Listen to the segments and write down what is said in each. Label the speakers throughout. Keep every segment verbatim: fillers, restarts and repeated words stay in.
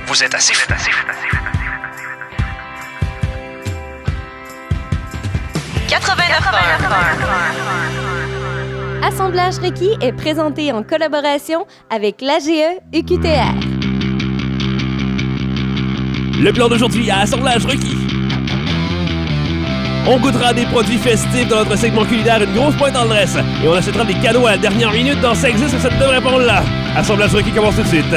Speaker 1: Vous êtes assez fou.
Speaker 2: quatre-vingt-neuf
Speaker 3: Assemblage requis est présenté en collaboration avec l'A G E U Q T R.
Speaker 4: Le plan d'aujourd'hui à Assemblage requis. On goûtera des produits festifs dans notre segment culinaire, une grosse pointe en dresse. Et on achètera des cadeaux à la dernière minute dans Ça existe ou ça ne devrait pas là. Assemblage requis commence tout de suite.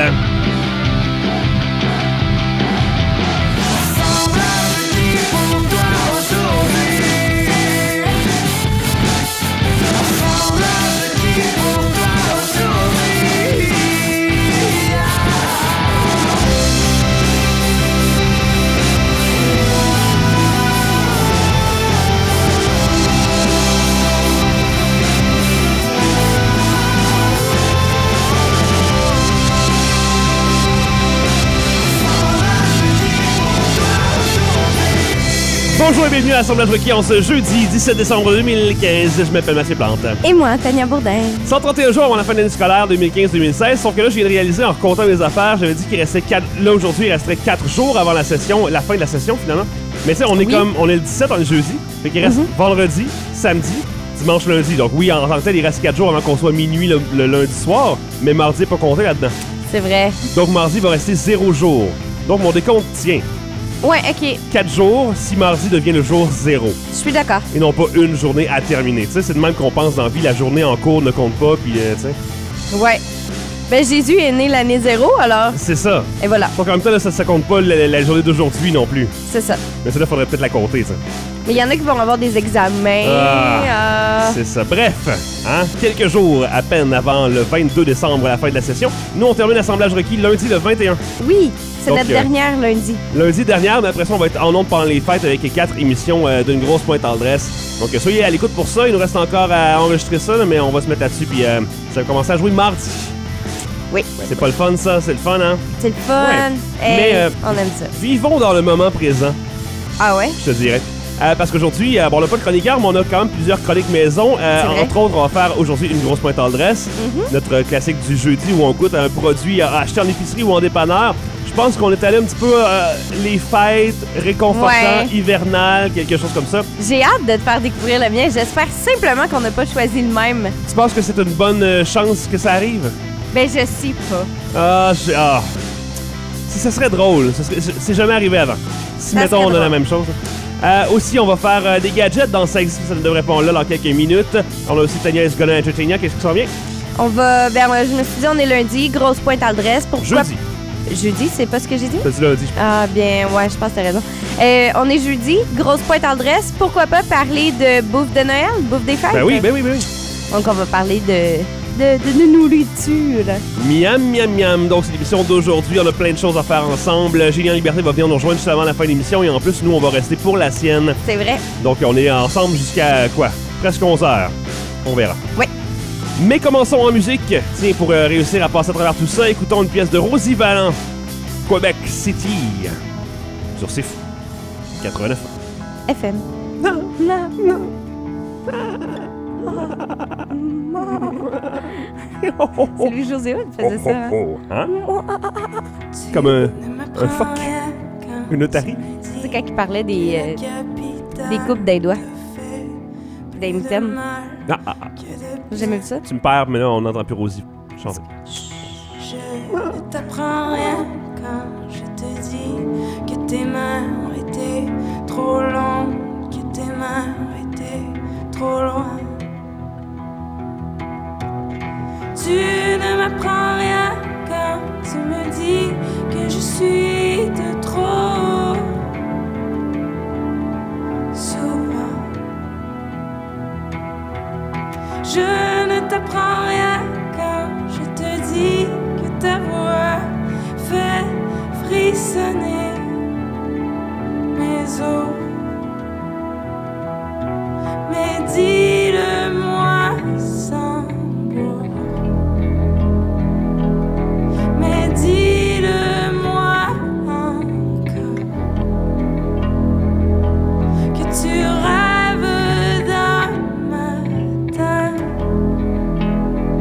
Speaker 4: Bonjour et bienvenue à Assemblage requis en ce jeudi dix-sept décembre deux mille quinze. Je m'appelle Mathieu Plante.
Speaker 3: Et moi, Tania Bourdin.
Speaker 4: cent trente et un jours avant la fin de l'année scolaire deux mille quinze deux mille seize, sauf que là, je viens de réaliser en recomptant mes affaires, j'avais dit qu'il restait quatre... Là, aujourd'hui, il resterait quatre jours avant la session, la fin de la session, finalement. Mais tu sais, on est
Speaker 3: Oui.
Speaker 4: comme... On est le dix-sept, on est jeudi. Fait qu'il reste
Speaker 3: Mm-hmm.
Speaker 4: vendredi, samedi, dimanche, lundi. Donc oui, en tant que tel, il reste quatre jours avant qu'on soit minuit le, le lundi soir, mais mardi n'est pas compté là-dedans.
Speaker 3: C'est vrai.
Speaker 4: Donc mardi va rester zéro jour. Donc mon décompte tient.
Speaker 3: Ouais, OK.
Speaker 4: quatre jours si mardi devient le jour zéro.
Speaker 3: Je suis d'accord.
Speaker 4: Et non pas une journée à terminer. Tu sais, c'est de même qu'on pense dans la vie, la journée en cours ne compte pas, puis euh, tu sais.
Speaker 3: Ouais. Ben, Jésus est né l'année zéro, alors...
Speaker 4: C'est ça.
Speaker 3: Et voilà.
Speaker 4: Donc en même temps, là, ça, ça compte pas la, la journée d'aujourd'hui non plus.
Speaker 3: C'est ça.
Speaker 4: Mais ça, là, faudrait peut-être la compter, ça.
Speaker 3: Mais il y en a qui vont avoir des examens.
Speaker 4: Ah,
Speaker 3: euh,
Speaker 4: C'est ça. Bref, hein, quelques jours à peine avant le vingt-deux décembre, à la fin de la session, nous, on termine l'assemblage requis lundi le vingt et un.
Speaker 3: Oui, c'est
Speaker 4: Donc,
Speaker 3: notre
Speaker 4: euh,
Speaker 3: dernière lundi.
Speaker 4: Lundi dernière, mais après ça, on va être en ondes pendant les fêtes avec quatre émissions euh, d'une grosse pointe en dresse. Donc, euh, soyez à l'écoute pour ça. Il nous reste encore à enregistrer ça, là, mais on va se mettre là-dessus, puis euh, ça va commencer à jouer mardi.
Speaker 3: Oui.
Speaker 4: C'est pas le fun, ça. C'est le fun, hein?
Speaker 3: C'est le fun.
Speaker 4: Ouais.
Speaker 3: Hey,
Speaker 4: Mais, euh,
Speaker 3: on aime ça.
Speaker 4: Vivons dans le moment présent,
Speaker 3: Ah ouais?
Speaker 4: je te dirais. Euh, parce qu'aujourd'hui, euh, bon, on n'a pas de chroniqueur, mais on a quand même plusieurs chroniques maison. Euh,
Speaker 3: C'est vrai.
Speaker 4: entre autres, on va faire aujourd'hui une grosse pointe en dresse.
Speaker 3: Mm-hmm.
Speaker 4: Notre euh, classique du jeudi où on goûte un produit à acheter en épicerie ou en dépanneur. Je pense qu'on est allé un petit peu euh, les fêtes, réconfortant,
Speaker 3: Ouais.
Speaker 4: hivernal, quelque chose comme ça.
Speaker 3: J'ai hâte de te faire découvrir le mien. J'espère simplement qu'on n'a pas choisi le même.
Speaker 4: Tu penses que c'est une bonne euh, chance que ça arrive?
Speaker 3: Ben, je sais pas.
Speaker 4: Ah, je... ah. Si, ça serait drôle. Ce serait- C'est c'est jamais arrivé avant. Si,
Speaker 3: Ça
Speaker 4: mettons,
Speaker 3: serait
Speaker 4: on a la
Speaker 3: drôle.
Speaker 4: même chose. Euh, aussi, on va faire euh, des gadgets dans Ça existe, ça ne devrait pas là dans quelques minutes. On a aussi Tania Esgona Entertainer. Qu'est-ce qui s'en vient?
Speaker 3: On va... Ben, moi, je me suis dit, on est lundi, grosse pointe à l'adresse. Pourquoi...
Speaker 4: Jeudi.
Speaker 3: Jeudi, c'est pas ce que j'ai dit?
Speaker 4: T'as dit lundi, je pense.
Speaker 3: Ah, bien, ouais, je pense que t'as raison. Euh, on est jeudi, grosse pointe à l'adresse. Pourquoi pas parler de bouffe de Noël, bouffe des fêtes?
Speaker 4: Ben oui, ben oui, ben oui.
Speaker 3: Donc, on va parler de... de, de, de nourriture.
Speaker 4: Miam, miam, miam. Donc, c'est l'émission d'aujourd'hui. On a plein de choses à faire ensemble. Génial Liberté va venir nous rejoindre juste avant la fin de l'émission. Et en plus, nous, on va rester pour la sienne.
Speaker 3: C'est vrai.
Speaker 4: Donc, on est ensemble jusqu'à quoi? Presque onze heures. On verra.
Speaker 3: Oui.
Speaker 4: Mais commençons en musique. Tiens, pour euh, réussir à passer à travers tout ça, écoutons une pièce de Rosie Vallant. Québec City. Sur C'est Fou. quatre-vingt-neuf.
Speaker 3: F M.
Speaker 4: Non,
Speaker 3: Non.
Speaker 4: non.
Speaker 3: C'est lui, José Hood, faisait ça. hein?
Speaker 4: Oh, hein? Comme un, un phoque. Une otarie.
Speaker 3: C'est quand il parlait des, euh, des coupes des doigts. Des mitaines.
Speaker 4: Ah, ah, ah.
Speaker 3: J'ai jamais vu ça.
Speaker 4: Tu me perds, mais là, on n'entend plus Rosie chanter.
Speaker 5: Je ne t'apprends rien quand je te dis que tes mains ont été trop longues, que tes mains ont été trop loin. Tu ne m'apprends rien quand tu me dis que je suis de trop souvent. Je ne t'apprends rien quand je te dis que ta voix fait frissonner mes os. Mais dis-le-moi sans mots. Mais dis-le-moi encore. Que tu rêves d'un matin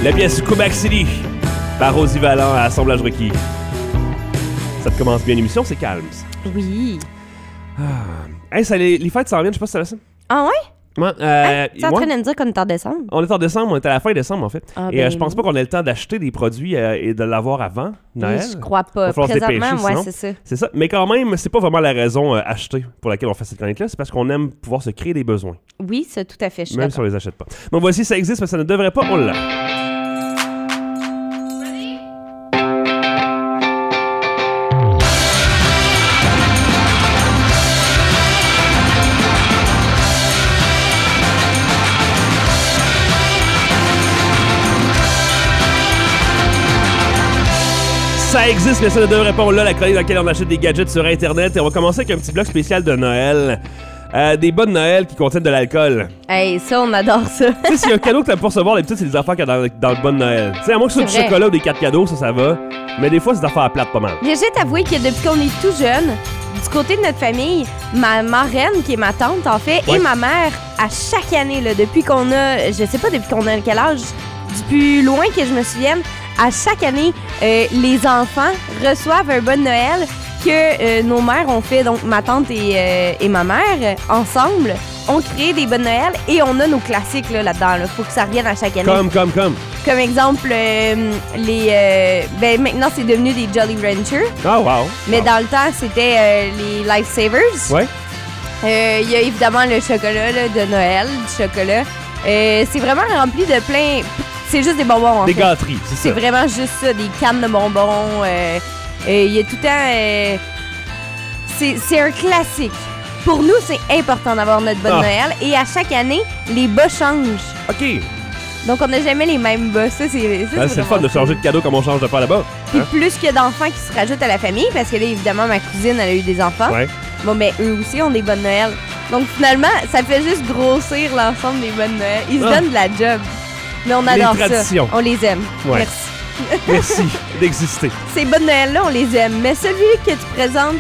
Speaker 4: La pièce Quebec City par Rosie Vallant à Assemblage requis. Ça te commence bien l'émission, c'est calme.
Speaker 3: Oui.
Speaker 4: Ah. Hey, ça, les, les fêtes s'en viennent, je sais pas si ça va ça.
Speaker 3: Ah ouais?
Speaker 4: Ouais, euh,
Speaker 3: Hey, t'es en train de me dire qu'on est en décembre?
Speaker 4: On est en décembre, on est à la fin décembre en fait.
Speaker 3: Ah,
Speaker 4: et
Speaker 3: ben
Speaker 4: euh, je pense
Speaker 3: oui.
Speaker 4: pas qu'on ait le temps d'acheter des produits euh, et de l'avoir avant Noël.
Speaker 3: Oui, je crois pas.
Speaker 4: Va falloir se
Speaker 3: Présentement,
Speaker 4: dépêcher,
Speaker 3: ouais,
Speaker 4: sinon.
Speaker 3: c'est ça.
Speaker 4: C'est ça. Mais quand même, c'est pas vraiment la raison euh, achetée pour laquelle on fait cette chronique-là. C'est parce qu'on aime pouvoir se créer des besoins.
Speaker 3: Oui, c'est tout à fait. Je suis
Speaker 4: Même si on
Speaker 3: d'accord.
Speaker 4: les achète pas. Donc voici, ça existe, mais ça ne devrait pas. On l'a. Ça existe, mais ça ne devrait pas. On l'a, la chronique dans laquelle on achète des gadgets sur Internet. Et on va commencer avec un petit bloc spécial de Noël. Euh, des bonnes Noël qui contiennent de l'alcool.
Speaker 3: Hey, ça, on adore ça.
Speaker 4: Tu sais, s'il y a un cadeau que t'aimes pas recevoir, d'habitude, c'est des affaires qu'il y a dans, dans le bon Noël. Tu sais, à moins que ce soit du
Speaker 3: C'est vrai.
Speaker 4: chocolat ou des cartes cadeaux, ça, ça va. Mais des fois, c'est des affaires plates pas mal.
Speaker 3: J'ai juste avoué que depuis qu'on est tout jeune, du côté de notre famille, ma marraine, qui est ma tante, en fait,
Speaker 4: Ouais.
Speaker 3: et ma mère, à chaque année, là, depuis qu'on a, je sais pas depuis qu'on a quel âge, du plus loin que je me souvienne, à chaque année, euh, les enfants reçoivent un bon Noël que euh, nos mères ont fait, donc ma tante et, euh, et ma mère, euh, ensemble, ont créé des bonnes Noël et on a nos classiques là, là-dedans. Là. Faut que ça revienne à chaque année.
Speaker 4: Comme, comme, comme.
Speaker 3: Comme exemple, euh, les. euh, ben maintenant, c'est devenu des Jolly Ranchers.
Speaker 4: Ah, wow.
Speaker 3: Mais
Speaker 4: Wow.
Speaker 3: dans le temps, c'était euh, les Lifesavers.
Speaker 4: Ouais.
Speaker 3: Euh, Il y a évidemment le chocolat là, de Noël, du chocolat. Euh, c'est vraiment rempli de plein. C'est juste des bonbons en
Speaker 4: Des
Speaker 3: fait.
Speaker 4: gâteries, c'est
Speaker 3: C'est
Speaker 4: ça.
Speaker 3: vraiment juste ça, des cannes de bonbons. euh, euh, Il y a tout le temps. euh, c'est c'est un classique. Pour nous, c'est important d'avoir notre bonne
Speaker 4: Ah.
Speaker 3: Noël. Et à chaque année, les bas changent.
Speaker 4: OK.
Speaker 3: Donc, on n'a jamais les mêmes bas. Ça, c'est ça,
Speaker 4: Ah, c'est le fun
Speaker 3: vraiment
Speaker 4: de changer
Speaker 3: cool.
Speaker 4: de cadeau comme on change de pas là-bas.
Speaker 3: Puis
Speaker 4: Hein?
Speaker 3: plus qu'il y a d'enfants qui se rajoutent à la famille, parce que là, évidemment, ma cousine, elle a eu des enfants.
Speaker 4: Ouais.
Speaker 3: Bon, ben, eux aussi ont des bonnes Noël. Donc, finalement, ça fait juste grossir l'ensemble des bonnes Noël. Ils se
Speaker 4: Ah.
Speaker 3: donnent de la job. Mais on
Speaker 4: Les
Speaker 3: adore
Speaker 4: traditions.
Speaker 3: ça. On les aime.
Speaker 4: Ouais.
Speaker 3: Merci.
Speaker 4: Merci d'exister.
Speaker 3: Ces bonnes Noël-là, on les aime. Mais celui que tu présentes,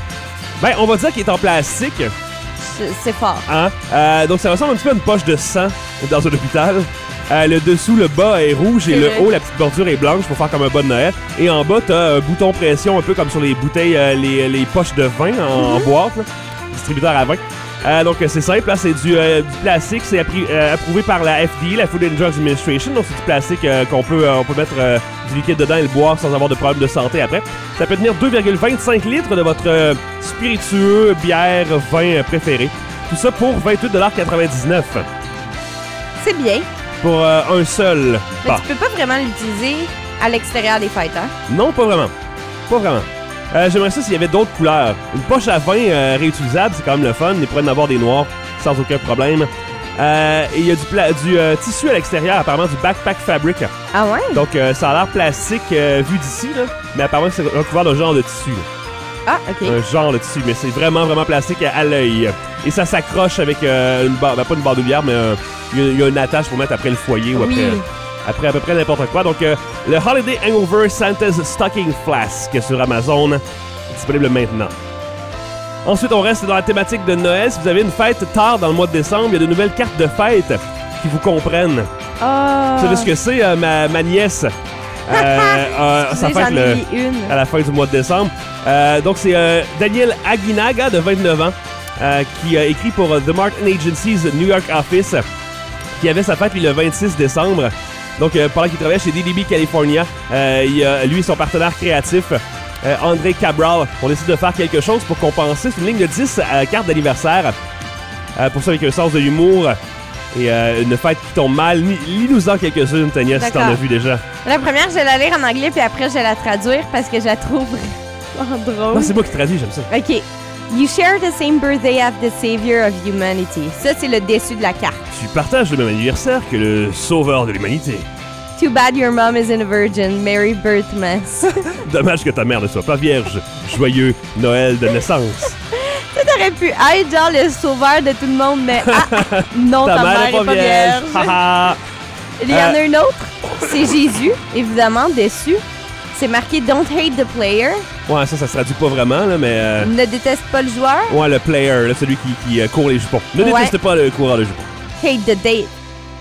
Speaker 4: Ben, on va dire qu'il est en plastique.
Speaker 3: c'est- c'est fort.
Speaker 4: Hein? Euh, donc, ça ressemble un petit peu à une poche de sang dans un hôpital. Euh, le dessous, le bas est rouge et
Speaker 3: C'est
Speaker 4: le
Speaker 3: vrai.
Speaker 4: haut, la petite bordure est blanche pour faire comme un bon Noël. Et en bas, t'as un bouton pression un peu comme sur les bouteilles, euh, les, les poches de vin en, en
Speaker 3: Mm-hmm.
Speaker 4: boîte, là. Distributeur à vin. Euh, donc, euh, c'est simple, là, c'est du, euh, du plastique, c'est appri- euh, approuvé par la F D A, la Food and Drugs Administration. Donc, c'est du plastique euh, qu'on peut, euh, on peut mettre euh, du liquide dedans et le boire sans avoir de problème de santé après. Ça peut tenir deux virgule vingt-cinq litres de votre euh, spiritueux, bière, vin euh, préféré. Tout ça pour vingt-huit dollars quatre-vingt-dix-neuf.
Speaker 3: C'est bien.
Speaker 4: Pour euh, un seul
Speaker 3: Mais
Speaker 4: bar.
Speaker 3: tu peux pas vraiment l'utiliser à l'extérieur des fêtes, hein?
Speaker 4: Non, pas vraiment. Pas vraiment. Euh, J'aimerais ça s'il y avait d'autres couleurs. Une poche à vin euh, réutilisable, c'est quand même le fun. Il pourrait en avoir des noirs sans aucun problème. Euh, et il y a du, pla- du euh, tissu à l'extérieur, apparemment du backpack fabric.
Speaker 3: Ah ouais?
Speaker 4: Donc euh, ça a l'air plastique euh, vu d'ici, là, mais apparemment c'est recouvert d'un genre de tissu. là.
Speaker 3: Ah, OK.
Speaker 4: Un genre de tissu, mais c'est vraiment, vraiment plastique à, à l'œil. Et ça s'accroche avec euh, une barre, ben, pas une barre d'oublière, mais euh, il y, a- il y a une attache pour mettre après le foyer ou
Speaker 3: Oui.
Speaker 4: après, après à peu près n'importe quoi. Donc, euh, le Holiday Hangover Santa's Stocking Flask sur Amazon, disponible maintenant. Ensuite, on reste dans la thématique de Noël. Si vous avez une fête tard dans le mois de décembre, il y a de nouvelles cartes de fête qui vous comprennent.
Speaker 3: Ah.
Speaker 4: Vous savez ce que c'est, euh, ma, ma nièce? Euh, euh, sa
Speaker 3: Excusez,
Speaker 4: fête
Speaker 3: j'en
Speaker 4: le-
Speaker 3: ai mis une.
Speaker 4: à la fin du mois de décembre. Euh, donc, c'est euh, Daniel Aguinaga, de vingt-neuf ans, euh, qui a écrit pour euh, The Martin Agency's New York Office, qui avait sa fête lui, le vingt-six décembre. Donc, euh, pendant qu'il travaillait chez D D B California, euh, il y a, lui et son partenaire créatif, euh, André Cabral, ont décidé de faire quelque chose pour compenser. C'est une ligne de dix euh, cartes d'anniversaire. Euh, pour ça, avec un sens de l'humour et euh, une fête qui tombe mal. Lis- Lis-nous-en quelques-unes, Tania, si t'en
Speaker 3: D'accord.
Speaker 4: as vu déjà.
Speaker 3: La première, je vais la lire en anglais, puis après, je vais la traduire parce que je la trouve vraiment drôle.
Speaker 4: Non, c'est moi qui traduis, j'aime ça.
Speaker 3: OK. You share the same birthday as the savior of humanity. Ça, c'est le déçu de la carte.
Speaker 4: Tu partages le même anniversaire que le sauveur de l'humanité.
Speaker 3: Too bad your mom isn't a virgin. Merry birthmas.
Speaker 4: Dommage que ta mère ne soit pas vierge. Joyeux Noël de naissance.
Speaker 3: Tu t'aurais pu être genre le sauveur de tout le monde, mais ah, non, ta, mère est pas vierge.
Speaker 4: Haha.
Speaker 3: Il y en a
Speaker 4: Euh.
Speaker 3: une autre. C'est Jésus, évidemment, déçu. C'est marqué Don't hate the player.
Speaker 4: Ouais, ça, ça se traduit pas vraiment, là, mais... euh,
Speaker 3: Ne déteste pas le joueur.
Speaker 4: ouais, le player, là, celui qui, qui euh, court les jupons. Ne
Speaker 3: Ouais.
Speaker 4: déteste pas le coureur de jupons.
Speaker 3: Hate the date.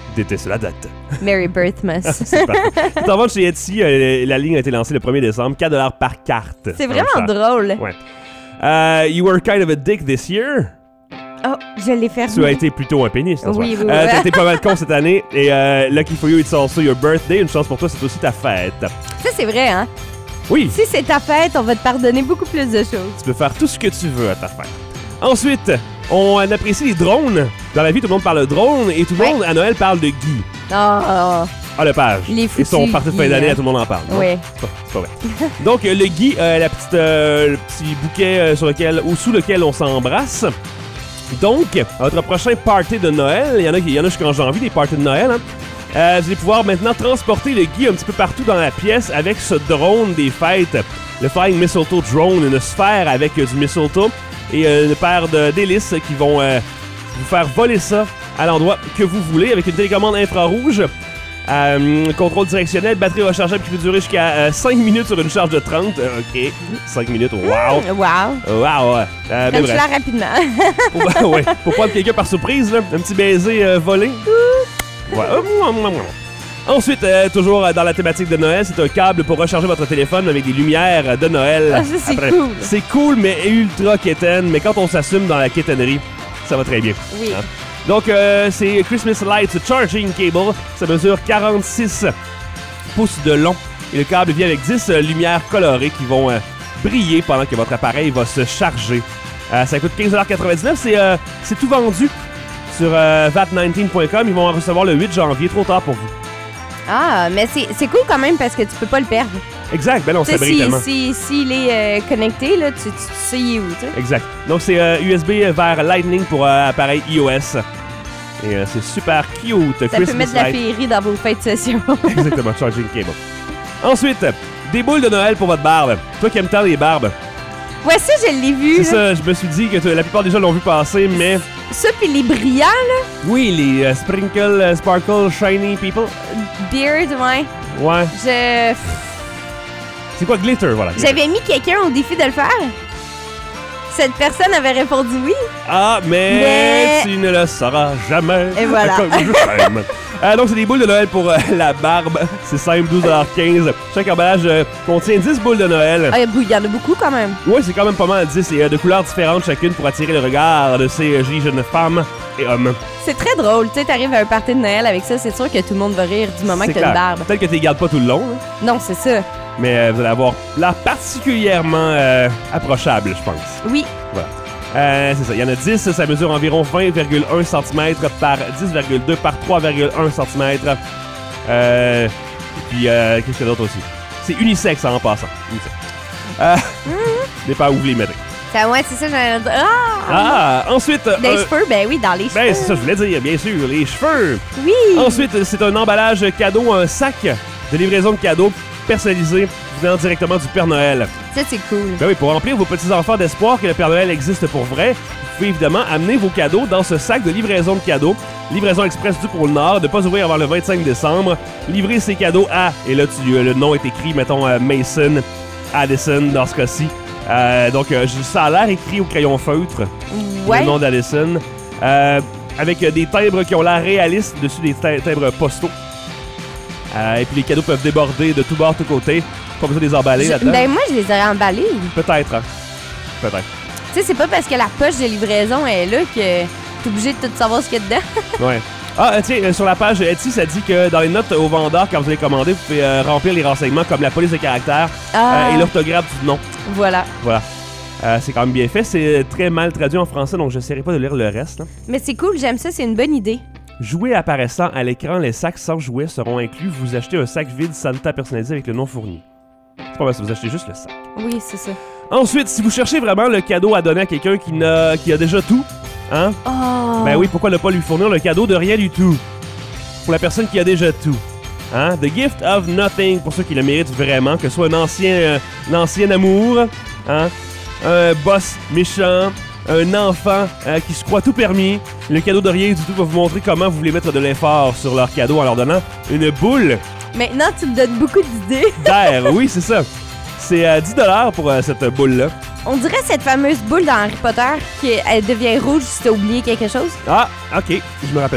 Speaker 4: déteste la date.
Speaker 3: Merry Birthmas.
Speaker 4: C'est parfait. Tu t'en vas chez Etsy, euh, la ligne a été lancée le premier décembre, quatre dollars par carte.
Speaker 3: C'est vraiment drôle.
Speaker 4: Ouais. Uh, you were kind of a dick this year.
Speaker 3: Oh, je l'ai fermé.
Speaker 4: Tu as été plutôt un pénis.
Speaker 3: Oui, oui, oui.
Speaker 4: Euh, T'as été pas mal con cette année. Et uh, lucky for you, it's also your birthday. Une chance pour toi, c'est aussi ta fête.
Speaker 3: Ça, c'est vrai, hein?
Speaker 4: Oui.
Speaker 3: Si c'est ta fête, on va te pardonner beaucoup plus de choses.
Speaker 4: Tu peux faire tout ce que tu veux à ta fête. Ensuite, on apprécie les drones. Dans la vie, tout le monde parle de drones et tout le
Speaker 3: ouais.
Speaker 4: monde, à Noël, parle de Guy.
Speaker 3: Oh, oh.
Speaker 4: Ah, le page.
Speaker 3: Les
Speaker 4: et son parti de fin d'année,
Speaker 3: hein.
Speaker 4: tout le monde en parle.
Speaker 3: Oui.
Speaker 4: C'est pas, c'est pas vrai. Donc, euh, le Guy, euh, la petite, euh, le petit bouquet euh, sur lequel, ou sous lequel on s'embrasse. Donc, à votre prochain party de Noël, il y en a, il y en a jusqu'en janvier, des parties de Noël, hein, euh, vous allez pouvoir maintenant transporter le Guy un petit peu partout dans la pièce avec ce drone des fêtes. Le Flying Mistletoe Drone, une sphère avec euh, du mistletoe et euh, une paire de, d'hélices qui vont euh, vous faire voler ça à l'endroit que vous voulez avec une télécommande infrarouge. Euh, contrôle directionnel, batterie rechargeable qui peut durer jusqu'à euh, cinq minutes sur une charge de trente. Euh, OK, cinq minutes, wow!
Speaker 3: Mmh, wow!
Speaker 4: Wow, ouais. Euh,
Speaker 3: Comme je l'ai rapidement.
Speaker 4: pour, ouais, pour prendre quelqu'un par surprise, là, un petit baiser euh, volé. Ouais. Ensuite, euh, toujours dans la thématique de Noël, c'est un câble pour recharger votre téléphone avec des lumières de Noël.
Speaker 3: Ah, ça, c'est
Speaker 4: Après,
Speaker 3: cool.
Speaker 4: C'est cool, mais ultra quétaine. Mais quand on s'assume dans la quétainerie, ça va très bien.
Speaker 3: Oui.
Speaker 4: Hein? Donc, euh, c'est Christmas Lights Charging Cable. Ça mesure quarante-six pouces de long. Et le câble vient avec dix euh, lumières colorées qui vont euh, briller pendant que votre appareil va se charger. Euh, ça coûte quinze dollars quatre-vingt-dix-neuf. C'est, euh, c'est tout vendu sur euh, vat dix-neuf point com. Ils vont en recevoir le huit janvier. Trop tard pour vous.
Speaker 3: Ah, mais c'est, c'est cool quand même parce que tu peux pas le perdre.
Speaker 4: Exact. Ben non, ça brille
Speaker 3: si,
Speaker 4: tellement.
Speaker 3: Si, s'il est euh, connecté, là, tu, tu, tu sais il est où, tu sais.
Speaker 4: Exact. Donc, c'est euh, U S B vers Lightning pour euh, appareil iOS. Et euh, c'est super cute.
Speaker 3: Ça
Speaker 4: Christmas
Speaker 3: peut mettre de la
Speaker 4: light.
Speaker 3: féerie dans vos fêtes de session.
Speaker 4: Exactement, charging cable. Ensuite, des boules de Noël pour votre barbe. Toi qui aimes tant les barbes.
Speaker 3: Ouais, ça, je l'ai vu.
Speaker 4: C'est ça, je me suis dit que t- la plupart des gens l'ont vu passer, mais...
Speaker 3: Ça, puis les brillants, là.
Speaker 4: Oui, les euh, sprinkle, euh, sparkle, shiny people.
Speaker 3: Beard, ouais.
Speaker 4: Ouais.
Speaker 3: Je...
Speaker 4: C'est quoi glitter, voilà. glitter.
Speaker 3: J'avais mis quelqu'un au défi de le faire. Cette personne avait répondu oui.
Speaker 4: Ah, mais,
Speaker 3: Mais-
Speaker 4: tu ne le sauras jamais.
Speaker 3: Et voilà.
Speaker 4: Comme je t'aime. Euh, donc, c'est des boules de Noël pour euh, la barbe. C'est simple, douze dollars quinze. Chaque emballage euh, contient dix boules de Noël.
Speaker 3: Ah, il y en a beaucoup quand même.
Speaker 4: Ouais, c'est quand même pas mal dix et euh, de couleurs différentes chacune pour attirer le regard de ces euh, jolies jeunes femmes et hommes.
Speaker 3: C'est très drôle. Tu sais, t'arrives à un party de Noël avec ça, c'est sûr que tout le monde va rire du moment
Speaker 4: C'est
Speaker 3: que t'as une
Speaker 4: clair.
Speaker 3: barbe.
Speaker 4: Peut-être que tu les gardes pas tout le long, hein,
Speaker 3: Non, c'est ça.
Speaker 4: mais euh, vous allez avoir l'air particulièrement euh, approchable, je pense.
Speaker 3: Oui.
Speaker 4: Voilà. Euh, c'est ça, il y en a dix, ça mesure environ vingt virgule un centimètres par dix virgule deux par trois virgule un centimètres. Euh, et puis, euh, qu'est-ce qu'il y a d'autre aussi? C'est unisexe en passant. Unisexe. Euh,
Speaker 3: Mm-hmm.
Speaker 4: dépend où vous les mettez.
Speaker 3: Ça, ouais, c'est ça, j'allais dire. Ah!
Speaker 4: Ah! Ensuite...
Speaker 3: Des
Speaker 4: euh,
Speaker 3: cheveux, ben oui, dans les cheveux.
Speaker 4: ben, c'est ça, je voulais dire, bien sûr, les cheveux.
Speaker 3: Oui.
Speaker 4: Ensuite, c'est un emballage cadeau, un sac de livraison de cadeaux personnalisé venant directement du Père Noël.
Speaker 3: Ça, c'est cool.
Speaker 4: Ben oui, pour remplir vos petits-enfants d'espoir que le Père Noël existe pour vrai, vous pouvez évidemment amener vos cadeaux dans ce sac de livraison de cadeaux. Livraison express du pôle Nord, ne pas ouvrir avant le vingt-cinq décembre. Livrer ces cadeaux à, et là, tu, le nom est écrit, mettons, euh, Mason, Addison, dans ce cas-ci. Euh, donc, euh, ça a l'air écrit au crayon feutre,
Speaker 3: Ouais.
Speaker 4: le nom d'Addison. Euh, avec euh, des timbres qui ont l'air réalistes dessus, des tim- timbres postaux. Euh, et puis les cadeaux peuvent déborder de tous bords, tous côtés. Pas besoin de les emballer
Speaker 3: Je-
Speaker 4: là-dedans.
Speaker 3: ben moi, je les aurais emballés.
Speaker 4: Peut-être, hein. Peut-être.
Speaker 3: Tu sais, c'est pas parce que la poche de livraison est là que t'es obligé de tout savoir ce qu'il y a dedans.
Speaker 4: Ouais. Ah, euh, tiens, euh, sur la page Etsy, ça dit que dans les notes aux vendeurs, quand vous allez commander, vous pouvez euh, remplir les renseignements comme la police de caractère
Speaker 3: Ah,
Speaker 4: euh, et l'orthographe du nom.
Speaker 3: voilà.
Speaker 4: Voilà. Euh, c'est quand même bien fait. C'est très mal traduit en français, donc j'essaierai pas de lire le reste. Là.
Speaker 3: Mais c'est cool, j'aime ça, c'est une bonne idée.
Speaker 4: Jouets apparaissant à l'écran, les sacs sans jouets seront inclus. Vous achetez un sac vide Santa personnalisé avec le nom fourni. C'est pas mal si vous achetez juste le sac.
Speaker 3: Oui, c'est ça.
Speaker 4: Ensuite, si vous cherchez vraiment le cadeau à donner à quelqu'un qui, n'a, qui a déjà tout, hein?
Speaker 3: Oh.
Speaker 4: Ben oui, pourquoi ne pas lui fournir le cadeau de rien du tout? Pour la personne qui a déjà tout. Hein? The gift of nothing, pour ceux qui le méritent vraiment, que ce soit un ancien, euh, un ancien amour, hein? Un boss méchant, un enfant euh, qui se croit tout permis. Le cadeau de rien du tout va vous montrer comment vous voulez mettre de l'effort sur leur cadeau en leur donnant une boule
Speaker 3: Maintenant, tu me donnes beaucoup d'idées.
Speaker 4: d'air. Oui, c'est ça. C'est euh, dix dollars pour euh, cette boule-là.
Speaker 3: On dirait cette fameuse boule dans Harry Potter qu'elle devient rouge si t'as oublié quelque chose.
Speaker 4: Ah, ok, je me rappelle pas.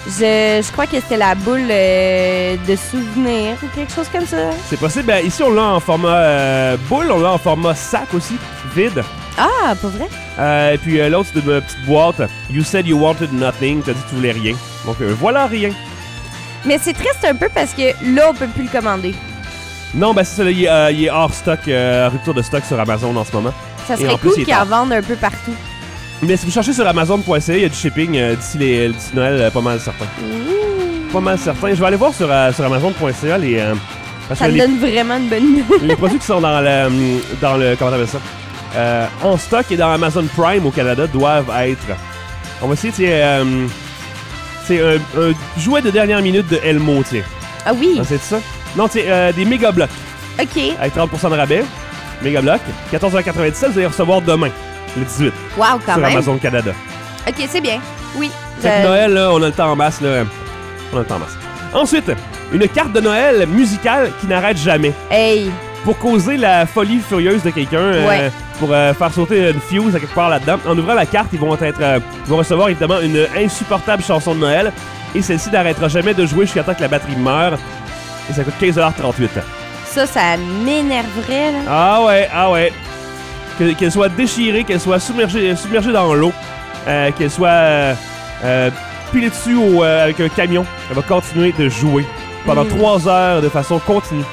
Speaker 3: Je, je crois que c'était la boule euh, de souvenir ou quelque chose comme ça.
Speaker 4: C'est possible. Ben, ici, on l'a en format euh, boule, on l'a en format sac aussi, vide.
Speaker 3: Ah, pas vrai?
Speaker 4: Euh, et puis euh, l'autre, c'est une petite boîte. You said you wanted nothing. T'as dit que tu voulais rien. Donc euh, voilà, rien.
Speaker 3: Mais c'est triste un peu parce que là, on peut plus le commander.
Speaker 4: Non, ben c'est ça, là, il, est, euh, il est hors stock, euh, rupture de stock sur Amazon en ce moment.
Speaker 3: Ça
Speaker 4: Et en
Speaker 3: serait
Speaker 4: plus,
Speaker 3: cool
Speaker 4: il est
Speaker 3: qu'ils en
Speaker 4: tard.
Speaker 3: vendent un peu partout.
Speaker 4: Mais si vous cherchez sur amazon point c a, il y a du shipping euh, d'ici, les, d'ici Noël, euh, pas mal certain.
Speaker 3: Ouh.
Speaker 4: Pas mal certain. Je vais aller voir sur, euh, sur amazon point c a les... Euh, parce
Speaker 3: Ça
Speaker 4: que
Speaker 3: me
Speaker 4: les,
Speaker 3: donne vraiment une bonne idée.
Speaker 4: les produits qui sont dans le... Dans le comment t'appelles ça? Euh, en stock et dans Amazon Prime au Canada doivent être... On va essayer, tiens... Euh, c'est un, un jouet de dernière minute de Elmo, tiens.
Speaker 3: Ah oui,
Speaker 4: Ah, c'est ça? Non, tiens, euh, des méga blocs
Speaker 3: ok.
Speaker 4: avec trente pour cent de rabais. Méga blocs. quatorze quatre-vingt-dix-sept, vous allez recevoir demain, le dix-huit,
Speaker 3: Wow, quand
Speaker 4: sur
Speaker 3: même.
Speaker 4: Amazon Canada.
Speaker 3: Ok, c'est bien. Oui.
Speaker 4: Fait que
Speaker 3: Euh,
Speaker 4: Noël, là, on a le temps en masse, là. On a le temps en masse. Ensuite, une carte de Noël musicale qui n'arrête jamais.
Speaker 3: Hey,
Speaker 4: Pour causer la folie furieuse de quelqu'un, euh,
Speaker 3: Ouais.
Speaker 4: pour euh, faire sauter une fuse à quelque part là-dedans. En ouvrant la carte, ils vont être, euh, ils vont recevoir évidemment une insupportable chanson de Noël. Et celle-ci n'arrêtera jamais de jouer jusqu'à temps que la batterie meure. Et ça coûte quinze trente-huit.
Speaker 3: ça, ça m'énerverait, là.
Speaker 4: Ah ouais, ah ouais. Que- Qu'elle soit déchirée, qu'elle soit submergée, submergée dans l'eau, euh, qu'elle soit euh, euh, pilée dessus au, euh, avec un camion. Elle va continuer de jouer pendant
Speaker 3: Mm.
Speaker 4: trois heures de façon continue.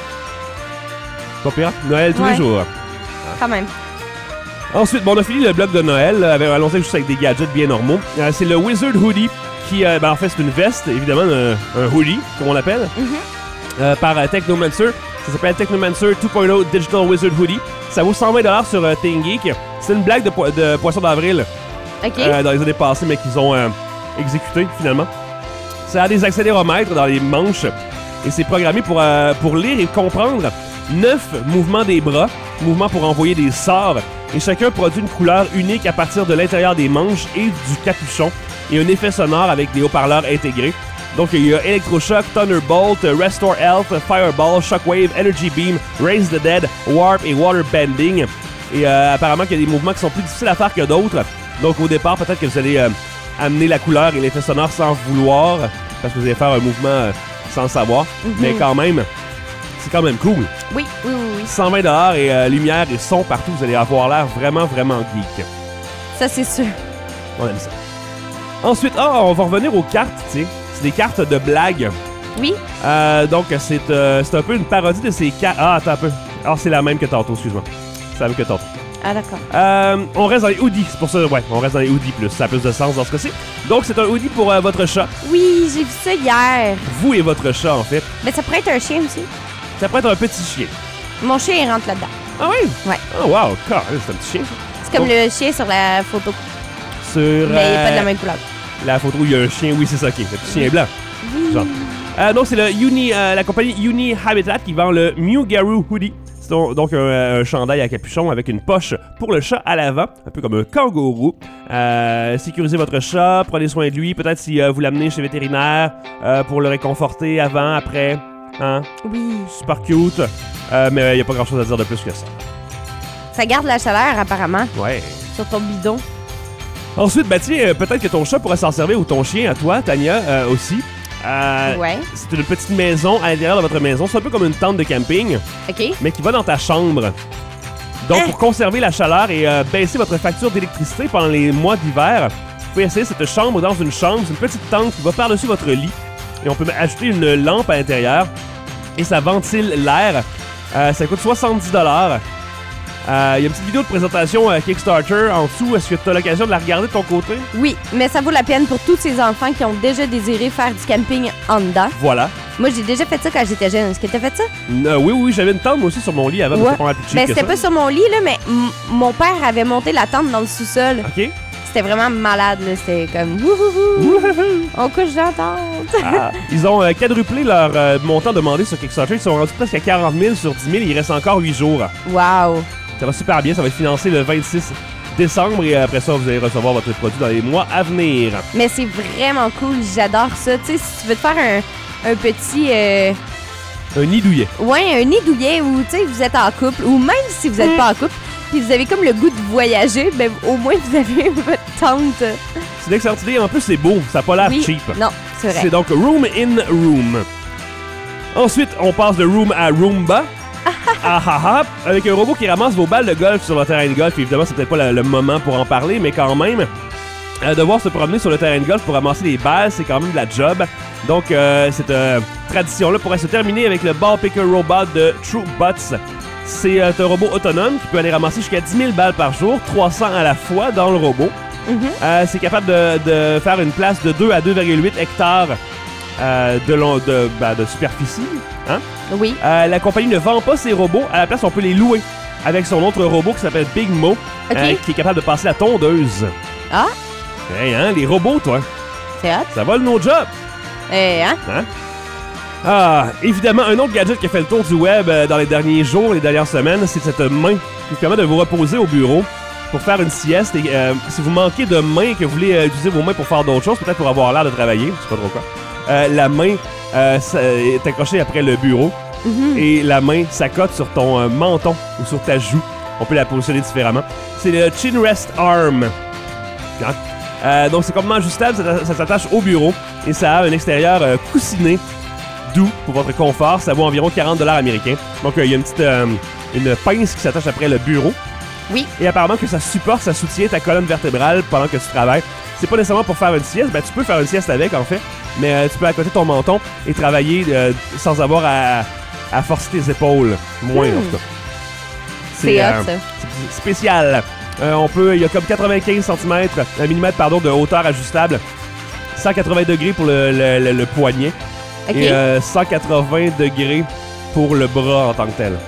Speaker 4: Pas pire? Noël tous
Speaker 3: Ouais.
Speaker 4: les jours.
Speaker 3: Quand même.
Speaker 4: Ensuite, bon, on a fini le bloc de Noël. Avec, allons-y juste avec des gadgets bien normaux. Euh, c'est le Wizard Hoodie, qui, euh, ben, en fait, c'est une veste, évidemment, un, un hoodie, comme on l'appelle,
Speaker 3: Mhm.
Speaker 4: euh, par euh, Technomancer. Ça s'appelle Technomancer deux point zéro Digital Wizard Hoodie. Ça vaut cent vingt dollars sur euh, ThinkGeek. C'est une blague de, po- de Poisson d'avril
Speaker 3: Ok.
Speaker 4: euh, dans les années passées, mais qu'ils ont euh, exécuté, finalement. Ça a des accéléromètres dans les manches et c'est programmé pour, euh, pour lire et comprendre neuf mouvements des bras, mouvements pour envoyer des sorts, et chacun produit une couleur unique à partir de l'intérieur des manches et du capuchon, et un effet sonore avec des haut-parleurs intégrés. Donc il y a Electroshock, Thunderbolt, Restore Health, Fireball, Shockwave, Energy Beam, Raise the Dead, Warp et Water Bending. Et euh, apparemment qu'il y a des mouvements qui sont plus difficiles à faire que d'autres. Donc au départ, peut-être que vous allez euh, amener la couleur et l'effet sonore sans vouloir, parce que vous allez faire un mouvement euh, sans le savoir.
Speaker 3: Mhm.
Speaker 4: Mais quand même, c'est quand même cool.
Speaker 3: Oui, oui, oui, oui.
Speaker 4: cent vingt dollars et euh, lumière et son partout, vous allez avoir l'air vraiment, vraiment geek.
Speaker 3: Ça, c'est sûr.
Speaker 4: On aime ça. Ensuite, ah, on va revenir aux cartes, tu sais. C'est des cartes de blagues.
Speaker 3: Oui.
Speaker 4: Euh, donc, c'est euh, c'est un peu une parodie de ces cartes. Ah, attends un peu. Ah, c'est la même que tantôt, excuse-moi. C'est la même que tantôt.
Speaker 3: Ah, d'accord.
Speaker 4: Euh, on reste dans les hoodies, c'est pour ça, ouais, on reste dans les hoodies plus. Ça a plus de sens dans ce cas-ci. Donc, c'est un hoodie pour euh, votre chat.
Speaker 3: Oui, j'ai vu ça hier.
Speaker 4: Vous et votre chat, en fait.
Speaker 3: Mais ça pourrait être un chien aussi.
Speaker 4: Ça pourrait être un petit chien.
Speaker 3: Mon chien, il rentre là-dedans.
Speaker 4: Ah oui?
Speaker 3: Ouais.
Speaker 4: Oh, wow, car, c'est un petit chien.
Speaker 3: C'est comme
Speaker 4: Bon.
Speaker 3: le chien sur la photo.
Speaker 4: Sur
Speaker 3: Mais il n'est pas de la
Speaker 4: euh,
Speaker 3: même couleur.
Speaker 4: la photo où il y a un chien, oui, c'est ça, ok. Le petit chien blanc. Genre. Euh, donc, c'est le Uni, euh, la compagnie Uni Habitat qui vend le Mewgaroo Hoodie. C'est donc, donc un, un chandail à capuchon avec une poche pour le chat à l'avant, un peu comme un kangourou. Euh, sécurisez votre chat, prenez soin de lui. Peut-être si euh, vous l'amenez chez le vétérinaire euh, pour le réconforter avant, après. Hein?
Speaker 3: Oui.
Speaker 4: Super cute. Euh, mais il n'y a pas grand-chose à dire de plus que ça.
Speaker 3: Ça garde la chaleur, apparemment,
Speaker 4: Ouais.
Speaker 3: sur ton bidon.
Speaker 4: Ensuite, ben, tiens, euh, peut-être que ton chat pourrait s'en servir ou ton chien à toi, Tania, euh, aussi. Euh,
Speaker 3: Ouais.
Speaker 4: C'est une petite maison à l'intérieur de votre maison. C'est un peu comme une tente de camping,
Speaker 3: OK.
Speaker 4: mais qui va dans ta chambre. Donc,
Speaker 3: Hein?
Speaker 4: pour conserver la chaleur et euh, baisser votre facture d'électricité pendant les mois d'hiver, vous pouvez essayer cette chambre dans une chambre. C'est une petite tente qui va par-dessus votre lit. Et on peut ajouter une lampe à l'intérieur. Et ça ventile l'air. Euh, ça coûte soixante-dix dollars. Il euh, y a une petite vidéo de présentation euh, Kickstarter en dessous. Est-ce que tu as l'occasion de la regarder de ton côté?
Speaker 3: Oui, mais ça vaut la peine pour tous ces enfants qui ont déjà désiré faire du camping en dedans.
Speaker 4: Voilà.
Speaker 3: Moi, j'ai déjà fait ça quand j'étais jeune. Est-ce que t'as fait ça?
Speaker 4: Euh, oui, oui, j'avais une tente moi aussi sur mon lit avant, mais
Speaker 3: Ouais.
Speaker 4: c'était pas mal plus cheap
Speaker 3: Ben,
Speaker 4: que
Speaker 3: c'était
Speaker 4: ça.
Speaker 3: pas sur mon lit, là, mais m- mon père avait monté la tente dans le sous-sol.
Speaker 4: OK.
Speaker 3: C'était vraiment malade, là. C'était comme wouhouhou.
Speaker 4: Wouhou.
Speaker 3: On couche dans la tente.
Speaker 4: Ah, ils ont euh, quadruplé leur euh, montant demandé sur Kickstarter. Ils sont rendus presque à quarante mille sur dix mille. Il reste encore huit jours.
Speaker 3: Wow.
Speaker 4: Ça va super bien. Ça va être financé le vingt-six décembre. Et après ça, vous allez recevoir votre produit dans les mois à venir.
Speaker 3: Mais c'est vraiment cool. J'adore ça. Tu sais, si tu veux te faire un, un petit... euh,
Speaker 4: Un nid douillet.
Speaker 3: Ouais, un nid douillet où, tu sais, vous êtes en couple, ou même si vous n'êtes pas en couple, puis vous avez comme le goût de voyager, ben au moins vous avez votre tente.
Speaker 4: C'est une excellente idée. En plus, c'est beau. Ça n'a pas l'air
Speaker 3: Oui.
Speaker 4: cheap.
Speaker 3: Non, c'est vrai.
Speaker 4: C'est donc Room in Room. Ensuite, on passe de Room à Roomba. ah ah ah, avec un robot qui ramasse vos balles de golf sur le terrain de golf. Évidemment, c'est peut-être pas la- le moment pour en parler, mais quand même, euh, devoir se promener sur le terrain de golf pour ramasser les balles, c'est quand même de la job. Donc, euh, cette euh, tradition-là pourrait se terminer avec le Ball Picker Robot de True Bots. C'est euh, un robot autonome qui peut aller ramasser jusqu'à dix mille balles par jour, trois cents à la fois dans le robot.
Speaker 3: Mhm.
Speaker 4: Euh, c'est capable de, de faire une place de deux à deux virgule huit hectares euh, de, long- de, ben, de superficie. Hein?
Speaker 3: Oui.
Speaker 4: Euh, la compagnie ne vend pas ses robots. À la place, on peut les louer avec son autre robot qui s'appelle Big Mo,
Speaker 3: OK.
Speaker 4: euh, qui est capable de passer la tondeuse.
Speaker 3: Ah,
Speaker 4: Hey, hein, les robots, toi,
Speaker 3: c'est hot.
Speaker 4: ça vole nos jobs.
Speaker 3: Eh, hein?
Speaker 4: Hein? Ah, évidemment, un autre gadget qui a fait le tour du web euh, dans les derniers jours, les dernières semaines, c'est cette main qui permet de vous reposer au bureau pour faire une sieste. Et euh, si vous manquez de main et que vous voulez euh, utiliser vos mains pour faire d'autres choses, peut-être pour avoir l'air de travailler, je sais pas trop quoi, euh, la main euh, ça, est accrochée après le bureau
Speaker 3: Mhm.
Speaker 4: et la main s'accote sur ton euh, menton ou sur ta joue. On peut la positionner différemment. C'est le Chin Rest Arm. Hein? Euh, donc c'est complètement ajustable, ça, ça s'attache au bureau et ça a un extérieur euh, coussiné doux pour votre confort. Ça vaut environ quarante dollars américains. Donc euh, il y a une petite euh, une pince qui s'attache après le bureau.
Speaker 3: Oui.
Speaker 4: Et apparemment que ça supporte, ça soutient ta colonne vertébrale pendant que tu travailles. C'est pas nécessairement pour faire une sieste, ben tu peux faire une sieste avec en fait, mais euh, tu peux accoter ton menton et travailler euh, sans avoir à, à forcer tes épaules. Moins
Speaker 3: Hmm.
Speaker 4: en tout cas.
Speaker 3: C'est hot,
Speaker 4: euh,
Speaker 3: ça.
Speaker 4: c'est spécial. Euh, on peut, il y a comme quatre-vingt-quinze centimètres, un millimètre pardon, de hauteur ajustable, cent quatre-vingts degrés pour le, le, le- le poignet
Speaker 3: OK.
Speaker 4: et euh, cent quatre-vingts degrés pour le bras en tant que tel.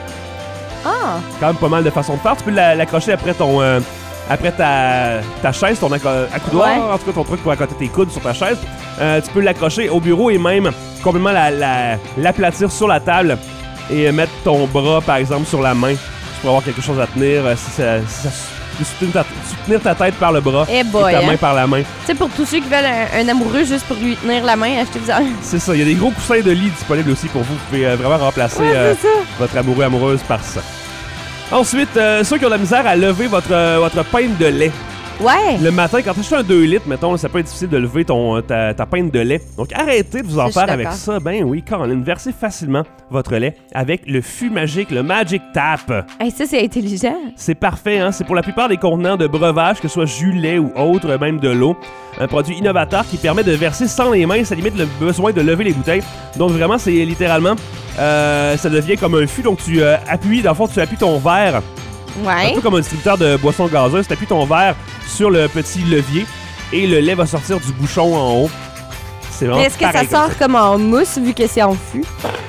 Speaker 3: Ah,
Speaker 4: Quand même pas mal de façons de faire. Tu peux la- l'accrocher après ton, euh, après ta, ta chaise, ton acco- accoudoir,
Speaker 3: Ouais.
Speaker 4: en tout cas ton truc pour accoter tes coudes sur ta chaise. Euh, tu peux l'accrocher au bureau et même complètement la- la- l'aplatir sur la table et mettre ton bras par exemple sur la main. Tu peux avoir quelque chose à tenir. euh, Si ça, si ça de soutenir ta, soutenir ta tête par le bras
Speaker 3: Eh
Speaker 4: et
Speaker 3: boy,
Speaker 4: ta
Speaker 3: hein.
Speaker 4: main par la main.
Speaker 3: Tu sais, pour tous ceux qui veulent un, un amoureux juste pour lui tenir la main, achetez-vous un.
Speaker 4: C'est ça. Il y a des gros coussins de lit disponibles aussi pour vous. Vous pouvez euh, vraiment remplacer
Speaker 3: Ouais,
Speaker 4: euh,
Speaker 3: c'est ça.
Speaker 4: votre amoureux amoureuse par ça. Ensuite, euh, ceux qui ont de la misère à lever votre, euh, votre pinte de lait.
Speaker 3: Ouais.
Speaker 4: Le matin, quand tu achètes un deux litres, mettons, ça peut être difficile de lever ton, euh, ta, ta pinte de lait. Donc arrêtez de vous en
Speaker 3: Ça, je suis
Speaker 4: faire avec
Speaker 3: d'accord.
Speaker 4: ça. Ben oui, Caroline, versez facilement votre lait avec le fût magique, le Magic Tap.
Speaker 3: Hey, ça, c'est intelligent.
Speaker 4: C'est parfait, hein? C'est pour la plupart des contenants de breuvage, que ce soit jus, lait ou autre, même de l'eau. Un produit innovateur qui permet de verser sans les mains, ça limite le besoin de lever les bouteilles. Donc vraiment, c'est littéralement, euh, ça devient comme un fût. Donc tu euh, appuies, dans le fond, tu appuies ton verre, un
Speaker 3: Ouais.
Speaker 4: peu comme un distributeur de boissons gazeuses, tu appuies ton verre sur le petit levier et le lait va sortir du bouchon en haut. C'est vraiment
Speaker 3: Mais est-ce que ça
Speaker 4: pareil comme
Speaker 3: sort comme en mousse vu que c'est en fût?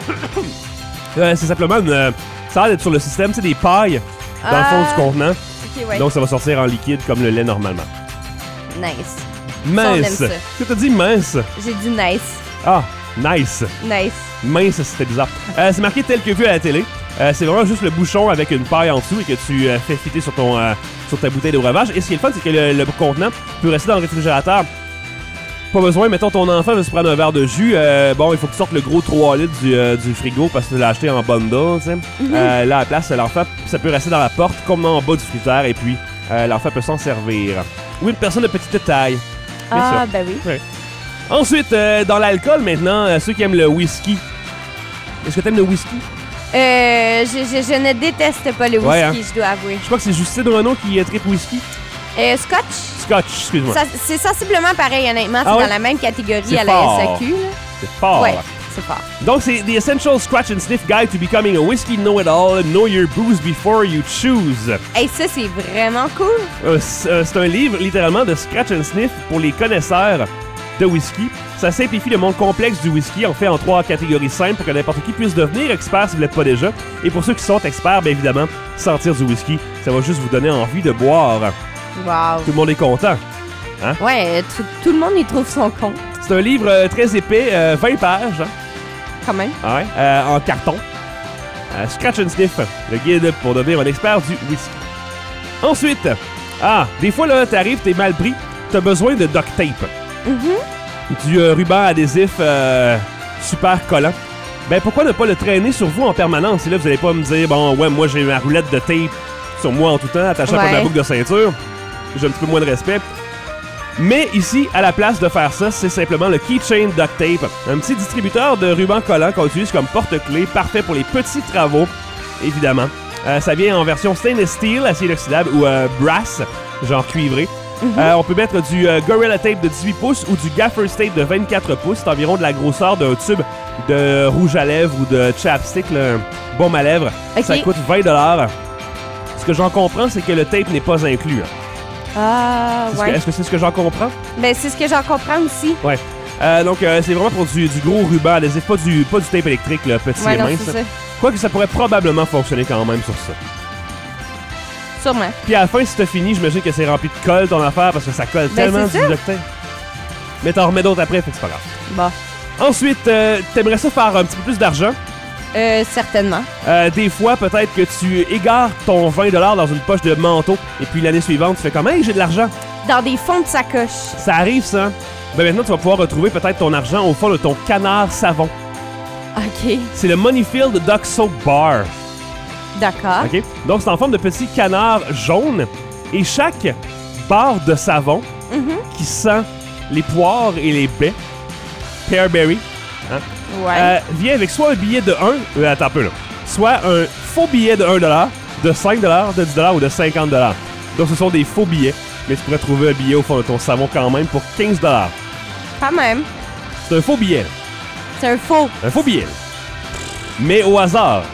Speaker 4: Euh, c'est simplement une, euh, ça a l'air d'être sur le système, tu sais, des pailles dans le fond
Speaker 3: Ah.
Speaker 4: du contenant.
Speaker 3: Ok, ouais.
Speaker 4: Donc ça va sortir en liquide comme le lait normalement.
Speaker 3: Nice.
Speaker 4: Mince!
Speaker 3: Ça, on aime ça.
Speaker 4: Qu'est-ce que t'as dit mince?
Speaker 3: J'ai dit nice.
Speaker 4: Ah, nice!
Speaker 3: Nice.
Speaker 4: Mince, c'était bizarre. Euh, c'est marqué tel que vu à la télé. Euh, c'est vraiment juste le bouchon avec une paille en dessous et que tu euh, fais fitter sur, ton, euh, sur ta bouteille de breuvage. Et ce qui est le fun, c'est que le, le contenant peut rester dans le réfrigérateur. Pas besoin, mettons ton enfant veut se prendre un verre de jus. euh, bon, il faut que tu sortes le gros trois litres du, euh, du frigo parce que tu l'as acheté en bundle, tu sais. Euh, là, à la place, l'enfant, ça peut rester dans la porte comme en bas du frigidaire et puis euh, l'enfant peut s'en servir. Oui, une personne de petite taille. Bien
Speaker 3: Ah,
Speaker 4: sûr.
Speaker 3: ben oui.
Speaker 4: Ensuite, euh, dans l'alcool maintenant, euh, ceux qui aiment le whisky. Est-ce que t'aimes le whisky?
Speaker 3: Euh, je, je, je ne déteste pas le whisky,
Speaker 4: Ouais, hein.
Speaker 3: je dois avouer.
Speaker 4: Je crois que c'est Justine Renaud qui euh, tripe whisky.
Speaker 3: Euh, Scotch,
Speaker 4: Scotch, excuse-moi.
Speaker 3: ça- c'est sensiblement pareil, honnêtement. C'est
Speaker 4: Ah ouais?
Speaker 3: dans la même catégorie
Speaker 4: C'est
Speaker 3: à la
Speaker 4: fort.
Speaker 3: S A Q. Là.
Speaker 4: C'est fort.
Speaker 3: Ouais, c'est fort.
Speaker 4: Donc, c'est The Essential Scratch and Sniff Guide to Becoming a Whiskey Know-It-All. Know your booze before you choose.
Speaker 3: Hey, ça, c'est vraiment cool.
Speaker 4: Euh, c'est euh, c'est un livre, littéralement, de Scratch and Sniff pour les connaisseurs de whisky. Ça simplifie le monde complexe du whisky, en fait, en trois catégories simples pour que n'importe qui puisse devenir expert si vous ne l'êtes pas déjà. Et pour ceux qui sont experts, bien évidemment, sortir du whisky, ça va juste vous donner envie de boire.
Speaker 3: Wow.
Speaker 4: Tout le monde est content.
Speaker 3: Ouais, euh, tout, tout le monde y trouve son compte,
Speaker 4: C'est un livre euh, très épais, euh, vingt pages, hein,
Speaker 3: quand même.
Speaker 4: ouais, euh, en carton. Euh, Scratch and Sniff, le guide pour devenir un expert du whisky. Ensuite, ah, des fois, là, t'arrives, t'es mal pris, t'as besoin de duct tape.
Speaker 3: Mhm.
Speaker 4: Du euh, ruban adhésif euh, super collant. Ben, pourquoi ne pas le traîner sur vous en permanence? Et là, vous allez pas me dire, bon, ouais, moi, j'ai ma roulette de tape sur moi en tout temps, attachée à
Speaker 3: Ouais.
Speaker 4: ma boucle de ceinture. J'ai un petit peu moins de respect. Mais ici, à la place de faire ça, c'est simplement le Keychain Duct Tape, un petit distributeur de ruban collant qu'on utilise comme porte-clés, parfait pour les petits travaux, évidemment. Euh, ça vient en version stainless steel, acier inoxydable, ou euh, brass, genre cuivré. Mm-hmm. Euh, on peut mettre du euh, Gorilla Tape de dix-huit pouces ou du Gaffer's Tape de vingt-quatre pouces. C'est environ de la grosseur d'un tube de rouge à lèvres ou de chapstick, là, baume à lèvres. Okay. Ça coûte vingt dollars. Ce que j'en comprends, c'est que le tape n'est pas inclus. Hein.
Speaker 3: Ah,
Speaker 4: est-ce
Speaker 3: ouais.
Speaker 4: Que, est-ce que c'est ce que j'en comprends?
Speaker 3: Ben, c'est ce que j'en comprends aussi.
Speaker 4: Ouais. Euh, donc, euh, c'est vraiment pour du, du gros ruban adhésif, pas du, pas du tape électrique, là, petit
Speaker 3: ouais,
Speaker 4: et
Speaker 3: non,
Speaker 4: mince.
Speaker 3: c'est ça.
Speaker 4: Quoique ça pourrait probablement fonctionner quand même sur ça.
Speaker 3: Sûrement.
Speaker 4: Puis à la fin, si t'as fini, j'imagine que c'est rempli de colle ton affaire parce que ça colle
Speaker 3: ben,
Speaker 4: tellement du duct tape. Mais t'en remets d'autres après, fait que c'est pas grave.
Speaker 3: Bon.
Speaker 4: Ensuite, euh, t'aimerais ça faire un petit peu plus d'argent?
Speaker 3: Euh, certainement.
Speaker 4: Euh, des fois, peut-être que tu égares ton vingt dollars dans une poche de manteau et puis l'année suivante, tu fais comme « Hey, j'ai de l'argent! »
Speaker 3: Dans des fonds de sacoche.
Speaker 4: Ça arrive, ça. Ben maintenant, tu vas pouvoir retrouver peut-être ton argent au fond de ton canard savon.
Speaker 3: OK.
Speaker 4: C'est le Moneyfield Duck Soap Bar.
Speaker 3: D'accord.
Speaker 4: OK? Donc, c'est en forme de petit canard jaune et chaque barre de savon
Speaker 3: mm-hmm.
Speaker 4: qui sent les poires et les baies, Pearberry, hein?
Speaker 3: Ouais.
Speaker 4: Euh, vient avec soit un billet de un, euh, attends un peu là, soit un faux billet de un dollar, de cinq dollars, de dix dollars ou de cinquante dollars. Donc ce sont des faux billets, mais tu pourrais trouver un billet au fond de ton savon quand même pour quinze dollars.
Speaker 3: Quand même.
Speaker 4: C'est un faux billet.
Speaker 3: C'est un faux.
Speaker 4: Un faux billet. Mais au hasard.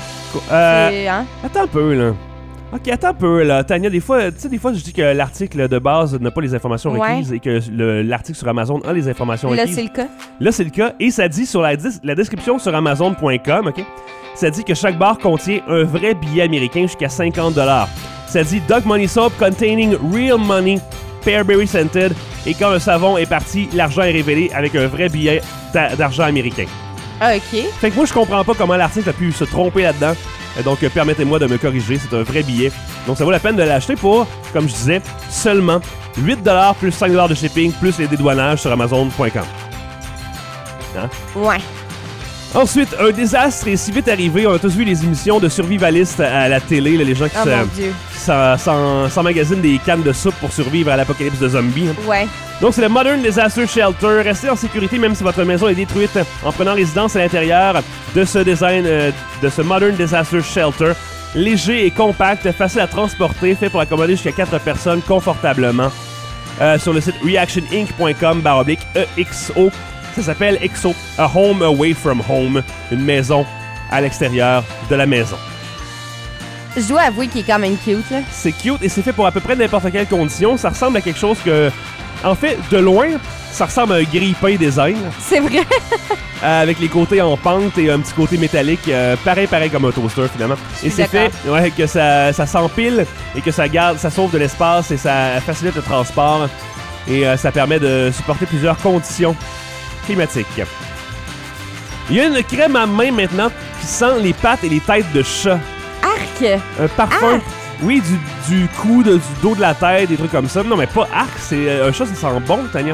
Speaker 4: Euh,
Speaker 3: C'est, hein?
Speaker 4: Attends un peu là. Ok, attends un peu là. Tania, des fois, tu sais, des fois je dis que l'article de base n'a pas les informations requises
Speaker 3: ouais.
Speaker 4: et que le, l'article sur Amazon a les informations
Speaker 3: là,
Speaker 4: requises.
Speaker 3: Là, c'est le cas.
Speaker 4: Là, c'est le cas. Et ça dit sur la, dis- la description sur Amazon point com, ok? Ça dit que chaque barre contient un vrai billet américain jusqu'à cinquante dollars. Ça dit Duck Money Soap containing real money, Pearberry scented. Et quand le savon est parti, l'argent est révélé avec un vrai billet d'a- d'argent américain.
Speaker 3: OK.
Speaker 4: Fait que moi, je comprends pas comment l'article a pu se tromper là-dedans. Donc, euh, permettez-moi de me corriger. C'est un vrai billet. Donc, ça vaut la peine de l'acheter pour, comme je disais, seulement huit dollars plus cinq dollars de shipping plus les dédouanages sur Amazon point com. Hein?
Speaker 3: Ouais.
Speaker 4: Ensuite, un désastre est si vite arrivé. On a tous vu les émissions de survivalistes à la télé, là, les gens qui,
Speaker 3: oh
Speaker 4: se,
Speaker 3: mon Dieu.
Speaker 4: qui s'en, s'en, s'emmagasinent des cannes de soupe pour survivre à l'apocalypse de zombies. Hein.
Speaker 3: Ouais.
Speaker 4: Donc, c'est le Modern Disaster Shelter. Restez en sécurité même si votre maison est détruite en prenant résidence à l'intérieur de ce design, euh, de ce Modern Disaster Shelter. Léger et compact, facile à transporter, fait pour accommoder jusqu'à quatre personnes confortablement. Euh, sur le site reaction inc point com barre oblique E X O. Ça s'appelle X O, A Home Away from Home, une maison à l'extérieur de la maison.
Speaker 3: Je dois avouer qu'il est quand même cute, là.
Speaker 4: C'est cute et c'est fait pour à peu près n'importe quelle condition. Ça ressemble à quelque chose que... En fait, de loin, ça ressemble à un grille-pain design.
Speaker 3: C'est vrai.
Speaker 4: euh, avec les côtés en pente et un petit côté métallique. Euh, pareil, pareil comme un toaster, finalement. Et c'est
Speaker 3: d'accord.
Speaker 4: fait ouais, que ça, ça s'empile et que ça garde, ça sauve de l'espace et ça facilite le transport. Et euh, ça permet de supporter plusieurs conditions climatiques. Il y a une crème à main maintenant qui sent les pattes et les têtes de chat.
Speaker 3: Arc!
Speaker 4: Un parfum...
Speaker 3: Arc.
Speaker 4: Oui, du, du cou, de, du dos de la tête, des trucs comme ça. Non, mais pas arc, c'est euh, un chat, ça sent bon, Tania.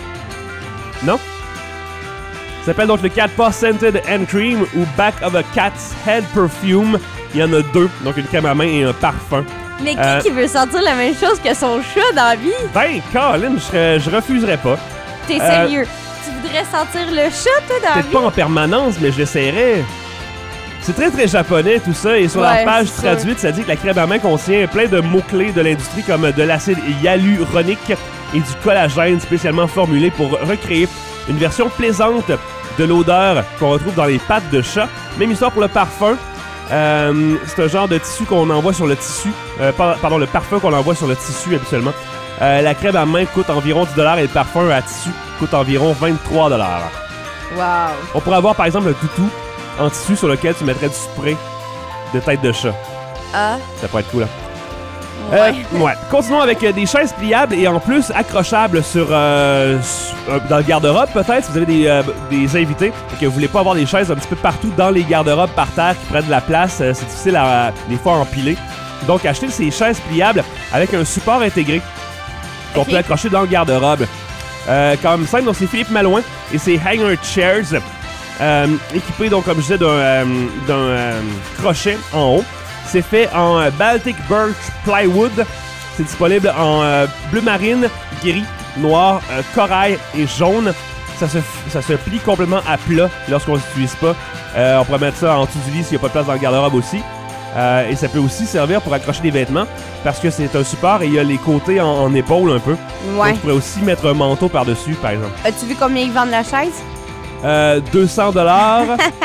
Speaker 4: Non? Ça s'appelle donc le Cat Paw Scented Hand Cream ou Back of a Cat's Head Perfume. Il y en a deux, donc une crème à main et un parfum.
Speaker 3: Mais qui
Speaker 4: Euh,
Speaker 3: qui veut sentir la même chose que son chat dans la vie?
Speaker 4: Ben, Colin, je, serais- je refuserais pas.
Speaker 3: T'es
Speaker 4: Euh,
Speaker 3: sérieux? Tu voudrais sentir le chat, toi, dans la
Speaker 4: Peut-être
Speaker 3: vie?
Speaker 4: pas en permanence, mais je l'essayerais. C'est très très japonais tout ça et sur
Speaker 3: Ouais,
Speaker 4: la page
Speaker 3: c'est
Speaker 4: traduite, ça dit que la crème à main contient plein de mots-clés de l'industrie comme de l'acide hyaluronique et du collagène spécialement formulé pour recréer une version plaisante de l'odeur qu'on retrouve dans les pattes de chat. Même histoire pour le parfum. Euh, c'est un genre de tissu qu'on envoie sur le tissu. Euh, par- pardon, le parfum qu'on envoie sur le tissu habituellement. Euh, la crème à main coûte environ dix dollars et le parfum à tissu coûte environ vingt-trois dollars.
Speaker 3: Wow.
Speaker 4: On pourrait avoir par exemple un toutou en tissu sur lequel tu mettrais du spray de tête de chat.
Speaker 3: Ah.
Speaker 4: Ça pourrait être cool, hein?
Speaker 3: Ouais.
Speaker 4: Euh, ouais. Continuons avec euh, des chaises pliables et en plus accrochables sur, euh, sur- euh, dans le garde-robe peut-être si vous avez des, euh, des invités et que vous voulez pas avoir des chaises un petit peu partout dans les garde-robes par terre qui prennent de la place, euh, c'est difficile à, des fois à empiler. Donc achetez ces chaises pliables avec un support intégré qu'on
Speaker 3: Ok.
Speaker 4: peut accrocher dans le garde-robe. Euh, quand même simple, donc c'est Philippe Malouin et c'est Hanger Chairs. Euh, équipé, donc, comme je disais, d'un, euh, d'un euh, crochet en haut. C'est fait en euh, Baltic Birch Plywood. C'est disponible en euh, bleu marine, gris noir, euh, corail et jaune. Ça se, ça se plie complètement à plat lorsqu'on ne l'utilise pas. Euh, on pourrait mettre ça en dessous du lit s'il n'y a pas de place dans le garde-robe aussi. Euh, et ça peut aussi servir pour accrocher des vêtements parce que c'est un support et il y a les côtés en, en épaule un peu.
Speaker 3: Ouais.
Speaker 4: Donc, tu pourrais aussi mettre un manteau par-dessus, par exemple.
Speaker 3: As-tu vu combien ils vendent la chaise?
Speaker 4: Euh, deux cents dollars.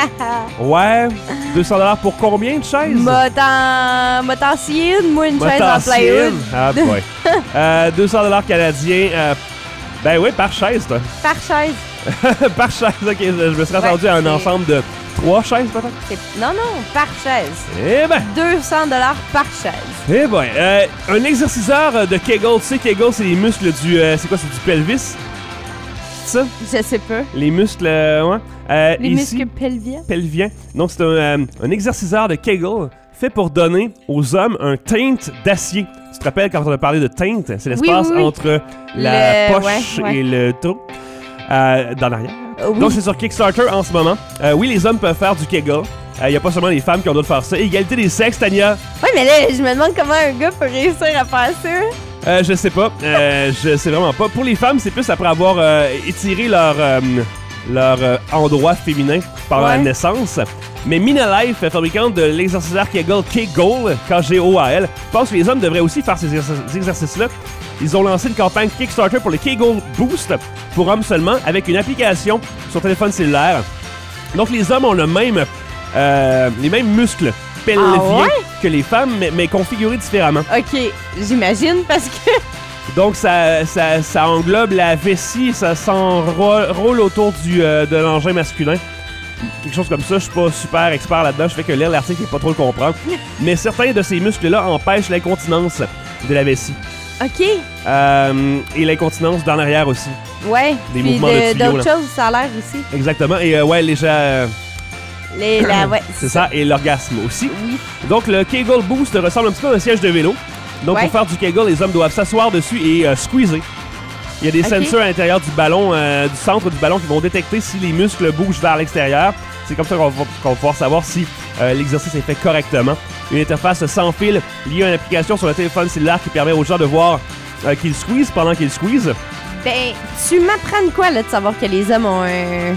Speaker 4: Ouais. deux cents dollars pour combien de chaises?
Speaker 3: Motan... Motancienne, moi une chaise en plywood.
Speaker 4: Ah boy. euh, deux cents dollars canadiens. Euh, ben oui, par chaise, toi.
Speaker 3: Par chaise.
Speaker 4: Par chaise, ok. Je, je me serais
Speaker 3: Ouais,
Speaker 4: attendu à un
Speaker 3: c'est-
Speaker 4: ensemble de trois chaises, peut-être?
Speaker 3: C'est- Non, non, par chaise.
Speaker 4: Eh ben.
Speaker 3: deux cents dollars par chaise.
Speaker 4: Eh ben. Euh, un exerciceur de Kegel. Tu sais, Kegel, c'est les muscles du... Euh, c'est quoi? C'est du pelvis? C'est ça?
Speaker 3: Je sais pas.
Speaker 4: Les muscles... Euh, ouais. Euh,
Speaker 3: Les
Speaker 4: ici,
Speaker 3: muscles pelviens.
Speaker 4: pelvien. Donc, c'est un, euh, un exerciceur de Kegel fait pour donner aux hommes un teinte d'acier. Tu te rappelles quand on a parlé de teinte? C'est l'espace
Speaker 3: oui, oui.
Speaker 4: entre la
Speaker 3: Le-
Speaker 4: poche
Speaker 3: ouais, ouais.
Speaker 4: et le trou. Euh, dans l'arrière.
Speaker 3: Euh, oui.
Speaker 4: Donc, c'est sur Kickstarter en ce moment. Euh, oui, les hommes peuvent faire du Kegel. Il n'y a pas seulement les femmes qui ont le droit de faire ça. Égalité des sexes, Tania.
Speaker 3: Ouais, mais là, je me demande comment un gars peut réussir à faire ça.
Speaker 4: Euh, je sais pas. Euh, je sais vraiment pas. Pour les femmes, c'est plus après avoir euh, étiré leur, euh, leur euh, endroit féminin pendant
Speaker 3: Ouais.
Speaker 4: la naissance. Mais Mina Life, fabricante de l'exerciceur Kegel K-Goal, K G O A L, pense que les hommes devraient aussi faire ces exerc- exercices-là. Ils ont lancé une campagne Kickstarter pour le Kegel Boost pour hommes seulement avec une application sur téléphone cellulaire. Donc les hommes ont le même, euh, les mêmes muscles pelviens
Speaker 3: Ah ouais?
Speaker 4: que les femmes, mais, mais configurés différemment.
Speaker 3: Ok, j'imagine parce que.
Speaker 4: Donc, ça, ça, ça englobe la vessie, ça s'enroule autour du, euh, de l'engin masculin. Quelque chose comme ça, je suis pas super expert là-dedans, je fais que lire l'article et pas trop le comprendre. Mais certains de ces muscles-là empêchent l'incontinence de la vessie.
Speaker 3: Ok,
Speaker 4: Euh, et l'incontinence dans l'arrière aussi.
Speaker 3: ouais.
Speaker 4: Des
Speaker 3: Puis
Speaker 4: mouvements de tuyaux,
Speaker 3: d'autres
Speaker 4: là.
Speaker 3: choses, ça a l'air aussi.
Speaker 4: Exactement. Et euh, ouais, les gens, euh,
Speaker 3: Les, la, ouais,
Speaker 4: c'est ça. Et l'orgasme aussi.
Speaker 3: Oui.
Speaker 4: Donc, le Kegel Boost ressemble un petit peu à un siège de vélo. Donc,
Speaker 3: Ouais.
Speaker 4: pour faire du Kegel, les hommes doivent s'asseoir dessus et euh, squeezer. Il y a des
Speaker 3: Ok.
Speaker 4: sensors à l'intérieur du ballon, euh, du centre du ballon, qui vont détecter si les muscles bougent vers l'extérieur. C'est comme ça qu'on va, qu'on va pouvoir savoir si euh, l'exercice est fait correctement. Une interface sans fil liée à une application sur le téléphone cellulaire qui permet aux gens de voir euh, qu'ils squeezent pendant qu'ils squeezent.
Speaker 3: Ben, tu m'apprends de quoi, là, de savoir que les hommes ont un.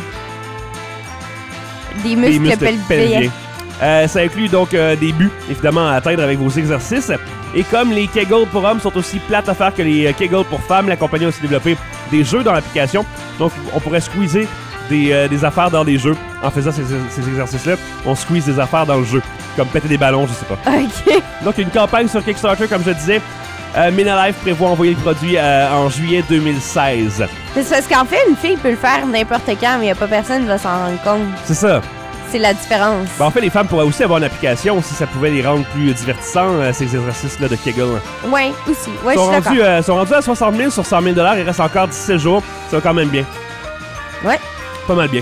Speaker 3: Des muscles,
Speaker 4: Des muscles
Speaker 3: pelviens.
Speaker 4: pelviens. Euh, ça inclut donc euh, des buts, évidemment, à atteindre avec vos exercices. Et comme les Kegel pour hommes sont aussi plates à faire que les euh, Kegel pour femmes, la compagnie a aussi développé des jeux dans l'application. Donc, on pourrait squeezer des, euh, des affaires dans des jeux en faisant ces, ces exercices-là. On squeeze des affaires dans le jeu, comme péter des ballons, je sais pas.
Speaker 3: Ok.
Speaker 4: Donc, une campagne sur Kickstarter, comme je disais. Euh, Mina Life prévoit envoyer le produit euh, en juillet deux mille seize.
Speaker 3: Mais c'est parce qu'en fait, une fille peut le faire n'importe quand, mais il n'y a pas personne qui va s'en rendre compte.
Speaker 4: C'est ça.
Speaker 3: C'est la différence.
Speaker 4: Ben, en fait, les femmes pourraient aussi avoir une application si ça pouvait les rendre plus divertissants, euh, ces exercices-là de Kegel.
Speaker 3: Ouais, aussi. Ouais,
Speaker 4: Ils
Speaker 3: je
Speaker 4: sont,
Speaker 3: suis d'accord.
Speaker 4: rendus, euh, sont rendus à soixante mille sur cent mille dollars. Il reste encore dix-sept jours. Ça va quand même bien.
Speaker 3: Ouais.
Speaker 4: Pas mal bien.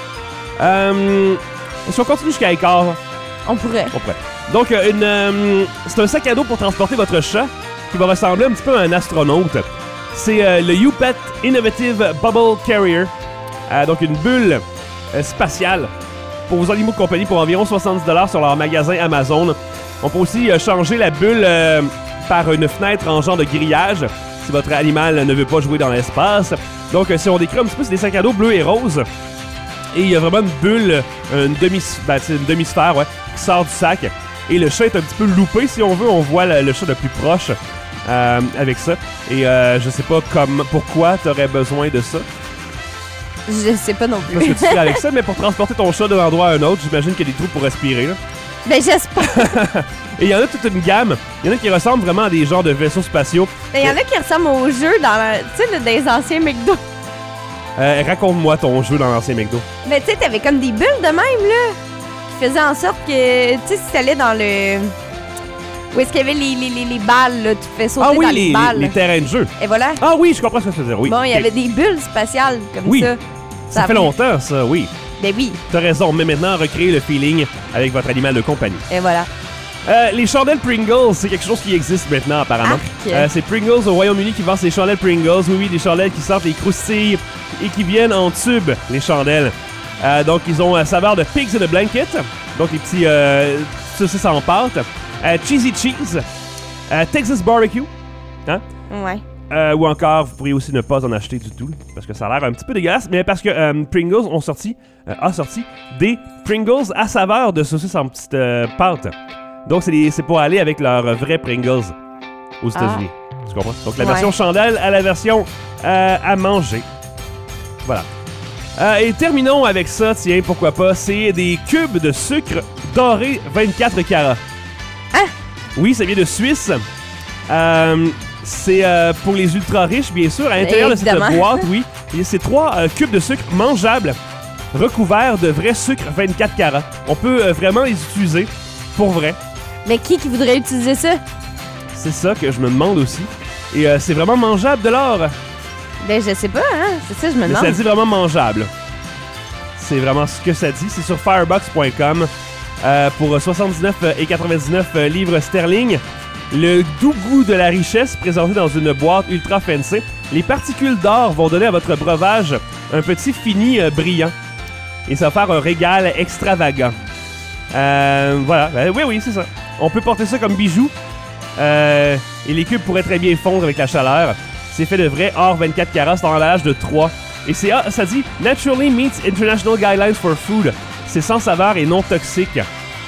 Speaker 4: Euh, si on continue jusqu'à écart,
Speaker 3: On pourrait.
Speaker 4: on pourrait. Donc, euh, une, euh, c'est un sac à dos pour transporter votre chat qui va ressembler un petit peu à un astronaute. C'est euh, le U-Pet Innovative Bubble Carrier. Euh, donc, une bulle euh, spatiale pour vos animaux de compagnie pour environ soixante-dix dollars sur leur magasin Amazon. On peut aussi euh, changer la bulle euh, par une fenêtre en genre de grillage si votre animal ne veut pas jouer dans l'espace. Donc, euh, si on décrit un petit peu, c'est des sacs à dos bleus et roses. Et il y a vraiment une bulle, une, demi, ben, c'est une demi-sphère ouais, qui sort du sac. Et le chat est un petit peu loupé, si on veut. On voit le, le chat de plus proche euh, avec ça. Et euh, je sais pas comme, pourquoi tu aurais besoin de ça.
Speaker 3: Je sais pas non
Speaker 4: Parce que
Speaker 3: plus.
Speaker 4: tu fais avec ça, mais pour transporter ton chat d'un endroit à un autre, j'imagine qu'il y a des trous pour respirer. Là.
Speaker 3: Ben, j'espère.
Speaker 4: Et il y en a toute une gamme. Il y en a qui ressemblent vraiment à des genres de vaisseaux spatiaux.
Speaker 3: Il y en a qui ressemblent aux jeux dans la- tu sais, des anciens McDo.
Speaker 4: Euh, raconte-moi ton jeu dans l'ancien McDo.
Speaker 3: Mais tu sais, t'avais comme des bulles de même, là, qui faisaient en sorte que, tu sais, si t'allais dans le... Où est-ce qu'il y avait les, les, les, les balles, là, tu te fais sauter
Speaker 4: Ah oui,
Speaker 3: dans les,
Speaker 4: les,
Speaker 3: balles.
Speaker 4: les terrains de jeu.
Speaker 3: Et voilà.
Speaker 4: Ah oui, je comprends ce que tu veux dire, oui.
Speaker 3: Bon, il y
Speaker 4: Ok.
Speaker 3: avait des bulles spatiales comme
Speaker 4: Oui.
Speaker 3: ça.
Speaker 4: Ça fait longtemps, ça, oui.
Speaker 3: Ben oui,
Speaker 4: T'as raison, mais maintenant, recréer le feeling avec votre animal de compagnie.
Speaker 3: et voilà.
Speaker 4: Euh, les chandelles Pringles, c'est quelque chose qui existe maintenant, apparemment.
Speaker 3: Arc.
Speaker 4: Euh, c'est Pringles au Royaume-Uni qui vend ces chandelles Pringles. Oui, oui, des chandelles qui sortent les croustilles et qui viennent en tube, les chandelles. Euh, donc, ils ont euh, saveur de Pigs in a Blanket. Donc, les petits euh, saucisses en pâte. Euh, cheesy Cheese. Euh, Texas Barbecue. Hein?
Speaker 3: Ouais.
Speaker 4: Euh, ou encore, vous pourriez aussi ne pas en acheter du tout, parce que ça a l'air un petit peu dégueulasse, mais parce que euh, Pringles ont sorti, euh, a sorti des Pringles à saveur de saucisse en petite euh, pâte. Donc, c'est, des, c'est pour aller avec leur vrai Pringles aux États-Unis. Ah. Tu comprends? Donc, la version ouais. chandelle à la version euh, à manger. Voilà. Euh, et terminons avec ça, tiens, pourquoi pas, c'est des cubes de sucre doré vingt-quatre carats.
Speaker 3: Hein?
Speaker 4: Oui, ça vient de Suisse. Euh... C'est euh, pour les ultra riches, bien sûr. À l'intérieur Évidemment. de cette boîte, oui, il y a ces trois euh, cubes de sucre mangeables recouverts de vrai sucre vingt-quatre carats. On peut euh, vraiment les utiliser pour vrai.
Speaker 3: Mais qui qui voudrait utiliser ça?
Speaker 4: C'est ça que je me demande aussi. Et euh, c'est vraiment mangeable de l'or.
Speaker 3: Ben, je sais pas, hein. C'est ça que je me demande.
Speaker 4: Mais ça dit vraiment mangeable. C'est vraiment ce que ça dit. C'est sur firebox point com euh, pour soixante-dix-neuf virgule quatre-vingt-dix-neuf livres sterling. Le doux goût de la richesse présenté dans une boîte ultra fancy. Les particules d'or vont donner à votre breuvage un petit fini euh, brillant. Et ça va faire un régal extravagant. Euh, voilà. Ben, oui, oui, c'est ça. On peut porter ça comme bijou. Euh, et les cubes pourraient très bien fondre avec la chaleur. C'est fait de vrai or vingt-quatre carats, c'est dans l'âge de trois. Et c'est, ah, ça dit « Naturally meets International Guidelines for Food ». C'est sans saveur et non toxique.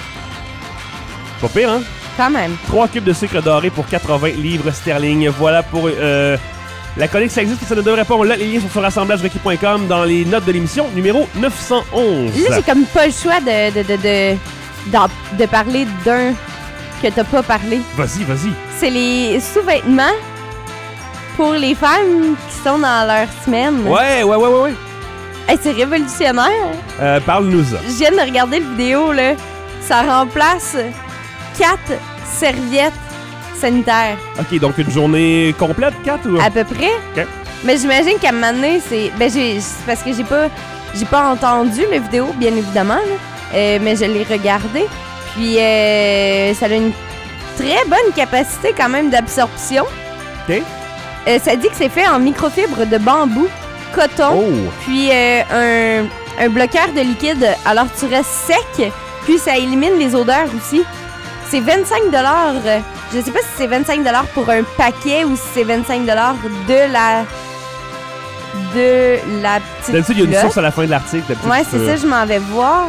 Speaker 4: Pas pire, hein?
Speaker 3: Quand même.
Speaker 4: trois cubes de sucre doré pour quatre-vingts livres sterling. Voilà pour euh, la chronique, ça existe, ça ne devrait pas. On l'a, les liens sont sur assemblage requis point com dans les notes de l'émission numéro neuf cent onze.
Speaker 3: Là, j'ai comme pas le choix de, de, de, de, de, de parler d'un que t'as pas parlé.
Speaker 4: Vas-y, vas-y.
Speaker 3: C'est les sous-vêtements pour les femmes qui sont dans leur semaine.
Speaker 4: Ouais, ouais, ouais, ouais, ouais.
Speaker 3: Hey, c'est révolutionnaire.
Speaker 4: Euh, parle-nous ça.
Speaker 3: Je viens de regarder la vidéo, là. Ça remplace quatre serviettes sanitaires.
Speaker 4: OK, donc une journée complète, quatre ou?
Speaker 3: À peu près.
Speaker 4: OK.
Speaker 3: Mais j'imagine qu'à un moment donné, c'est... Ben, j'ai... c'est parce que j'ai pas... J'ai pas entendu la vidéo, bien évidemment, là. Euh, mais je l'ai regardée. Puis, euh, ça a une très bonne capacité, quand même, d'absorption.
Speaker 4: OK.
Speaker 3: Euh, ça dit que c'est fait en microfibre de bambou, coton,
Speaker 4: oh.
Speaker 3: puis euh, un, un bloqueur de liquide. Alors, tu restes sec, puis ça élimine les odeurs aussi. C'est vingt-cinq dollars. Je sais pas si c'est vingt-cinq dollars pour un paquet ou si c'est vingt-cinq dollars de la de la petite
Speaker 4: D'habitude, il y a une source à la fin de l'article.
Speaker 3: Ouais, c'est ça, je m'en vais voir.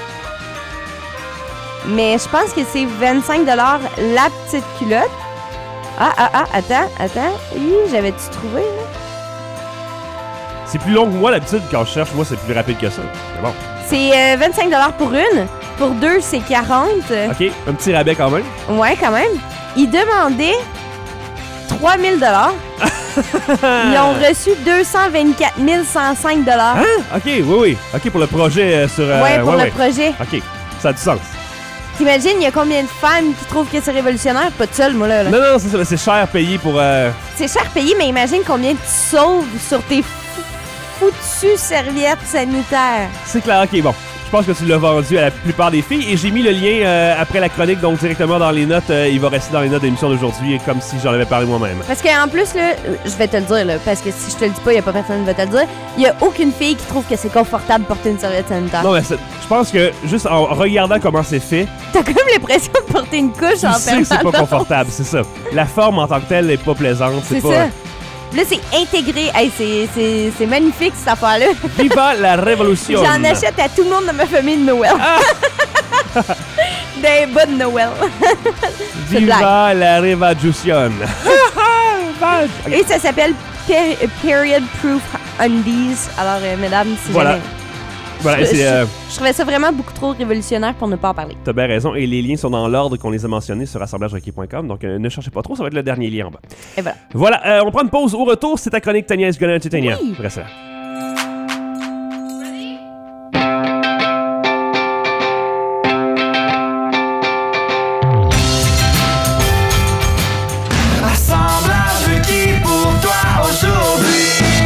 Speaker 3: Mais je pense que c'est vingt-cinq dollars la petite culotte. Ah, ah, ah, attends, attends. Hi, j'avais-tu trouvé, là?
Speaker 4: C'est plus long que moi, d'habitude, quand je cherche. Moi, c'est plus rapide que ça. C'est bon.
Speaker 3: C'est euh, vingt-cinq dollars pour une. Pour deux, c'est quarante.
Speaker 4: OK, un petit rabais quand même.
Speaker 3: Ouais, quand même. Ils demandaient trois mille dollars. Ils ont reçu deux cent vingt-quatre mille cent cinq dollars.
Speaker 4: Hein? OK, oui, oui. OK, pour le projet euh, sur... Euh,
Speaker 3: ouais, pour
Speaker 4: ouais,
Speaker 3: le
Speaker 4: ouais.
Speaker 3: projet.
Speaker 4: OK, ça a du sens.
Speaker 3: T'imagines, il y a combien de femmes qui trouvent que c'est révolutionnaire? Pas de seul, moi, là. là.
Speaker 4: Non, non, c'est ça. C'est cher payé pour... Euh...
Speaker 3: C'est cher payé, mais imagine combien tu sauves sur tes foutues serviettes sanitaires.
Speaker 4: C'est clair. OK, bon. Je pense que tu l'as vendu à la plupart des filles. Et j'ai mis le lien euh, après la chronique, donc directement dans les notes. Euh, il va rester dans les notes de l'émission d'aujourd'hui, comme si j'en avais parlé moi-même.
Speaker 3: Parce qu'en plus, là, je vais te le dire, là, parce que si je te le dis pas, il n'y a pas personne qui va te le dire. Il n'y a aucune fille qui trouve que c'est confortable de porter une serviette sanitaire.
Speaker 4: Non, mais je pense que juste en regardant comment c'est fait...
Speaker 3: T'as comme l'impression de porter une couche
Speaker 4: tu
Speaker 3: en
Speaker 4: sais que c'est pas confortable, c'est ça. La forme en tant que telle n'est pas plaisante. C'est, c'est pas...
Speaker 3: ça. Là, c'est intégré. Hey, c'est, c'est, c'est magnifique, cette affaire-là.
Speaker 4: Viva la révolution!
Speaker 3: J'en achète à tout le monde de ma famille de Noël. Ah! Des bas de Noël.
Speaker 4: Viva la révolution!
Speaker 3: Et ça s'appelle per- Period Proof Undies. Alors, euh, mesdames, si
Speaker 4: voilà.
Speaker 3: jamais...
Speaker 4: Voilà,
Speaker 3: je,
Speaker 4: c'est,
Speaker 3: je,
Speaker 4: euh...
Speaker 3: je trouvais ça vraiment beaucoup trop révolutionnaire pour ne pas en parler.
Speaker 4: T'as bien raison. Et les liens sont dans l'ordre qu'on les a mentionnés sur assemblage requis point com. Donc, euh, ne cherchez pas trop, ça va être le dernier lien en bas.
Speaker 3: Et voilà.
Speaker 4: Voilà, euh, on prend une pause. Au retour, c'est ta chronique Tania Esgona Titania.
Speaker 3: Oui.
Speaker 4: Reste là.
Speaker 1: Assemblage requis pour toi aujourd'hui.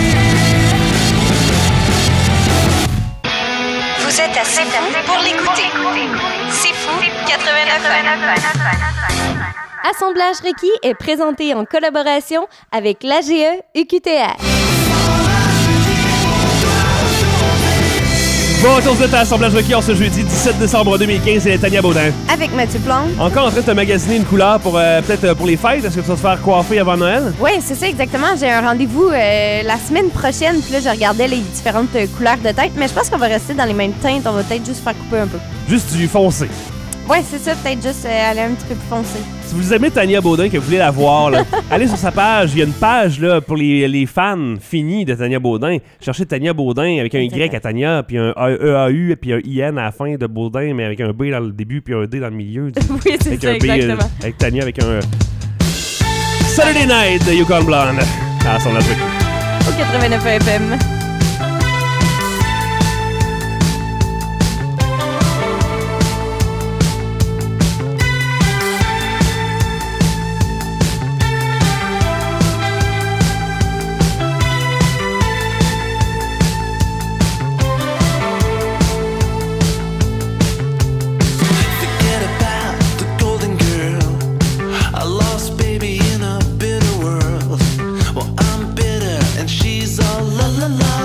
Speaker 2: Vous êtes assez fou pour l'écouter. C'est fou, quatre-vingt-neuf.
Speaker 3: Assemblage requis est présenté en collaboration avec l'A G E U Q T R.
Speaker 4: Bon retour de ta assemblage requis en ce jeudi dix-sept décembre deux mille quinze, c'est Tania Baudin.
Speaker 3: Avec Mathieu Plante.
Speaker 4: Encore en train de te magasiner une couleur pour euh, peut-être euh, pour les fêtes. Est-ce que tu vas te faire coiffer avant Noël?
Speaker 3: Oui, c'est ça exactement. J'ai un rendez-vous euh, la semaine prochaine. Puis là, je regardais les différentes euh, couleurs de tête. Mais je pense qu'on va rester dans les mêmes teintes. On va peut-être juste faire couper un peu.
Speaker 4: Juste du foncé.
Speaker 3: Ouais, c'est ça. Peut-être juste euh, aller un petit peu plus foncé.
Speaker 4: Si vous aimez Tania Baudin, que vous voulez la voir, là, allez sur sa page. Il y a une page là, pour les, les fans finis de Tania Baudin. Cherchez Tania Baudin avec un Y à Tania, puis un E A U, puis un I N à la fin de Baudin, mais avec un B dans le début, puis un D dans le milieu.
Speaker 3: Oui, c'est
Speaker 4: avec
Speaker 3: ça,
Speaker 4: un B,
Speaker 3: exactement.
Speaker 4: euh, avec Tania, avec un Saturday Night de Yukon Blonde. Ah, son truc.
Speaker 3: Au quatre-vingt-neuf F M.
Speaker 6: La la la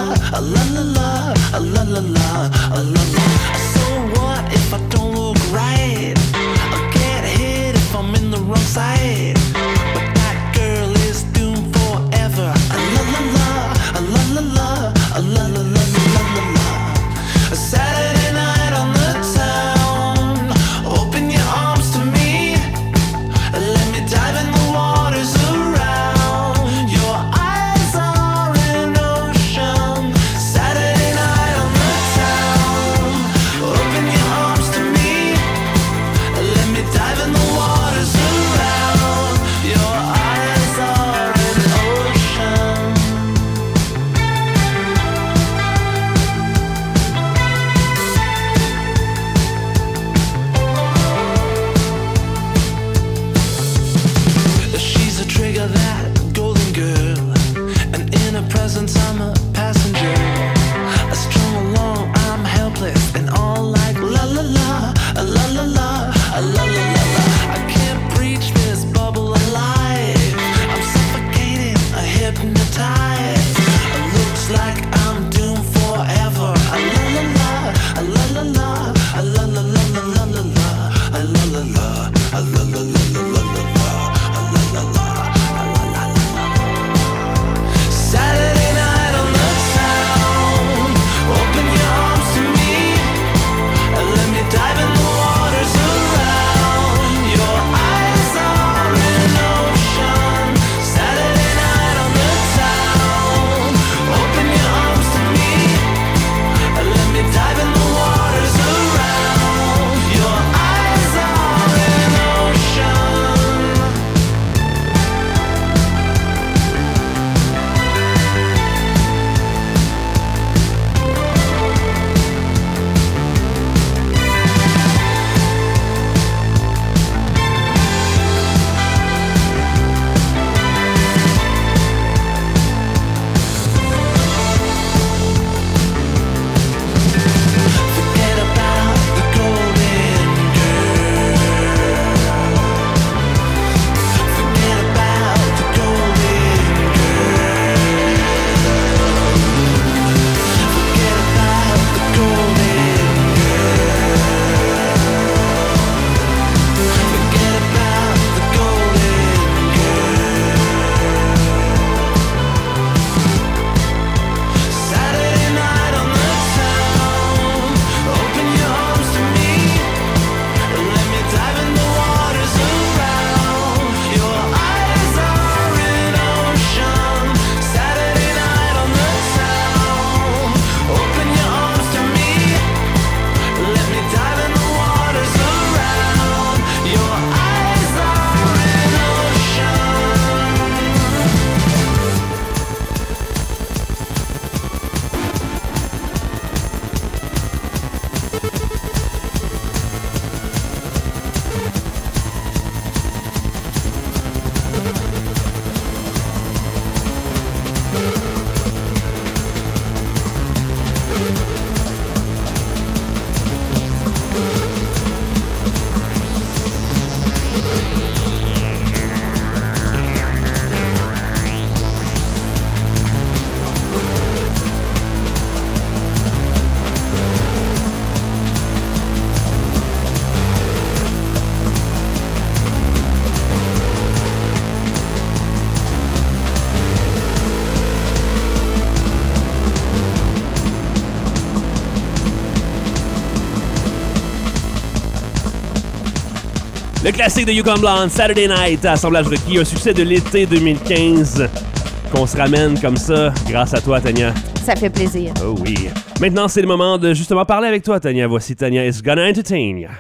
Speaker 4: Le classique de Yukon Blonde, Saturday Night, assemblage requis, un succès de l'été deux mille quinze. Qu'on se ramène comme ça, grâce à toi, Tania.
Speaker 3: Ça fait plaisir.
Speaker 4: Oh oui. Maintenant, c'est le moment de justement parler avec toi, Tania. Voici Tania is gonna entertain ya.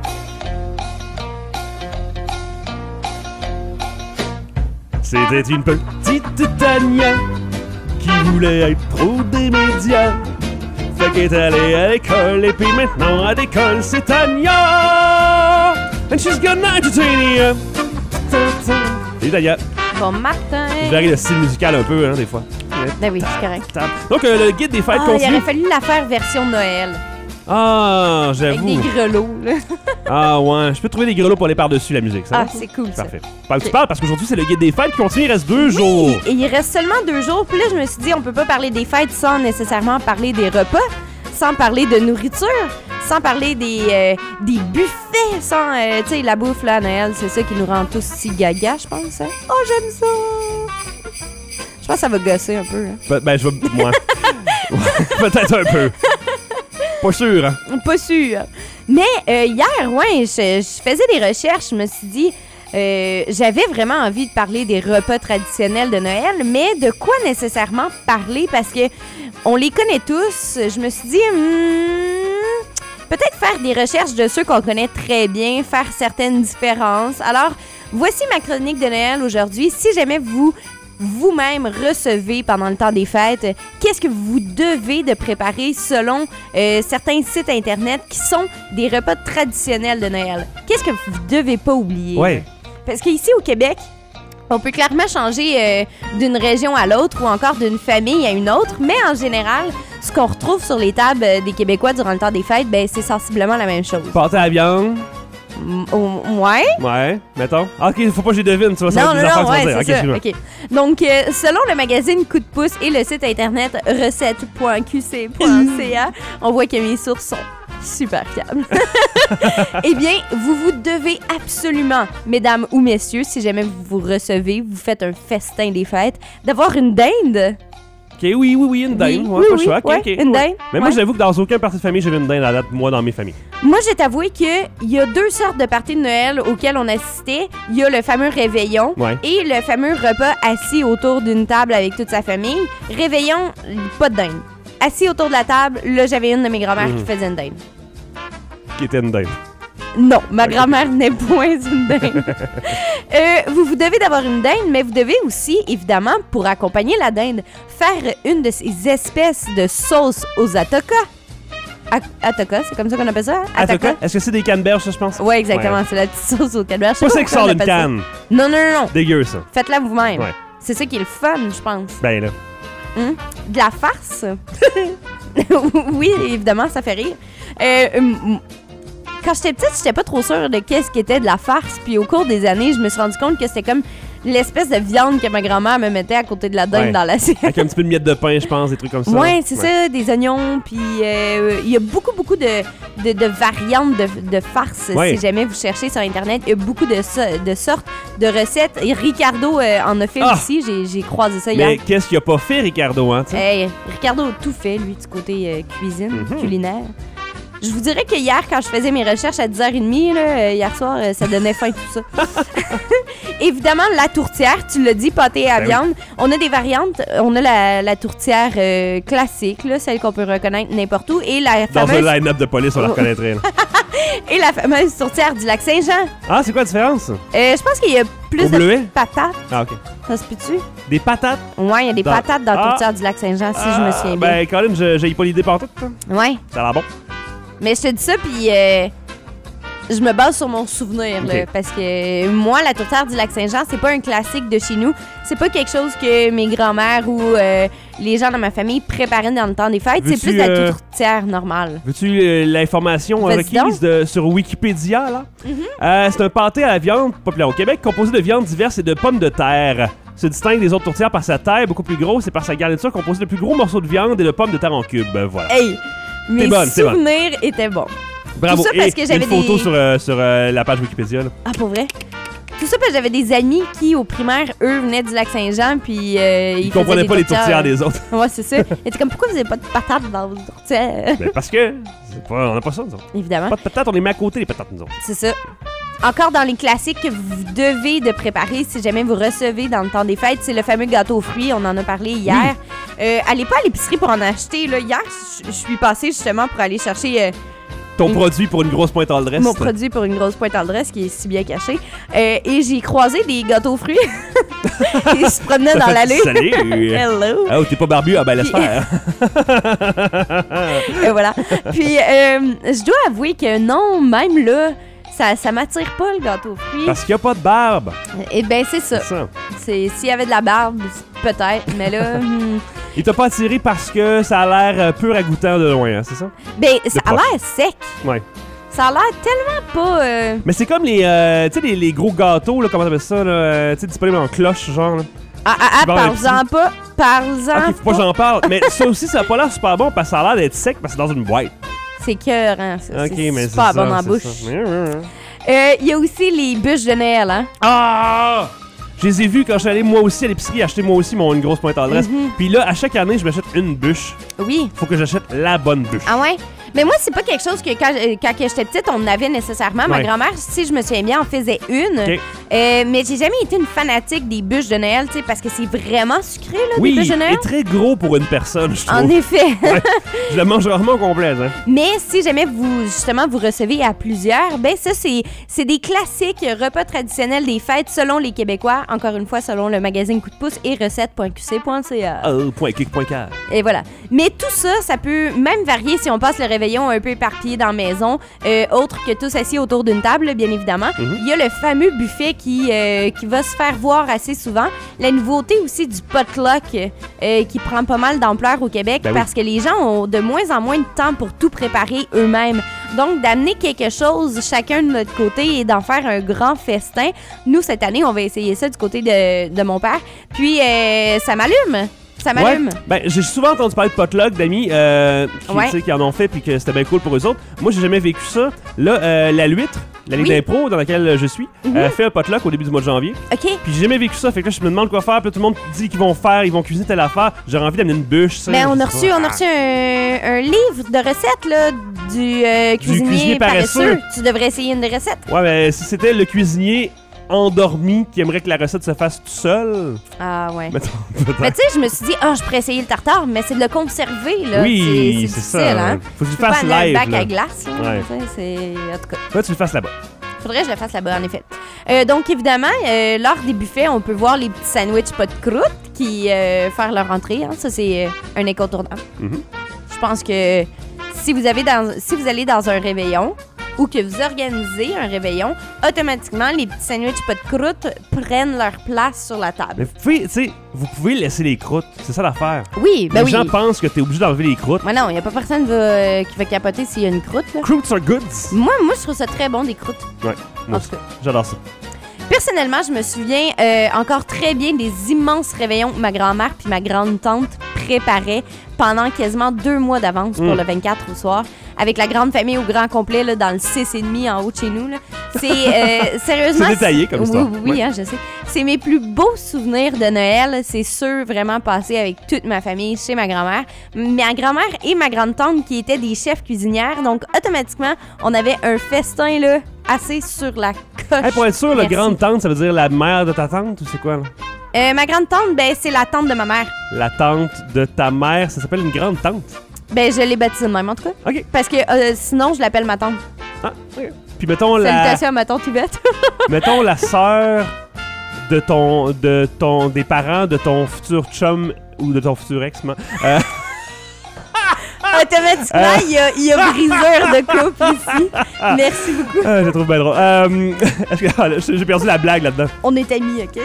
Speaker 4: C'était une petite Tania qui voulait être pro des médias. Fait qu'elle est allée à l'école et puis maintenant à l'école, c'est Tania. And she's gonna entertain ya. Salut, Tania.
Speaker 3: Bon, Martin.
Speaker 4: Je varie le style musical un peu, hein, des fois.
Speaker 3: Ben oui, c'est correct.
Speaker 4: Donc, euh, le guide des fêtes
Speaker 3: Ah, il
Speaker 4: continue.
Speaker 3: aurait fallu la faire version Noël.
Speaker 4: Ah,
Speaker 3: Avec
Speaker 4: j'avoue.
Speaker 3: des grelots, là.
Speaker 4: Ah ouais, je peux trouver des grelots pour aller par-dessus la musique, ça
Speaker 3: Ah,
Speaker 4: va?
Speaker 3: c'est cool, ça.
Speaker 4: Parfait. Parle, tu parles parce qu'aujourd'hui, c'est le guide des fêtes qui continue, il reste deux jours.
Speaker 3: Et il reste seulement deux jours. Puis là, je me suis dit, on peut pas parler des fêtes sans nécessairement parler des repas, sans parler de nourriture, sans parler des, euh, des buffets, sans, euh, tu sais, la bouffe, là, à Noël, c'est ça qui nous rend tous si gaga, je pense. Hein? Oh, j'aime ça! Je pense que ça va gosser un peu. Hein?
Speaker 4: Ben, ben, je vais... Moi. Peut-être un peu. Pas sûr, hein?
Speaker 3: Pas sûr. Mais euh, hier, ouais, je, je faisais des recherches, je me suis dit... Euh, j'avais vraiment envie de parler des repas traditionnels de Noël, mais de quoi nécessairement parler? Parce que on les connaît tous. Je me suis dit, hmm, peut-être faire des recherches de ceux qu'on connaît très bien, faire certaines différences. Alors, voici ma chronique de Noël aujourd'hui. Si jamais vous vous-même recevez pendant le temps des fêtes, qu'est-ce que vous devez de préparer selon euh, certains sites Internet qui sont des repas traditionnels de Noël? Qu'est-ce que vous devez pas oublier?
Speaker 4: Ouais.
Speaker 3: Parce qu'ici, au Québec, on peut clairement changer euh, d'une région à l'autre ou encore d'une famille à une autre, mais en général, ce qu'on retrouve sur les tables euh, des Québécois durant le temps des fêtes, ben, c'est sensiblement la même chose.
Speaker 4: Pâté à la viande.
Speaker 3: Mm, oh, ouais?
Speaker 4: Ouais, mettons. Ah, ok, faut pas que je devine, tu vois, ça
Speaker 3: Non,
Speaker 4: va être
Speaker 3: non,
Speaker 4: des affaires
Speaker 3: non,
Speaker 4: que tu
Speaker 3: ouais,
Speaker 4: vas
Speaker 3: c'est
Speaker 4: dire.
Speaker 3: ça.
Speaker 4: Ok,
Speaker 3: OK. Donc, euh, selon le magazine Coup de pouce et le site internet recette point q c point c a, on voit que mes sources sont super fiables. Eh bien, vous vous devez absolument, mesdames ou messieurs, si jamais vous vous recevez, vous faites un festin des fêtes, d'avoir une dinde.
Speaker 4: Ok, oui, oui, oui, une dinde.
Speaker 3: Oui,
Speaker 4: ouais,
Speaker 3: oui,
Speaker 4: pas le
Speaker 3: oui,
Speaker 4: choix. Ok,
Speaker 3: ouais,
Speaker 4: ok,
Speaker 3: une
Speaker 4: ouais.
Speaker 3: dinde,
Speaker 4: Mais moi,
Speaker 3: ouais.
Speaker 4: j'avoue que dans aucun parti de famille, j'avais une dinde à date, moi, dans mes familles.
Speaker 3: Moi, je vais t'avouer qu'il y a deux sortes de parties de Noël auxquelles on assistait. Il y a le fameux réveillon
Speaker 4: Ouais.
Speaker 3: et le fameux repas assis autour d'une table avec toute sa famille. Réveillon, pas de dinde. Assis autour de la table, là, j'avais une de mes grand-mères
Speaker 4: Mhm.
Speaker 3: qui faisait une dinde.
Speaker 4: Qui était une dinde.
Speaker 3: Non, ma grand-mère n'est point une dinde. euh, vous vous devez d'avoir une dinde, mais vous devez aussi, évidemment, pour accompagner la dinde, faire une de ces espèces de sauces aux atoka. A- Atoka, c'est comme ça qu'on appelle ça?
Speaker 4: Ah, t'as quoi? Est-ce que c'est des canneberges, ça, je pense?
Speaker 3: Ouais, exactement.
Speaker 4: Ouais.
Speaker 3: C'est la petite sauce au canneberge.
Speaker 4: Pas ça qui sort d'une canne.
Speaker 3: Non, non, non, non.
Speaker 4: Dégueu, ça.
Speaker 3: Faites-la vous-même.
Speaker 4: Ouais.
Speaker 3: C'est ça qui est le fun, je pense.
Speaker 4: Ben là.
Speaker 3: Hum? De la farce? Oui, évidemment, ça fait rire. Euh, hum, quand j'étais petite, j'étais pas trop sûre de qu'est-ce qu'était de la farce. Puis au cours des années, je me suis rendu compte que c'était comme l'espèce de viande que ma grand-mère me mettait à côté de la dinde
Speaker 4: Ouais.
Speaker 3: dans l'assiette.
Speaker 4: Avec un petit peu de miettes de pain, je pense, des trucs comme ça.
Speaker 3: Ouais, c'est ça, des oignons, puis euh, il y a beaucoup, beaucoup de, de, de variantes de, de farce,
Speaker 4: Ouais.
Speaker 3: si jamais vous cherchez sur Internet. Il y a beaucoup de, so- de sortes de recettes. Et Ricardo euh, en a fait
Speaker 4: Ah!
Speaker 3: aussi, j'ai, j'ai croisé ça
Speaker 4: Mais
Speaker 3: hier.
Speaker 4: qu'est-ce qu'il a pas fait, Ricardo, hein, tu sais?
Speaker 3: Hey, Ricardo a tout fait, lui, du côté euh, cuisine,
Speaker 4: Mhm.
Speaker 3: culinaire. Je vous dirais que hier, quand je faisais mes recherches à dix heures trente, là, euh, hier soir, euh, ça donnait faim tout ça. Évidemment, la tourtière, tu l'as dit, pâté à
Speaker 4: Ben oui.
Speaker 3: viande. On a des variantes. On a la, la tourtière euh, classique, là, celle qu'on peut reconnaître n'importe où, et la
Speaker 4: Dans
Speaker 3: fameuse,
Speaker 4: un line-up de police, on la reconnaîtrait. là.
Speaker 3: et la fameuse tourtière du lac Saint-Jean.
Speaker 4: Ah, c'est quoi la différence?
Speaker 3: Euh, je pense qu'il y a plus
Speaker 4: Au
Speaker 3: de
Speaker 4: bleuet?
Speaker 3: patates.
Speaker 4: Ah, OK.
Speaker 3: Ça se peut-tu?
Speaker 4: Des patates?
Speaker 3: Ouais, il y a des
Speaker 4: Dans-
Speaker 3: patates dans la
Speaker 4: Ah.
Speaker 3: tourtière du lac Saint-Jean, si je me souviens bien.
Speaker 4: Ben, Colin, je- j'ai pas l'idée partout. hein.
Speaker 3: Ouais.
Speaker 4: Ça a l'air bon.
Speaker 3: Mais je te dis ça, puis euh, je me base sur mon souvenir, là,
Speaker 4: Ok.
Speaker 3: parce que moi, la tourtière du lac Saint-Jean, c'est pas un classique de chez nous. C'est pas quelque chose que mes grands-mères ou euh, les gens dans ma famille préparaient dans le temps des fêtes. C'est
Speaker 4: Veux-tu,
Speaker 3: plus la
Speaker 4: euh,
Speaker 3: tourtière normale.
Speaker 4: Veux-tu euh, l'information euh,
Speaker 3: Vas-y
Speaker 4: requise de- sur Wikipédia, là? Euh, c'est un pâté à la viande populaire au Québec composé de viandes diverses et de pommes de terre. Se distingue des autres tourtières par sa taille beaucoup plus grosse et par sa garniture composée de plus gros morceaux de viande et de pommes de terre en cubes. Ben, voilà.
Speaker 3: Hey! Mes
Speaker 4: bonne, t'es bonne.
Speaker 3: souvenirs étaient bons.
Speaker 4: Bravo.
Speaker 3: tout ça parce
Speaker 4: Et
Speaker 3: que j'avais
Speaker 4: une photo
Speaker 3: des-
Speaker 4: sur, euh, sur euh, la page Wikipédia. Là.
Speaker 3: Ah, pour vrai? Tout ça parce que j'avais des amis qui, au primaire, eux, venaient du lac Saint-Jean, puis euh,
Speaker 4: Ils
Speaker 3: ils
Speaker 4: comprenaient
Speaker 3: faisaient
Speaker 4: pas
Speaker 3: des
Speaker 4: les tourtières des autres.
Speaker 3: Ouais, c'est ça. Ils étaient comme, pourquoi vous avez pas de patates dans vos tourtières?
Speaker 4: Ben, parce que c'est pas, on n'a pas ça, nous autres.
Speaker 3: Évidemment.
Speaker 4: Pas de patates, on les met à côté, les patates, nous autres.
Speaker 3: C'est ça. encore dans les classiques que vous devez de préparer si jamais vous recevez dans le temps des fêtes, c'est le fameux gâteau aux fruits. On en a parlé hier. Oui. Euh, allez pas à l'épicerie pour en acheter. Là. Hier, je suis passée justement pour aller chercher... Euh,
Speaker 4: Ton
Speaker 3: une...
Speaker 4: produit pour une grosse pointe en dresse.
Speaker 3: Mon produit pour une grosse pointe en dresse qui est si bien caché. Euh, et j'ai croisé des gâteaux aux fruits. Ils se promenaient dans l'allée.
Speaker 4: Salut!
Speaker 3: Hello!
Speaker 4: Ah, oh, t'es pas barbu? Ah ben laisse
Speaker 3: Puis...
Speaker 4: faire.
Speaker 3: Et voilà. Puis, euh, je dois avouer que non, même là... Ça, ça m'attire pas, le gâteau aux fruits.
Speaker 4: Parce qu'il n'y a pas de barbe.
Speaker 3: Eh bien, c'est ça.
Speaker 4: C'est ça.
Speaker 3: C'est, s'il y avait de la barbe, peut-être, mais là... hmm.
Speaker 4: Il t'a pas attiré parce que ça a l'air euh, peu ragoûtant de loin, hein, c'est ça?
Speaker 3: Ben, ça a l'air sec.
Speaker 4: Ouais.
Speaker 3: Ça a l'air tellement pas... Euh...
Speaker 4: Mais c'est comme les, euh, tu sais, les, les gros gâteaux, là, comment t'appelles ça, là, euh, tu sais, disponibles en cloche, genre, là.
Speaker 3: Ah, ah, ah parle-en pas. Parle-en
Speaker 4: Ok, faut pas que j'en parle. Mais ça aussi, ça a pas l'air super bon parce que ça a l'air d'être sec parce que c'est dans une boîte.
Speaker 3: C'est écœurant, ça.
Speaker 4: Ok,
Speaker 3: c'est
Speaker 4: mais
Speaker 3: super
Speaker 4: c'est
Speaker 3: bon
Speaker 4: ça,
Speaker 3: en
Speaker 4: c'est
Speaker 3: bouche. Il euh, y a aussi les bûches de Noël, hein?
Speaker 4: Ah! Je les ai vus quand je suis allé moi aussi à l'épicerie acheter moi aussi mon une grosse pointe en dresse.
Speaker 3: Mm-hmm.
Speaker 4: Puis là, à chaque année, je m'achète une bûche.
Speaker 3: Oui.
Speaker 4: Faut que j'achète la bonne bûche.
Speaker 3: Ah ouais? Mais moi, c'est pas quelque chose que quand, quand j'étais petite, on avait nécessairement. Ma
Speaker 4: ouais.
Speaker 3: grand-mère, si je me souviens bien, en faisait une.
Speaker 4: Okay.
Speaker 3: Euh, mais j'ai jamais été une fanatique des bûches de Noël, tu sais, parce que c'est vraiment sucré, là,
Speaker 4: oui,
Speaker 3: des bûches de Noël.
Speaker 4: Oui, très gros pour une personne, je trouve.
Speaker 3: En effet.
Speaker 4: Ouais, je la mange rarement complète, hein.
Speaker 3: Mais si jamais vous, justement, vous recevez à plusieurs, ben ça, c'est, c'est des classiques repas traditionnels des fêtes selon les Québécois. Encore une fois, selon le magazine Coup de pouce et recettes point q c point c a.
Speaker 4: Euh, point kick point c a.
Speaker 3: Et voilà. Mais tout ça, ça peut même varier si on passe le réveillon un peu éparpillé dans la maison, euh, autre que tous assis autour d'une table, bien évidemment. Mm-hmm. Il y a le fameux buffet qui, euh, qui va se faire voir assez souvent. La nouveauté aussi du potluck euh, qui prend pas mal d'ampleur au Québec ben parce oui. que les gens ont de moins en moins de temps pour tout préparer eux-mêmes. Donc, d'amener quelque chose chacun de notre côté et d'en faire un grand festin. Nous, cette année, on va essayer ça du côté de, de mon père. Puis, euh, ça m'allume. Ça m'allume.
Speaker 4: Ouais. Ben, j'ai souvent entendu parler de potluck d'amis euh, qui,
Speaker 3: ouais.
Speaker 4: qui en ont fait puis que c'était bien cool pour eux autres. Moi, j'ai jamais vécu ça. Là, euh, la L'Huître, la Ligue oui. d'impro dans laquelle je suis, mm-hmm. euh, fait un potluck au début du mois de janvier.
Speaker 3: OK.
Speaker 4: Puis j'ai jamais vécu ça. Fait que là, je me demande quoi faire. Puis là, tout le monde dit qu'ils vont faire, ils vont cuisiner telle affaire. J'aurais envie d'amener une bûche. Ça,
Speaker 3: ben, on a reçu, on a reçu un, un livre de recettes là, du, euh, cuisinier, du cuisinier paresseux. paresseux. Tu devrais essayer une des recettes.
Speaker 4: Ouais, mais si c'était le cuisinier endormi qui aimerait que la recette se fasse tout seul.
Speaker 3: Ah ouais.
Speaker 4: Mettons,
Speaker 3: mais tu sais, je me suis dit, ah, oh, je pourrais essayer le tartare, mais c'est de le conserver, là.
Speaker 4: Oui,
Speaker 3: c'est, c'est,
Speaker 4: c'est
Speaker 3: difficile,
Speaker 4: ça.
Speaker 3: Hein?
Speaker 4: Faut que tu le fasses live.
Speaker 3: Un bac
Speaker 4: là.
Speaker 3: à glace, là.
Speaker 4: Ouais.
Speaker 3: C'est... En tout cas.
Speaker 4: Faudrait que tu le fasses là-bas.
Speaker 3: Faudrait que je le fasse là-bas, en effet. Euh, donc, évidemment, euh, lors des buffets, on peut voir les petits sandwichs pas de croûte qui euh, faire leur entrée. Hein. Ça, c'est euh, un incontournable.
Speaker 4: Mm-hmm.
Speaker 3: Je pense que si vous, avez dans, si vous allez dans un réveillon, ou que vous organisez un réveillon, automatiquement, les petits sandwichs pas de croûte prennent leur place sur la table.
Speaker 4: Mais vous pouvez, tu sais, vous pouvez laisser les croûtes. C'est ça l'affaire.
Speaker 3: Oui, ben
Speaker 4: les
Speaker 3: oui.
Speaker 4: Les gens pensent que t'es obligé d'enlever les croûtes.
Speaker 3: Mais non, il n'y a pas personne va, euh, qui va capoter s'il y a une croûte, là.
Speaker 4: Croûtes are good.
Speaker 3: Moi, moi, je trouve ça très bon, des croûtes.
Speaker 4: Ouais, moi aussi. J'adore ça.
Speaker 3: Personnellement, je me souviens euh, encore très bien des immenses réveillons que ma grand-mère puis ma grande-tante préparaient pendant quasiment deux mois d'avance pour mmh. le vingt-quatre au soir, avec la grande famille au grand complet là, dans le six et demi en haut de chez nous. Là. C'est euh, sérieusement...
Speaker 4: C'est détaillé comme ça.
Speaker 3: Oui, oui,
Speaker 4: ouais.
Speaker 3: hein, je sais. C'est mes plus beaux souvenirs de Noël. C'est ceux vraiment passés avec toute ma famille chez ma grand-mère. Ma grand-mère et ma grande-tante qui étaient des chefs cuisinières. Donc, automatiquement, on avait un festin là, assez sur la coche.
Speaker 4: Hey, pour être sûr, la grande-tante, ça veut dire la mère de ta tante ou c'est quoi, là?
Speaker 3: Euh, ma grande-tante, ben, c'est la tante de ma mère.
Speaker 4: La tante de ta mère, ça s'appelle une grande-tante?
Speaker 3: Ben, je l'ai baptisée de même, en tout cas.
Speaker 4: OK.
Speaker 3: Parce que euh, sinon, je l'appelle ma tante.
Speaker 4: Ah, OK. Puis mettons la...
Speaker 3: Salutations à ma tante Yvette.
Speaker 4: Mettons la sœur de ton, de ton, des parents de ton futur chum ou de ton futur ex, moi. Euh...
Speaker 3: Automatiquement, euh... il, y a, il y a briseur de couple ici. Merci beaucoup.
Speaker 4: Euh, je le trouve bien drôle. Euh, est-ce que, ah, j'ai perdu la blague là-dedans.
Speaker 3: On est amis, OK?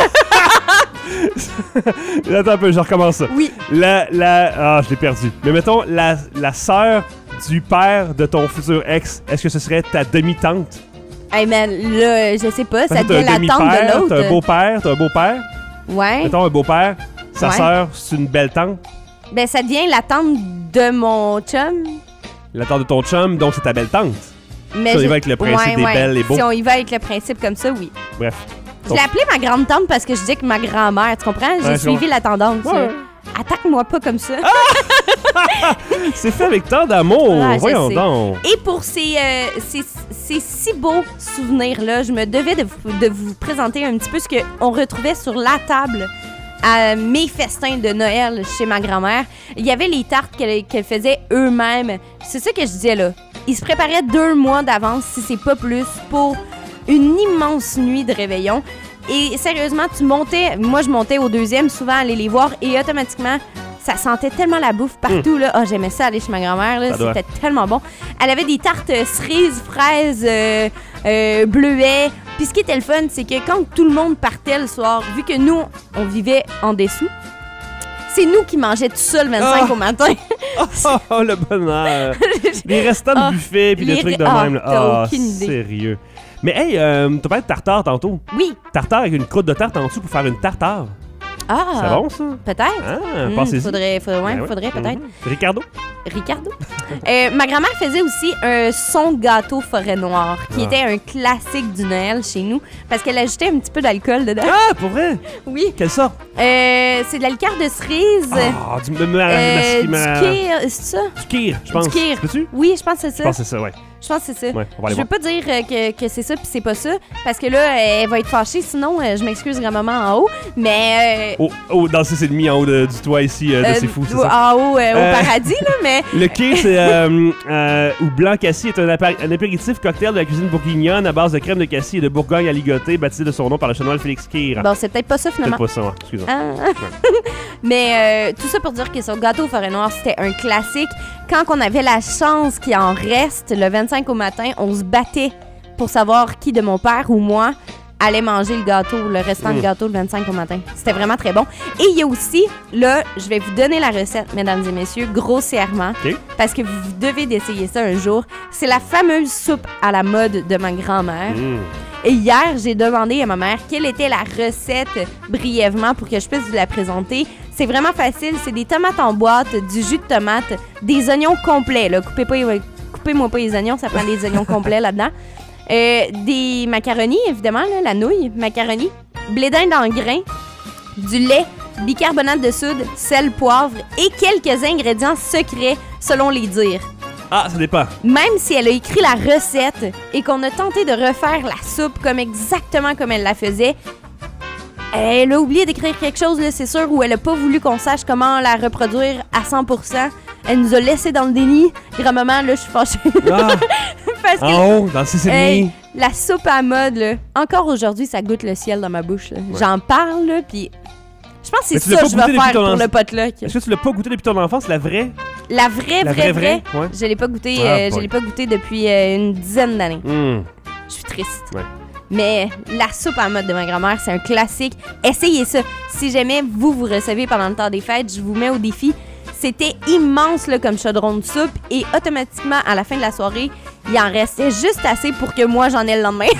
Speaker 4: Attends un peu, je recommence ça.
Speaker 3: Oui.
Speaker 4: La, la, ah, je l'ai perdu. Mais mettons, la, la sœur du père de ton futur ex, est-ce que ce serait ta demi-tante?
Speaker 3: Hey man, là, je sais pas, ça devient la tante de l'autre.
Speaker 4: T'as un beau-père, t'as un beau-père.
Speaker 3: Ouais.
Speaker 4: Mettons un beau-père, sa
Speaker 3: ouais.
Speaker 4: sœur, c'est une belle tante.
Speaker 3: Ben, ça devient la tante de mon chum.
Speaker 4: La tante de ton chum, donc c'est ta belle tante.
Speaker 3: Mais
Speaker 4: si on
Speaker 3: je...
Speaker 4: y va avec le principe
Speaker 3: ouais,
Speaker 4: des
Speaker 3: ouais.
Speaker 4: belles et beaux.
Speaker 3: Si on y va avec le principe comme ça, oui.
Speaker 4: Bref.
Speaker 3: Je l'ai appelée ma grande-tante parce que je dis que ma grand-mère, tu comprends? J'ai
Speaker 4: ouais,
Speaker 3: suivi la tendance.
Speaker 4: Ouais.
Speaker 3: Attaque-moi pas comme ça. Ah!
Speaker 4: C'est fait avec tant d'amour.
Speaker 3: Ah, je
Speaker 4: Voyons
Speaker 3: sais.
Speaker 4: donc.
Speaker 3: Et pour ces, euh, ces, ces si beaux souvenirs-là, je me devais de vous, de vous présenter un petit peu ce qu'on retrouvait sur la table à mes festins de Noël chez ma grand-mère. Il y avait les tartes qu'elle qu'elle faisait eux-mêmes. C'est ça que je disais là. Ils se préparaient deux mois d'avance, si c'est pas plus, pour une immense nuit de réveillon. Et sérieusement, tu montais... Moi, je montais au deuxième, souvent aller les voir, et automatiquement... Ça sentait tellement la bouffe partout, là. Ah, j'aimais ça aller chez ma grand-mère, là. C'était tellement bon. Elle avait des tartes euh, cerises, fraises, euh, euh, bleuets. Puis ce qui était le fun, c'est que quand tout le monde partait le soir, vu que nous, on vivait en dessous, c'est nous qui mangeais tout ça le vingt-cinq
Speaker 4: oh.
Speaker 3: au matin.
Speaker 4: Oh, oh, le bonheur. Les restants de
Speaker 3: oh,
Speaker 4: buffet puis des trucs de
Speaker 3: oh,
Speaker 4: même.
Speaker 3: t'as
Speaker 4: Ah,
Speaker 3: aucune idée.
Speaker 4: Sérieux. Mais hey, euh, t'as parlé de tartare tantôt.
Speaker 3: Oui.
Speaker 4: Tartare avec une croûte de tarte en dessous pour faire une tartare.
Speaker 3: Ah.
Speaker 4: C'est bon, ça?
Speaker 3: Peut-être.
Speaker 4: Ah,
Speaker 3: Mmh,
Speaker 4: pensez-y.
Speaker 3: faudrait, faudrait, ouais,
Speaker 4: Ben ouais.
Speaker 3: faudrait peut-être.
Speaker 4: Mm-hmm. Ricardo?
Speaker 3: Ricardo. euh, ma grand-mère faisait aussi un son gâteau forêt noire, qui
Speaker 4: Ah.
Speaker 3: était un classique du Noël chez nous, parce qu'elle ajoutait un petit peu d'alcool dedans.
Speaker 4: Ah, pour vrai?
Speaker 3: Oui.
Speaker 4: Quelle sorte?
Speaker 3: Euh, c'est de la liqueur de cerise.
Speaker 4: Ah, du, ma, ma,
Speaker 3: euh,
Speaker 4: ma-
Speaker 3: du kir, c'est ça?
Speaker 4: du kir, je pense.
Speaker 3: Du kir.
Speaker 4: Peux-tu?
Speaker 3: Oui, je pense que c'est
Speaker 4: Je
Speaker 3: ça.
Speaker 4: pense que c'est ça, ouais.
Speaker 3: Je pense que c'est ça.
Speaker 4: Ouais, on va aller
Speaker 3: Je veux
Speaker 4: voir.
Speaker 3: pas dire euh, que, que c'est ça puis c'est pas ça, parce que là, elle va être fâchée, sinon euh, je m'excuse grand-maman en haut, mais... Euh,
Speaker 4: Oh, oh, dans le six virgule cinq en haut de- du toit ici, euh, de
Speaker 3: euh,
Speaker 4: C'est fou, c'est ça?
Speaker 3: En haut, euh, au
Speaker 4: Euh,
Speaker 3: paradis, là, mais...
Speaker 4: Le kir, c'est euh, euh, ou blanc cassis est un, apé- un apéritif cocktail de la cuisine bourguignonne à base de crème de cassis et de Bourgogne à ligoter, baptisé de son nom par le chanoine Félix Kir.
Speaker 3: Bon, c'est peut-être pas ça, finalement.
Speaker 4: Peut-être pas ça, hein. Excuse-moi.
Speaker 3: Ah. Mais euh, tout ça pour dire que son gâteau au forêt noire, c'était un classique. Quand on avait la chance qu'il en reste, le vingt-cinq au matin, on se battait pour savoir qui de mon père ou moi allait manger le gâteau, le restant
Speaker 4: Mm.
Speaker 3: du gâteau le vingt-cinq au matin. C'était vraiment très bon. Et il y a aussi, là, je vais vous donner la recette, mesdames et messieurs, grossièrement,
Speaker 4: OK.
Speaker 3: parce que vous devez d'essayer ça un jour. C'est la fameuse soupe à la mode de ma grand-mère.
Speaker 4: Mm.
Speaker 3: Et hier, j'ai demandé à ma mère quelle était la recette brièvement pour que je puisse vous la présenter. C'est vraiment facile. C'est des tomates en boîte, du jus de tomate, des oignons complets. Là. Coupez pas, coupez-moi pas les oignons, ça prend des oignons complets là-dedans. Euh, des macaronis, évidemment, là, la nouille, macaroni, blé d'Inde en grains, du lait, bicarbonate de soude, sel, poivre et quelques ingrédients secrets selon les dires.
Speaker 4: Ah, ça dépend.
Speaker 3: Même si elle a écrit la recette et qu'on a tenté de refaire la soupe comme exactement comme elle la faisait, elle a oublié d'écrire quelque chose, là, c'est sûr, ou elle a pas voulu qu'on sache comment la reproduire à cent pour cent. Elle nous a laissé dans le déni. Grand-maman, là, je suis fâchée.
Speaker 4: Ah,
Speaker 3: Parce que
Speaker 4: en haut, dans le six virgule cinq.
Speaker 3: hey, la soupe à mode, là, encore aujourd'hui, ça goûte le ciel dans ma bouche. là. J'en parle, là, puis je pense que
Speaker 4: Mais
Speaker 3: c'est
Speaker 4: tu l'as
Speaker 3: ça
Speaker 4: pas
Speaker 3: que je
Speaker 4: goûté
Speaker 3: vais
Speaker 4: depuis
Speaker 3: faire
Speaker 4: ton
Speaker 3: pour
Speaker 4: enf-
Speaker 3: le potluck.
Speaker 4: Est-ce que tu l'as pas goûté depuis ton enfance, la vraie?
Speaker 3: La vraie,
Speaker 4: La
Speaker 3: vraie,
Speaker 4: vraie,
Speaker 3: vraie,
Speaker 4: vraie? Ouais.
Speaker 3: je l'ai pas goûté,
Speaker 4: Ah,
Speaker 3: euh, je
Speaker 4: boy.
Speaker 3: l'ai pas goûté depuis euh, une dizaine d'années.
Speaker 4: Mm.
Speaker 3: Je suis triste.
Speaker 4: Ouais.
Speaker 3: Mais la soupe à mode de ma grand-mère, c'est un classique. Essayez ça. Si jamais vous vous recevez pendant le temps des fêtes, je vous mets au défi. C'était immense là, comme chaudron de soupe et automatiquement, à la fin de la soirée, il en restait juste assez pour que moi, j'en ai le lendemain.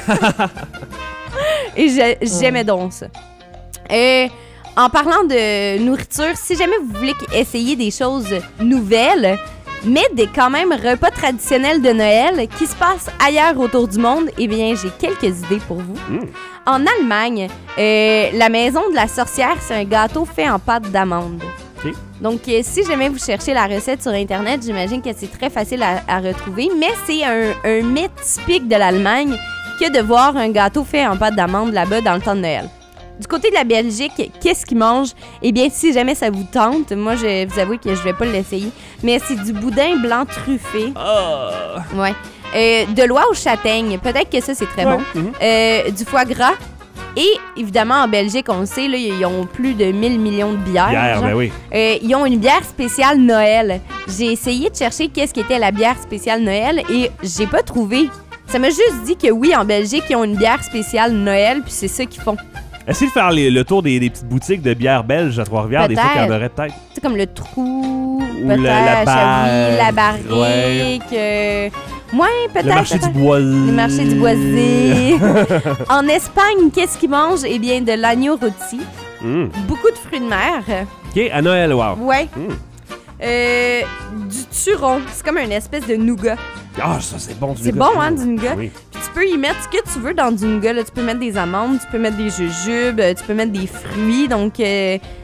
Speaker 3: Et je- j'aimais donc ça. Euh, en parlant de nourriture, si jamais vous voulez essayer des choses nouvelles, mais des quand même repas traditionnels de Noël qui se passent ailleurs autour du monde, eh bien, j'ai quelques idées pour vous.
Speaker 4: Mm.
Speaker 3: En Allemagne, euh, la maison de la sorcière, c'est un gâteau fait en pâte d'amande.
Speaker 4: OK.
Speaker 3: Donc, euh, si jamais vous cherchez la recette sur Internet, j'imagine que c'est très facile à, à retrouver, mais c'est un, un mythe typique de l'Allemagne que de voir un gâteau fait en pâte d'amande là-bas dans le temps de Noël. Du côté de la Belgique, qu'est-ce qu'ils mangent? Eh bien, si jamais ça vous tente, moi, je vais vous avouer que je vais pas l'essayer, mais c'est du boudin blanc truffé.
Speaker 4: Ah.
Speaker 3: Ouais. Euh, de l'oie aux châtaignes. Peut-être que ça, c'est très
Speaker 4: Ouais.
Speaker 3: bon.
Speaker 4: Mhm.
Speaker 3: Euh, du foie gras. Et évidemment, en Belgique, on le sait, là, ils ont plus de mille millions de bières.
Speaker 4: Bière,
Speaker 3: genre.
Speaker 4: ben oui.
Speaker 3: Euh, ils ont une bière spéciale Noël. J'ai essayé de chercher qu'est-ce qu'était la bière spéciale Noël et j'ai pas trouvé. Ça m'a juste dit que oui, en Belgique, ils ont une bière spéciale Noël, puis c'est ça qu'ils font.
Speaker 4: Essayez de faire les- le tour des, des petites boutiques de bière belge à Trois-Rivières. Des fois qu'il y en
Speaker 3: Peut-être.
Speaker 4: aurait peut-être.
Speaker 3: C'est comme le trou,
Speaker 4: Ou
Speaker 3: peut-être,
Speaker 4: la- la
Speaker 3: oui, la
Speaker 4: barre,
Speaker 3: barrique. euh, Ouais, peut-être.
Speaker 4: Le marché du
Speaker 3: peut-être.
Speaker 4: boisé.
Speaker 3: Le marché du boisé. En Espagne, qu'est-ce qu'ils mangent? Eh bien, de l'agneau rôti.
Speaker 4: Mm.
Speaker 3: Beaucoup de fruits de mer.
Speaker 4: OK, à Noël, wow.
Speaker 3: Ouais.
Speaker 4: Mm.
Speaker 3: Euh, du turon. C'est comme une espèce de nougat.
Speaker 4: Ah, ça, c'est bon. du
Speaker 3: C'est
Speaker 4: nougat.
Speaker 3: bon, hein, du nougat?
Speaker 4: Oui.
Speaker 3: Puis tu peux y mettre ce que tu veux dans du nougat. Là. Tu peux mettre des amandes, tu peux mettre des jujubes, euh, tu peux mettre des fruits. Donc, euh,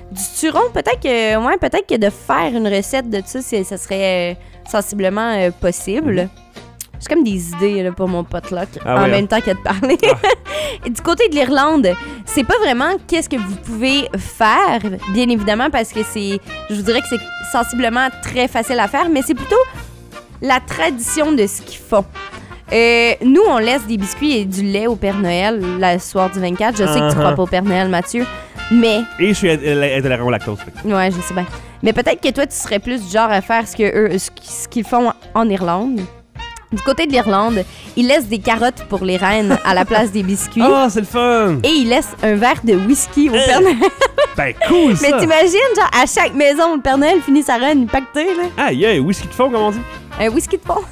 Speaker 3: Du turon, peut-être que, ouais, peut-être que de faire une recette de ça, c'est, ça serait euh, sensiblement euh, possible. J'ai comme des idées là, pour mon potluck
Speaker 4: Ah
Speaker 3: en
Speaker 4: oui,
Speaker 3: même
Speaker 4: hein?
Speaker 3: temps que de parler. Et du côté de l'Irlande, c'est pas vraiment qu'est-ce que vous pouvez faire, bien évidemment, parce que c'est, je vous dirais que c'est sensiblement très facile à faire, mais c'est plutôt la tradition de ce qu'ils font. Euh, nous, on laisse des biscuits et du lait au Père Noël le soir du vingt-quatre. Je sais que tu
Speaker 4: Uh-huh.
Speaker 3: crois pas au Père Noël, Mathieu, mais...
Speaker 4: Et je suis int- intolérant au lactose. fait que-
Speaker 3: Ouais, je sais bien. Mais peut-être que toi, tu serais plus du genre à faire ce que eux, ce qu- ce qu'ils font en Irlande. Du côté de l'Irlande, ils laissent des carottes pour les reines à la place des biscuits.
Speaker 4: Ah, c'est le fun!
Speaker 3: Et ils laissent un verre de whisky au Père Noël.
Speaker 4: Ben, cool, ça!
Speaker 3: Mais t'imagines, genre, à chaque maison, le Père Noël finit sa reine pactée, là.
Speaker 4: Ah, yeah, whisky de fond, comme on dit.
Speaker 3: Un whisky de fond.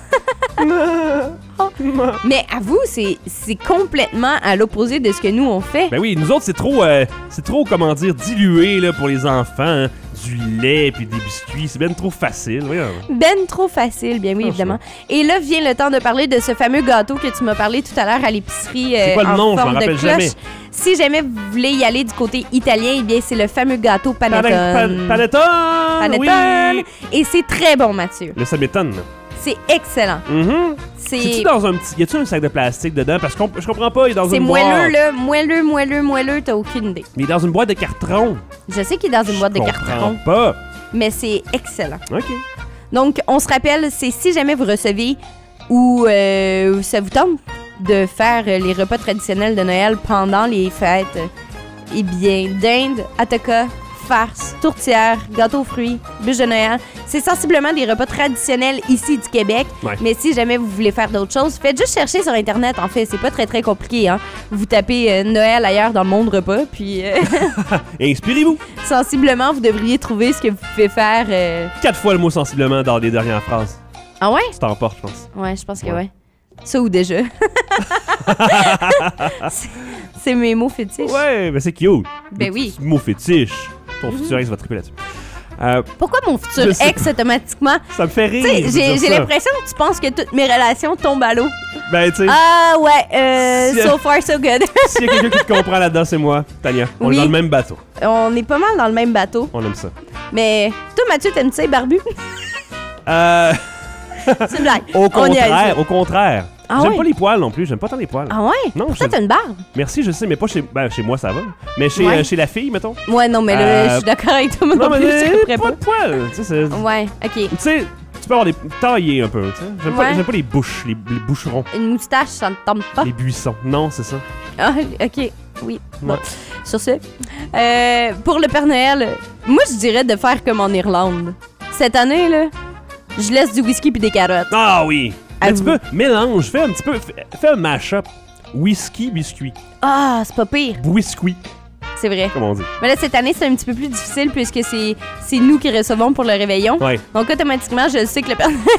Speaker 3: Mais avoue, c'est, c'est complètement à l'opposé de ce que nous, on fait.
Speaker 4: Ben oui, nous autres, c'est trop, euh, c'est trop, comment dire, dilué là, pour les enfants. hein. Du lait puis des biscuits, c'est bien trop facile. Voyons.
Speaker 3: Ben trop facile, bien oui,
Speaker 4: Ah,
Speaker 3: évidemment. Et là vient le temps de parler de ce fameux gâteau que tu m'as parlé tout à l'heure à l'épicerie euh,
Speaker 4: C'est quoi le
Speaker 3: en
Speaker 4: nom? Je m'en
Speaker 3: forme de
Speaker 4: rappelle
Speaker 3: cloche.
Speaker 4: jamais.
Speaker 3: Si jamais vous voulez y aller du côté italien, eh bien c'est le fameux gâteau
Speaker 4: Pane-
Speaker 3: panettone.
Speaker 4: pan- Panettone!
Speaker 3: Panettone.
Speaker 4: Oui!
Speaker 3: Et c'est très bon, Mathieu.
Speaker 4: Le ça m'étonne.
Speaker 3: C'est excellent.
Speaker 4: Mhm.
Speaker 3: C'est
Speaker 4: C'est-tu dans un petit... Y a-tu un sac de plastique dedans? Parce que je comprends pas, il est dans
Speaker 3: c'est
Speaker 4: une
Speaker 3: moelleux,
Speaker 4: boîte.
Speaker 3: là. Moelleux, moelleux, moelleux, t'as aucune idée.
Speaker 4: Il est dans une boîte de carton.
Speaker 3: Je sais qu'il est dans une boîte de
Speaker 4: Je
Speaker 3: carton,
Speaker 4: comprends pas.
Speaker 3: mais c'est excellent.
Speaker 4: OK.
Speaker 3: Donc, on se rappelle, c'est si jamais vous recevez ou euh, ça vous tente de faire euh, les repas traditionnels de Noël pendant les fêtes, euh, eh bien, dinde, atoka, farce, tourtière, gâteau aux fruits, bûche de Noël, c'est sensiblement des repas traditionnels ici du Québec.
Speaker 4: Ouais.
Speaker 3: Mais si jamais vous voulez faire d'autres choses, faites juste chercher sur Internet. En fait, c'est pas très, très compliqué. Hein? Vous tapez euh, Noël ailleurs dans le monde repas, puis euh,
Speaker 4: Inspirez-vous.
Speaker 3: sensiblement, vous devriez trouver ce que vous pouvez faire. euh.
Speaker 4: Quatre fois le mot sensiblement dans les dernières phrases.
Speaker 3: Ah ouais?
Speaker 4: Tu t'emportes, je pense.
Speaker 3: Ouais, je pense que
Speaker 4: Ouais.
Speaker 3: ouais. Ça ou déjà. c'est, c'est mes mots fétiches.
Speaker 4: Ouais, mais c'est cute.
Speaker 3: Ben
Speaker 4: Le
Speaker 3: oui.
Speaker 4: petit mot fétiche. Ton futur ex va triper là-dessus. Euh,
Speaker 3: Pourquoi mon futur
Speaker 4: Je sais
Speaker 3: ex automatiquement?
Speaker 4: ça me fait rire.
Speaker 3: Tu sais,
Speaker 4: de
Speaker 3: j'ai,
Speaker 4: dire
Speaker 3: j'ai
Speaker 4: ça.
Speaker 3: l'impression que tu penses que toutes mes relations tombent à l'eau.
Speaker 4: Ben, tu sais,
Speaker 3: Ah ouais, euh,
Speaker 4: Si-
Speaker 3: so far so good.
Speaker 4: s'il y a quelqu'un qui te comprend là-dedans, c'est moi, Tania. On
Speaker 3: Oui.
Speaker 4: est dans le même bateau.
Speaker 3: On est pas mal dans le même bateau.
Speaker 4: On aime ça.
Speaker 3: Mais toi, Mathieu, t'aimes ça, les barbus?
Speaker 4: Euh,
Speaker 3: C'est une blague.
Speaker 4: au
Speaker 3: On y a
Speaker 4: contraire, au contraire.
Speaker 3: Ah
Speaker 4: J'aime
Speaker 3: ouais?
Speaker 4: pas les poils non plus, j'aime pas tant les poils.
Speaker 3: Ah ouais?
Speaker 4: Non,
Speaker 3: Pourtant,
Speaker 4: je-
Speaker 3: t'as une barbe.
Speaker 4: Merci, je sais, mais pas chez... Ben, chez moi, ça va. Mais chez,
Speaker 3: Ouais.
Speaker 4: euh, chez la fille, mettons.
Speaker 3: Ouais, non, mais là,
Speaker 4: Euh,
Speaker 3: je suis d'accord avec toi, moi non,
Speaker 4: non, mais
Speaker 3: plus, je
Speaker 4: euh,
Speaker 3: triperais
Speaker 4: pas
Speaker 3: pas.
Speaker 4: de poils. Tu sais, c'est-
Speaker 3: Ouais, ok.
Speaker 4: tu sais, tu peux avoir des taillés un peu, tu sais. J'aime pas,
Speaker 3: Ouais.
Speaker 4: j'aime pas les bouches, les, les boucherons,
Speaker 3: Une moustache, ça ne tombe pas.
Speaker 4: les buissons. Non, c'est ça.
Speaker 3: Ah, ok, oui. Bon.
Speaker 4: Ouais.
Speaker 3: Sur ce, euh, pour le Père Noël, moi, je dirais de faire comme en Irlande. Cette année, là, je laisse du whisky puis des carottes.
Speaker 4: Ah oui! Un petit
Speaker 3: Avoue.
Speaker 4: peu, mélange, fais un petit peu, fais, fais un mash-up. Whisky, biscuit.
Speaker 3: Ah, c'est pas pire,
Speaker 4: Biscuit,
Speaker 3: c'est vrai.
Speaker 4: comme on dit.
Speaker 3: Mais là, cette année, c'est un petit peu plus difficile puisque c'est, c'est nous qui recevons pour le réveillon.
Speaker 4: Ouais.
Speaker 3: Donc, automatiquement, je sais que le Père Noël...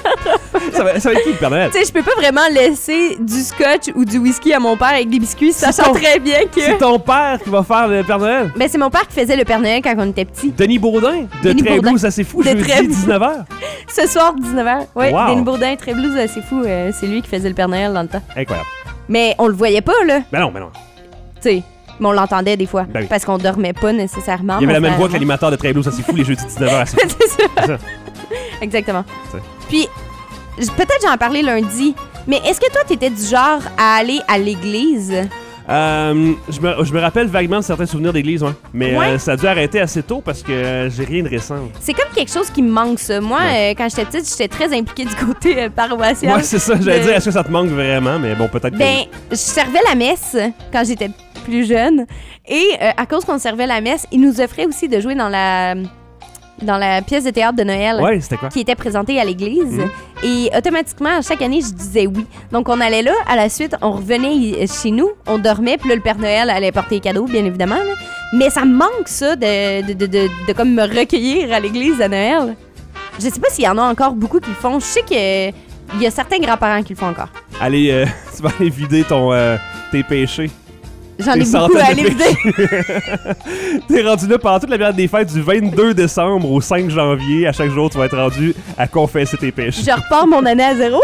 Speaker 4: Ça va, ça va être qui, le Père Noël?
Speaker 3: Tu sais, je peux pas vraiment laisser du scotch ou du whisky à mon père avec des biscuits,
Speaker 4: C'est
Speaker 3: sachant
Speaker 4: ton-
Speaker 3: très bien que...
Speaker 4: C'est ton père qui va faire le Père Noël?
Speaker 3: Ben, c'est mon père qui faisait le Père Noël quand on était petits.
Speaker 4: Denis Baudin, de
Speaker 3: Denis
Speaker 4: Très
Speaker 3: Baudin.
Speaker 4: Blues, ça c'est fou,
Speaker 3: De
Speaker 4: jeudi,
Speaker 3: Très Blues.
Speaker 4: dix-neuf heures.
Speaker 3: Ce soir, dix-neuf heures. Oui,
Speaker 4: Wow.
Speaker 3: Denis Baudin, très blues, euh, c'est fou. euh, c'est lui qui faisait le Père Noël dans le temps.
Speaker 4: Incroyable.
Speaker 3: Mais on le voyait pas, là.
Speaker 4: Ben non, ben non.
Speaker 3: Tu sais, mais on l'entendait des fois.
Speaker 4: Ben oui.
Speaker 3: Parce qu'on dormait pas nécessairement.
Speaker 4: Il y avait la
Speaker 3: mon
Speaker 4: même
Speaker 3: frère
Speaker 4: voix
Speaker 3: et
Speaker 4: que
Speaker 3: moi.
Speaker 4: l'animateur de Très Blues, ça c'est fou, les jeudis, dix-neuf heures.
Speaker 3: c'est ça.
Speaker 4: C'est ça.
Speaker 3: Exactement.
Speaker 4: C'est-
Speaker 3: Puis, j- peut-être j'en parlais lundi, mais est-ce que toi, t'étais du genre à aller à l'église?
Speaker 4: Euh, je, me, je me rappelle vaguement de certains souvenirs d'église, ouais. Mais
Speaker 3: Ouais.
Speaker 4: euh, ça a dû arrêter assez tôt parce que euh, j'ai rien de récent.
Speaker 3: C'est comme quelque chose qui me manque, ça. Moi,
Speaker 4: Ouais.
Speaker 3: euh, quand j'étais petite, j'étais très impliquée du côté euh, paroissial.
Speaker 4: Ouais, c'est ça. J'allais
Speaker 3: de-
Speaker 4: dire, est-ce que ça te manque vraiment? Mais bon, peut-être que
Speaker 3: Ben,
Speaker 4: oui.
Speaker 3: je servais la messe quand j'étais plus jeune. Et euh, à cause qu'on servait la messe, ils nous offraient aussi de jouer dans la, dans la pièce de théâtre de Noël
Speaker 4: Ouais, c'était quoi?
Speaker 3: qui était présentée à l'église.
Speaker 4: Mhm.
Speaker 3: Et automatiquement, à chaque année, je disais oui. Donc, on allait là. À la suite, on revenait y- chez nous. On dormait. Puis là, le Père Noël allait porter les cadeaux, bien évidemment. là. Mais ça me manque, ça, de, de, de, de, de comme me recueillir à l'église à Noël. Je sais pas s'il y en a encore beaucoup qui le font. Je sais que il y a certains grands-parents qui le font encore.
Speaker 4: Allez, euh, tu vas aller vider ton, euh, tes péchés.
Speaker 3: J'en ai
Speaker 4: Des
Speaker 3: beaucoup
Speaker 4: centaines
Speaker 3: à
Speaker 4: de
Speaker 3: aller vider.
Speaker 4: T'es rendu là pendant toute la période des fêtes du vingt-deux décembre au cinq janvier. À chaque jour, tu vas être rendu à confesser tes péchés.
Speaker 3: Je repars mon année à zéro.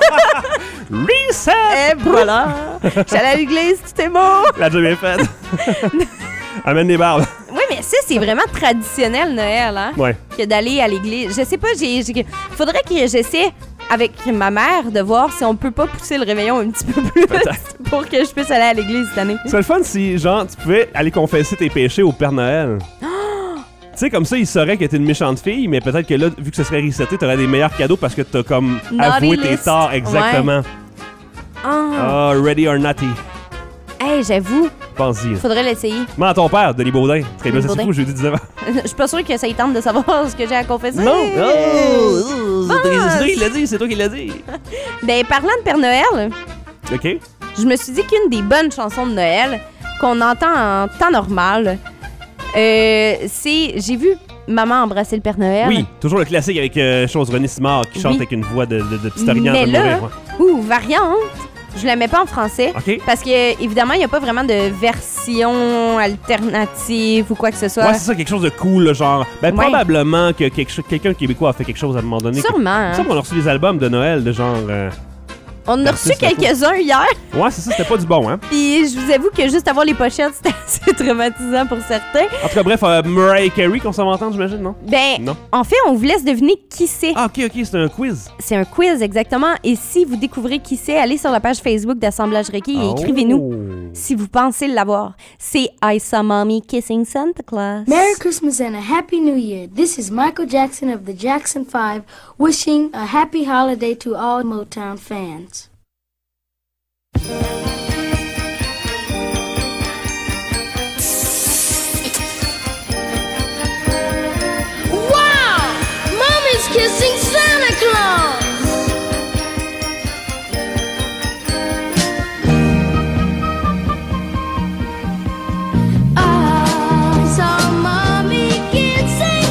Speaker 4: Reset!
Speaker 3: Et voilà. J'allais à l'église, tout est beau.
Speaker 4: La job est faite. Amène des barbes.
Speaker 3: Oui, mais ça, c'est vraiment traditionnel, Noël, hein?
Speaker 4: Ouais.
Speaker 3: Que d'aller à l'église. Je sais pas, j'ai, j'ai... faudrait que j'essaie avec ma mère de voir si on peut pas pousser le réveillon un petit peu plus pour que je puisse aller à l'église cette année.
Speaker 4: C'est le fun si, genre, tu pouvais aller confesser tes péchés au Père Noël. Tu sais, comme ça, il saurait que t'es une méchante fille, mais peut-être que là, vu que ce serait reseté, t'aurais des meilleurs cadeaux parce que t'as comme
Speaker 3: Naughty
Speaker 4: avoué tes
Speaker 3: list.
Speaker 4: torts. Exactement.
Speaker 3: Ah,
Speaker 4: Oh, ready or naughty.
Speaker 3: hey, j'avoue,
Speaker 4: Pense-y.
Speaker 3: faudrait l'essayer.
Speaker 4: Mens à ton père, Denis Baudin. Tu serais bien
Speaker 3: Denis
Speaker 4: assez fou, jeudi dix-neuf ans.
Speaker 3: Je suis pas sûre que ça y tente de savoir ce que j'ai à confesser.
Speaker 4: Non! Oh, oh, c'est
Speaker 3: Ah,
Speaker 4: toi qui l'as dit, c'est toi qui l'as dit.
Speaker 3: Ben, parlant de Père Noël,
Speaker 4: OK.
Speaker 3: je me suis dit qu'une des bonnes chansons de Noël qu'on entend en temps normal, euh, c'est... J'ai vu Maman embrasser le Père Noël.
Speaker 4: Oui, toujours le classique avec euh, chose René Simard qui chante
Speaker 3: Oui.
Speaker 4: avec une voix de, de, de petit orignal
Speaker 3: Mais
Speaker 4: de
Speaker 3: là,
Speaker 4: mourir. Ouais.
Speaker 3: ouh, variante, je la mets pas en français.
Speaker 4: OK.
Speaker 3: Parce que, évidemment, il n'y a pas vraiment de version alternative ou quoi que ce soit.
Speaker 4: Ouais, c'est ça, quelque chose de cool, là, genre. Ben,
Speaker 3: Ouais.
Speaker 4: probablement que quelque cho- quelqu'un de québécois a fait quelque chose à un moment donné.
Speaker 3: Sûrement. hein.
Speaker 4: Ça, on a reçu des albums de Noël de genre. euh,
Speaker 3: On en a reçu
Speaker 4: D'artistes locaux.
Speaker 3: quelques-uns hier.
Speaker 4: Ouais, c'est ça, c'était pas du bon, hein.
Speaker 3: Puis je vous avoue que juste avoir les pochettes, c'était assez traumatisant pour certains.
Speaker 4: En tout cas, bref, euh, Mariah Carey qu'on s'en va entendre, j'imagine, non?
Speaker 3: Ben,
Speaker 4: Non.
Speaker 3: en fait, on vous laisse deviner qui c'est.
Speaker 4: Ah, ok, ok, c'est un quiz.
Speaker 3: C'est un quiz, exactement. Et si vous découvrez qui c'est, allez sur la page Facebook d'Assemblage Requis et
Speaker 4: Oh.
Speaker 3: écrivez-nous si vous pensez l'avoir. C'est I Saw Mommy Kissing Santa Claus.
Speaker 6: Merry Christmas and a Happy New Year. This is Michael Jackson of the Jackson Five wishing a happy holiday to all Motown fans. Wow! Mommy's kissing Santa Claus! I saw Mommy kissing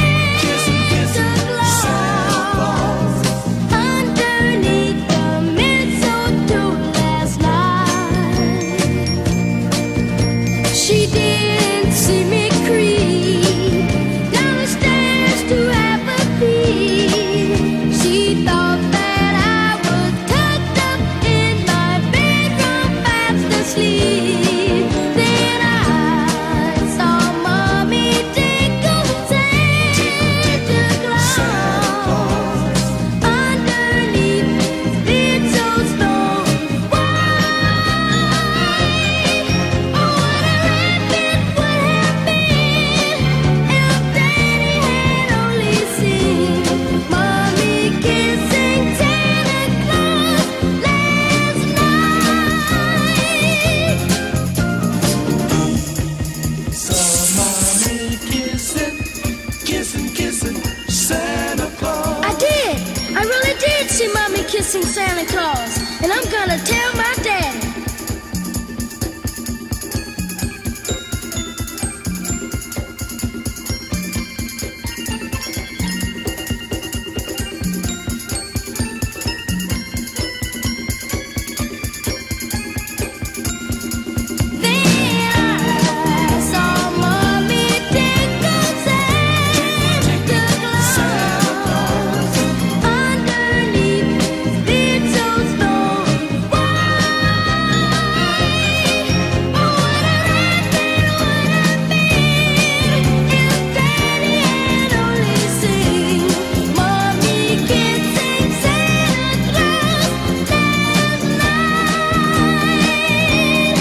Speaker 6: Santa Claus underneath the mistletoe last night. She didn't see me creep down the stairs to have a peek. She thought that I was tucked up in my bedroom fast asleep. Then I saw Mommy tickle Santa Claus underneath his mistletoe. Oh, what a rabbit would have been if Daddy had only seen Mommy kissing Santa Claus last night.
Speaker 1: Kissing, kissing Santa Claus.
Speaker 6: I did. I really did see Mommy kissing Santa Claus, and I'm gonna tell my daddy. Then I saw Mommy tickle Santa Claus underneath his mistletoe. Oh, what a rabbit would have been if Daddy had only seen Mommy kissing Santa Claus last night.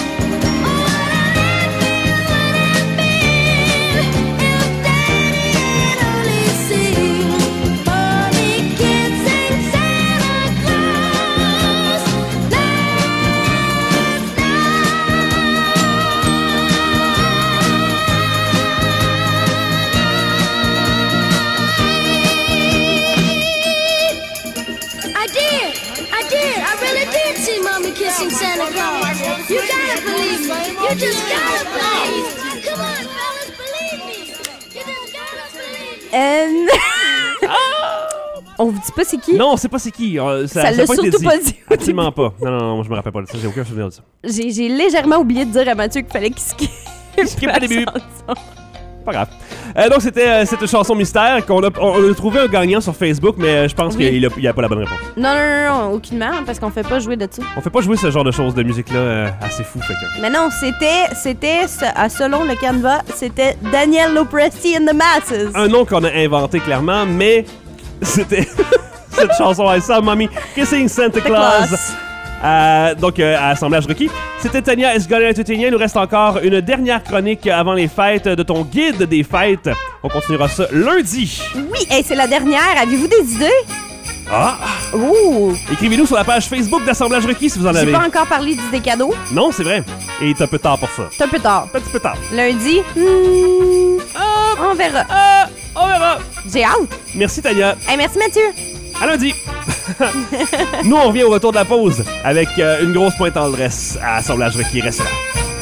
Speaker 6: I did. I did. I really did see Mommy kissing Santa Claus. You gotta believe me. You just gotta believe. Come on, fellas, believe me. You just gotta believe me.
Speaker 3: Euh... On vous dit pas c'est qui?
Speaker 4: Non, on sait pas c'est qui. euh, Ça,
Speaker 3: Ça
Speaker 4: ça
Speaker 3: l'a
Speaker 4: a pas été
Speaker 3: surtout
Speaker 4: dit.
Speaker 3: pas dit au
Speaker 4: Absolument pas. Non, non, non, moi, je me rappelle pas de ça. J'ai aucun souvenir de ça.
Speaker 3: J'ai, j'ai légèrement oublié de dire à Mathieu qu'il fallait qu'il skip.
Speaker 4: Skip le début. Pas grave. Euh, donc, c'était euh, cette chanson mystère qu'on a, on a trouvé un gagnant sur Facebook, mais euh, je pense
Speaker 3: Oui.
Speaker 4: qu'il a, il a pas la bonne réponse.
Speaker 3: Non, non, non, non, aucunement, parce qu'on fait pas jouer de ça.
Speaker 4: On fait pas jouer ce genre de choses, de musique-là, euh, assez fou, fait que...
Speaker 3: Mais non, c'était, c'était, ce- à- selon le Canva, c'était Daniel Lopresti and the Masses.
Speaker 4: Un nom qu'on a inventé, clairement, mais c'était cette chanson I Saw Mommy Kissing Santa Claus.
Speaker 3: Claus.
Speaker 4: Euh, donc, euh, à Assemblage requis. C'était Tania Esgolin-Tutégna. Il nous reste encore une dernière chronique avant les fêtes de ton guide des fêtes. On continuera ça lundi.
Speaker 3: Oui, et c'est la dernière. Avez-vous des idées?
Speaker 4: Ah!
Speaker 3: Ouh!
Speaker 4: Écrivez-nous sur la page Facebook d'Assemblage requis si vous en
Speaker 3: J'ai
Speaker 4: avez.
Speaker 3: pas encore parlé d'idées cadeaux.
Speaker 4: Non, c'est vrai. Et t'as un peu tard pour ça.
Speaker 3: C'est un peu tard.
Speaker 4: Un petit peu tard.
Speaker 3: Lundi, hmm,
Speaker 4: Ah!
Speaker 3: on verra.
Speaker 4: Ah! On verra.
Speaker 3: J'ai hâte.
Speaker 4: Merci, Tania.
Speaker 3: Hey, merci Mathieu.
Speaker 4: À lundi. Nous, on revient au retour de la pause avec euh, une grosse pointe tendresse à Assemblage requis. Reste là.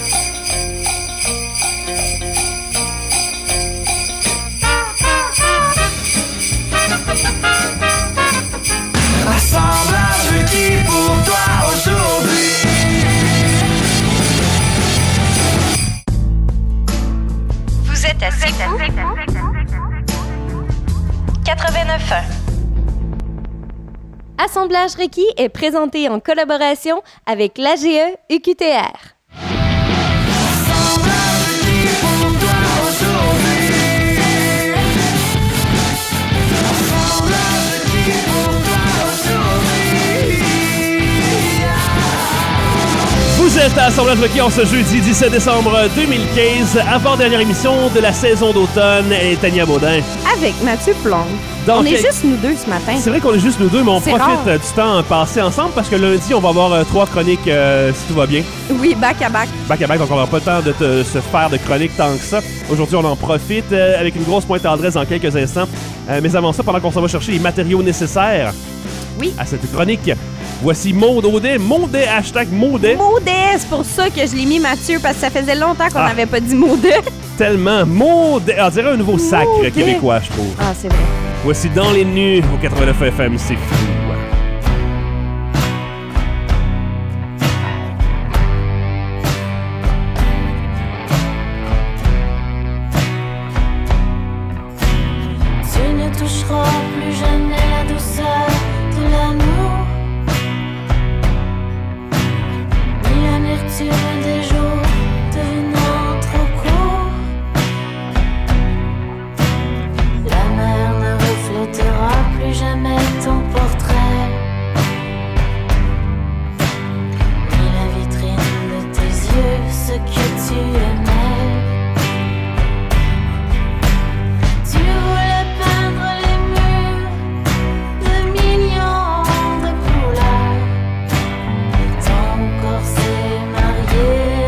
Speaker 1: Assemblage requis pour toi aujourd'hui.
Speaker 2: Vous êtes à C'est Fou quatre-vingt-neuf ans.
Speaker 3: Assemblage requis est présenté en collaboration avec l'A G E U Q T R.
Speaker 1: Assemblage requis pour toi aujourd'hui. Assemblage requis pour toi aujourd'hui.
Speaker 4: Vous êtes à Assemblage requis en ce jeudi dix-sept décembre deux mille quinze, avant-dernière émission de la saison d'automne, et Tania Baudin.
Speaker 3: Avec Mathieu Plomb.
Speaker 4: Donc,
Speaker 3: On est
Speaker 4: euh,
Speaker 3: juste nous deux ce matin.
Speaker 4: C'est vrai qu'on est juste nous deux, mais on
Speaker 3: C'est
Speaker 4: profite
Speaker 3: rare.
Speaker 4: euh, du temps passé ensemble parce que lundi, on va avoir euh, trois chroniques euh, si tout va bien.
Speaker 3: Oui, back à back.
Speaker 4: Back à back, donc on n'aura pas le temps de te- se faire de chroniques tant que ça. Aujourd'hui, on en profite euh, avec une grosse pointe tendresse dans quelques instants. Euh, mais avant ça, pendant qu'on s'en va chercher les matériaux nécessaires
Speaker 3: Oui.
Speaker 4: à cette chronique, voici Maud Audet. Maudet, hashtag Maudet.
Speaker 3: Maudet, c'est pour ça que je l'ai mis Mathieu, parce que ça faisait longtemps qu'on
Speaker 4: Ah.
Speaker 3: n'avait pas dit Maudet.
Speaker 4: Tellement Maudet. On dirait un nouveau sacre
Speaker 3: Maudet.
Speaker 4: québécois, je trouve.
Speaker 3: Ah, c'est vrai.
Speaker 4: Voici Dans les nues au quatre-vingt-neuf F M, c'est fou.
Speaker 5: Tu ne toucheras plus jamais la douceur de l'amour, ni l'amertume des jours devenant trop courts. La mer ne reflétera plus jamais ton portrait, ni la vitrine de tes yeux, ce que tu aimais. Tu voulais peindre les murs de millions de couleurs, et ton corps s'est marié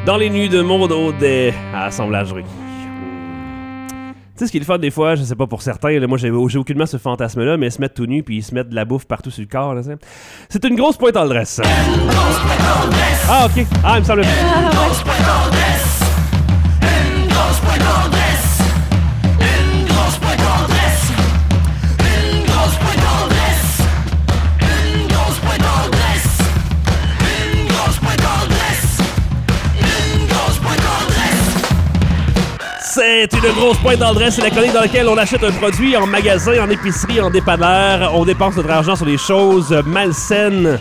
Speaker 4: Dans les nuits de Maud Audet à Assemblagerie. Tu sais, ce qui est le fun des fois, je sais pas pour certains, là, moi j'ai, j'ai aucunement ce fantasme-là, mais se mettre tout nu puis ils se mettent de la bouffe partout sur le corps. Là, c'est une grosse pointe en dresse. Ah, ok. Ah, il me semble. C'est une grosse pointe d'adresse, c'est la chronique dans laquelle on achète un produit en magasin, en épicerie, en dépanneur. On dépense notre argent sur des choses malsaines.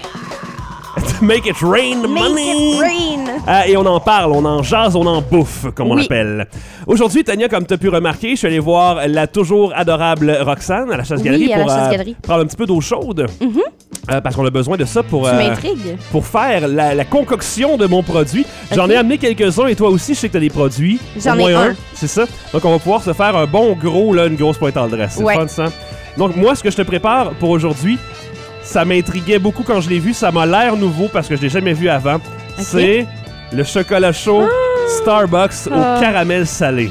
Speaker 4: Make it rain,
Speaker 3: Make
Speaker 4: money!
Speaker 3: it rain!
Speaker 4: Euh, et on en parle, on en jase, on en bouffe, comme on
Speaker 3: Oui.
Speaker 4: l'appelle. Aujourd'hui, Tania, comme tu as pu remarquer, je suis allé voir la toujours adorable Roxane à la Chasse-Galerie
Speaker 3: Oui, à la
Speaker 4: pour euh,
Speaker 3: Chasse-Galerie.
Speaker 4: prendre un petit peu d'eau chaude.
Speaker 3: Mhm.
Speaker 4: Euh, parce qu'on a besoin de ça pour,
Speaker 3: Tu
Speaker 4: euh,
Speaker 3: m'intrigues.
Speaker 4: pour faire la, la concoction de mon produit. J'en
Speaker 3: Ok.
Speaker 4: ai amené quelques-uns et toi aussi, je sais que tu as des produits.
Speaker 3: J'en
Speaker 4: Au moins
Speaker 3: ai un.
Speaker 4: C'est ça. Donc, on va pouvoir se faire un bon gros, là, une grosse pointe en dresse. C'est
Speaker 3: Ouais.
Speaker 4: le fun, ça. Donc, moi, ce que je te prépare pour aujourd'hui, ça m'intriguait beaucoup quand je l'ai vu. Ça m'a l'air nouveau parce que je l'ai jamais vu avant. C'est le chocolat chaud Starbucks
Speaker 3: Ah.
Speaker 4: au caramel salé.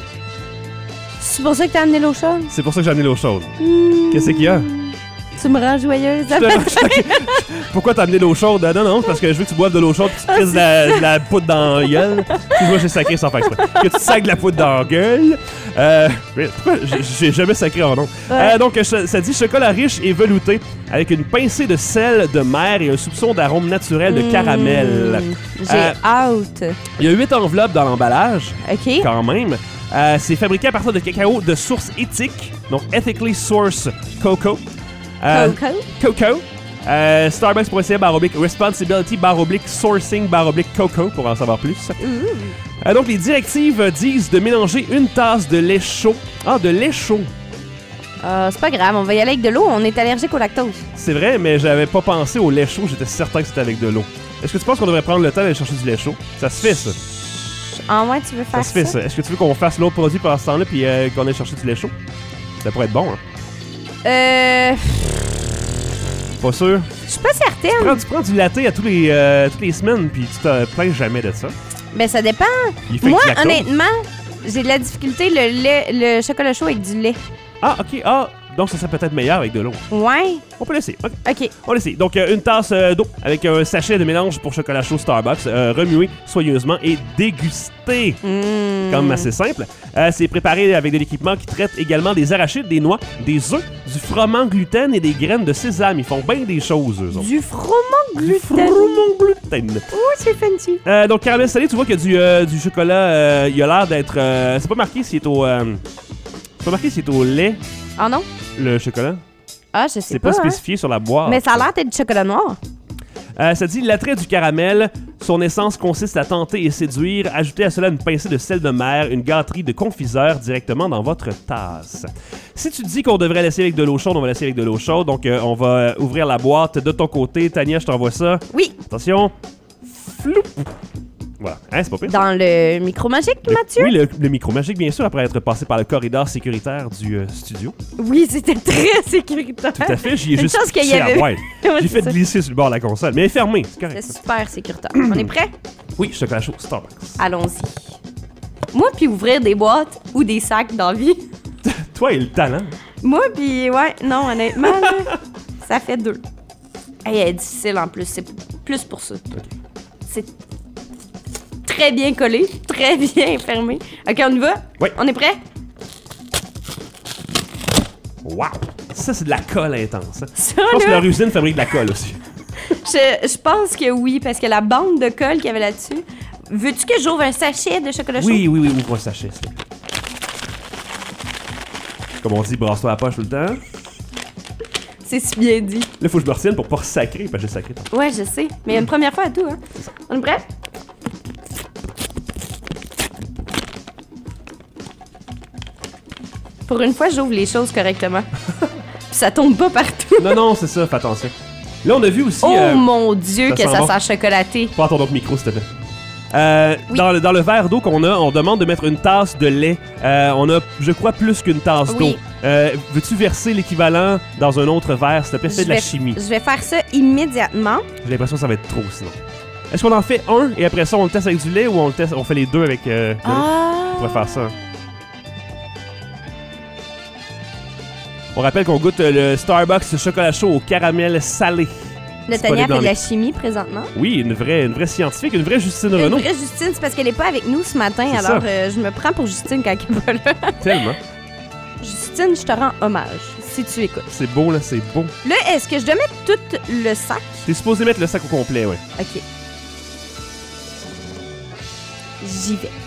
Speaker 3: C'est pour ça que t'as amené l'eau chaude?
Speaker 4: C'est pour ça que j'ai amené l'eau chaude.
Speaker 3: Mmh.
Speaker 4: Qu'est-ce qu'il y a?
Speaker 3: Tu me rends joyeuse.
Speaker 4: Je te- Ok. Pourquoi t'as amené l'eau chaude? Ah, non, non, c'est parce que je veux que tu boives de l'eau chaude et tu te crises de la, de la poudre dans la gueule. Excuse-moi, j'ai sacré sans faire exprès. Que tu te sacs de la poudre dans la gueule. Euh, mais pourquoi j'ai- j'ai jamais sacré en nom?
Speaker 3: Ouais.
Speaker 4: Euh, donc, ça ça dit chocolat riche et velouté avec une pincée de sel de mer et un soupçon d'arôme naturel de caramel.
Speaker 3: Mmh. J'ai
Speaker 4: Euh,
Speaker 3: hâte.
Speaker 4: Il y a huit enveloppes dans l'emballage,
Speaker 3: OK.
Speaker 4: quand même. Euh, c'est fabriqué à partir de cacao de source éthique, donc ethically sourced cocoa. Euh,
Speaker 3: Coco.
Speaker 4: Coco. Euh, Starbucks.ca barre oblique responsibility barre oblique sourcing barre oblique coco pour en savoir plus. Euh, donc les directives disent de mélanger une tasse de lait chaud. Ah, de lait chaud.
Speaker 3: Euh, c'est pas grave, on va y aller avec de l'eau. On est allergique au lactose.
Speaker 4: C'est vrai, mais j'avais pas pensé au lait chaud. J'étais certain que c'était avec de l'eau. Est-ce que tu penses qu'on devrait prendre le temps d'aller chercher du lait chaud? Ça se fait, ça.
Speaker 3: En moins, tu veux
Speaker 4: Ça
Speaker 3: faire
Speaker 4: se fait, ça. Est-ce que tu veux qu'on fasse l'autre produit pendant ce temps-là puis euh, qu'on aille chercher du lait chaud? Ça pourrait être bon, hein?
Speaker 3: Euh.
Speaker 4: Pas sûr?
Speaker 3: Je suis pas
Speaker 4: Tu
Speaker 3: certaine.
Speaker 4: prends, tu prends du latte à tous les, euh, toutes les semaines puis tu te plains jamais de ça.
Speaker 3: Ben, ça dépend.
Speaker 4: Il fait
Speaker 3: Moi,
Speaker 4: du lactose.
Speaker 3: honnêtement, j'ai de la difficulté le lait, le chocolat chaud avec du lait.
Speaker 4: Ah, ok. Ah, donc ça serait peut-être meilleur avec de l'eau.
Speaker 3: Ouais.
Speaker 4: On peut laisser. Ok.
Speaker 3: OK.
Speaker 4: On laisse. Donc, euh, une tasse euh, d'eau avec un sachet de mélange pour chocolat chaud Starbucks, euh, remué soigneusement et dégusté.
Speaker 3: Mmh.
Speaker 4: Quand même assez simple. Euh, c'est préparé avec de l'équipement qui traite également des arachides, des noix, des œufs, du froment gluten et des graines de sésame. Ils font bien des choses, eux autres.
Speaker 3: Du froment
Speaker 4: Du
Speaker 3: gluten.
Speaker 4: froment gluten.
Speaker 3: Oh, c'est fancy.
Speaker 4: Euh, donc, caramel salé, tu vois qu'il y a du, euh, du chocolat. Euh, il a l'air d'être. euh, c'est pas marqué s'il est au. euh, c'est pas marqué s'il est au lait,
Speaker 3: Ah non?
Speaker 4: le chocolat.
Speaker 3: Ah, je sais
Speaker 4: C'est
Speaker 3: pas.
Speaker 4: pas
Speaker 3: hein.
Speaker 4: spécifié sur la boîte.
Speaker 3: Mais ça a l'air d'être du chocolat noir.
Speaker 4: Euh, ça dit l'attrait du caramel. Son essence consiste à tenter et séduire. Ajoutez à cela une pincée de sel de mer, une gâterie de confiseur directement dans votre tasse. Si tu dis qu'on devrait laisser avec de l'eau chaude, on va laisser avec de l'eau chaude. Donc, euh, on va euh, ouvrir la boîte de ton côté. Tania, je t'envoie ça.
Speaker 3: Oui.
Speaker 4: Attention. Flou. Voilà. Hein, c'est pas pire.
Speaker 3: Dans le micro magique,
Speaker 4: Le-
Speaker 3: Mathieu?
Speaker 4: Oui, le, le micro magique, bien sûr, après être passé par le corridor sécuritaire du euh, studio.
Speaker 3: Oui, c'était très sécuritaire.
Speaker 4: Tout à fait, j'y ai
Speaker 3: Une
Speaker 4: juste
Speaker 3: chance qu'il y
Speaker 4: poussé à
Speaker 3: avait-
Speaker 4: boîte.
Speaker 3: Ouais,
Speaker 4: J'ai
Speaker 3: c'est
Speaker 4: fait
Speaker 3: ça.
Speaker 4: glisser sur le bord de la console. Mais elle est fermée, c'est correct.
Speaker 3: C'est super sécuritaire. On est prêt?
Speaker 4: Oui, chocolat chaud Starbucks.
Speaker 3: Allons-y. Moi, puis ouvrir des boîtes ou des sacs dans la vie.
Speaker 4: Toi et le talent.
Speaker 3: Moi, puis ouais, non, honnêtement, là, ça fait deux. Hey, elle est difficile en plus. C'est plus pour ça. C'est très bien collé, très bien fermé. OK, on y va?
Speaker 4: Oui.
Speaker 3: On est prêt?
Speaker 4: Wow! Ça, c'est de la colle intense. hein.
Speaker 3: Ça,
Speaker 4: Je pense que
Speaker 3: là,
Speaker 4: leur usine fabrique de la colle aussi.
Speaker 3: je, je pense que oui, parce que la bande de colle qu'il y avait là-dessus. Veux-tu que j'ouvre un sachet de chocolat chaud?
Speaker 4: Oui, oui, oui, ouvre un sachet, s'il te plaît. Comme on dit, brasse-toi la poche tout le temps. Là,
Speaker 3: C'est si bien dit.
Speaker 4: il faut que je me retienne pour pas sacrer, parce que j'ai sacré. tantôt.
Speaker 3: Ouais, je sais. Mais il y a une première fois à tout, hein. On est prêt? Pour une fois, j'ouvre les choses correctement. Puis ça tombe pas partout.
Speaker 4: Non, non, c'est ça, fais attention. Là, on a vu aussi...
Speaker 3: Oh
Speaker 4: euh,
Speaker 3: mon Dieu,
Speaker 4: ça
Speaker 3: que
Speaker 4: sent
Speaker 3: ça
Speaker 4: bon.
Speaker 3: sent chocolaté.
Speaker 4: Prends ton autre micro, s'il te plaît. Euh,
Speaker 3: Oui.
Speaker 4: dans, le, dans le verre d'eau qu'on a, on demande de mettre une tasse de lait. Euh, on a, je crois, plus qu'une tasse
Speaker 3: Oui.
Speaker 4: d'eau. Euh, veux-tu verser l'équivalent dans un autre verre, s'il te plaît? C'est de la
Speaker 3: vais,
Speaker 4: chimie.
Speaker 3: je vais faire ça immédiatement.
Speaker 4: J'ai l'impression que ça va être trop, sinon. Est-ce qu'on en fait un et après ça, on le teste avec du lait ou on le teste, on fait les deux avec... Euh,
Speaker 3: Ah!
Speaker 4: On pourrait faire ça. On rappelle qu'on goûte euh, le Starbucks chocolat chaud au caramel salé.
Speaker 3: Le Tania fait de la chimie présentement.
Speaker 4: Oui, une vraie, une vraie scientifique, une vraie Justine
Speaker 3: Une
Speaker 4: Renaud.
Speaker 3: vraie Justine, c'est parce qu'elle n'est pas avec nous ce matin,
Speaker 4: C'est
Speaker 3: alors
Speaker 4: ça.
Speaker 3: euh, je me prends pour Justine quand elle est pas là.
Speaker 4: Tellement.
Speaker 3: Justine, je te rends hommage, si tu écoutes.
Speaker 4: C'est beau, là, c'est beau.
Speaker 3: Là, est-ce que je dois mettre tout le sac?
Speaker 4: T'es supposé mettre le sac au complet, ouais.
Speaker 3: OK. J'y vais.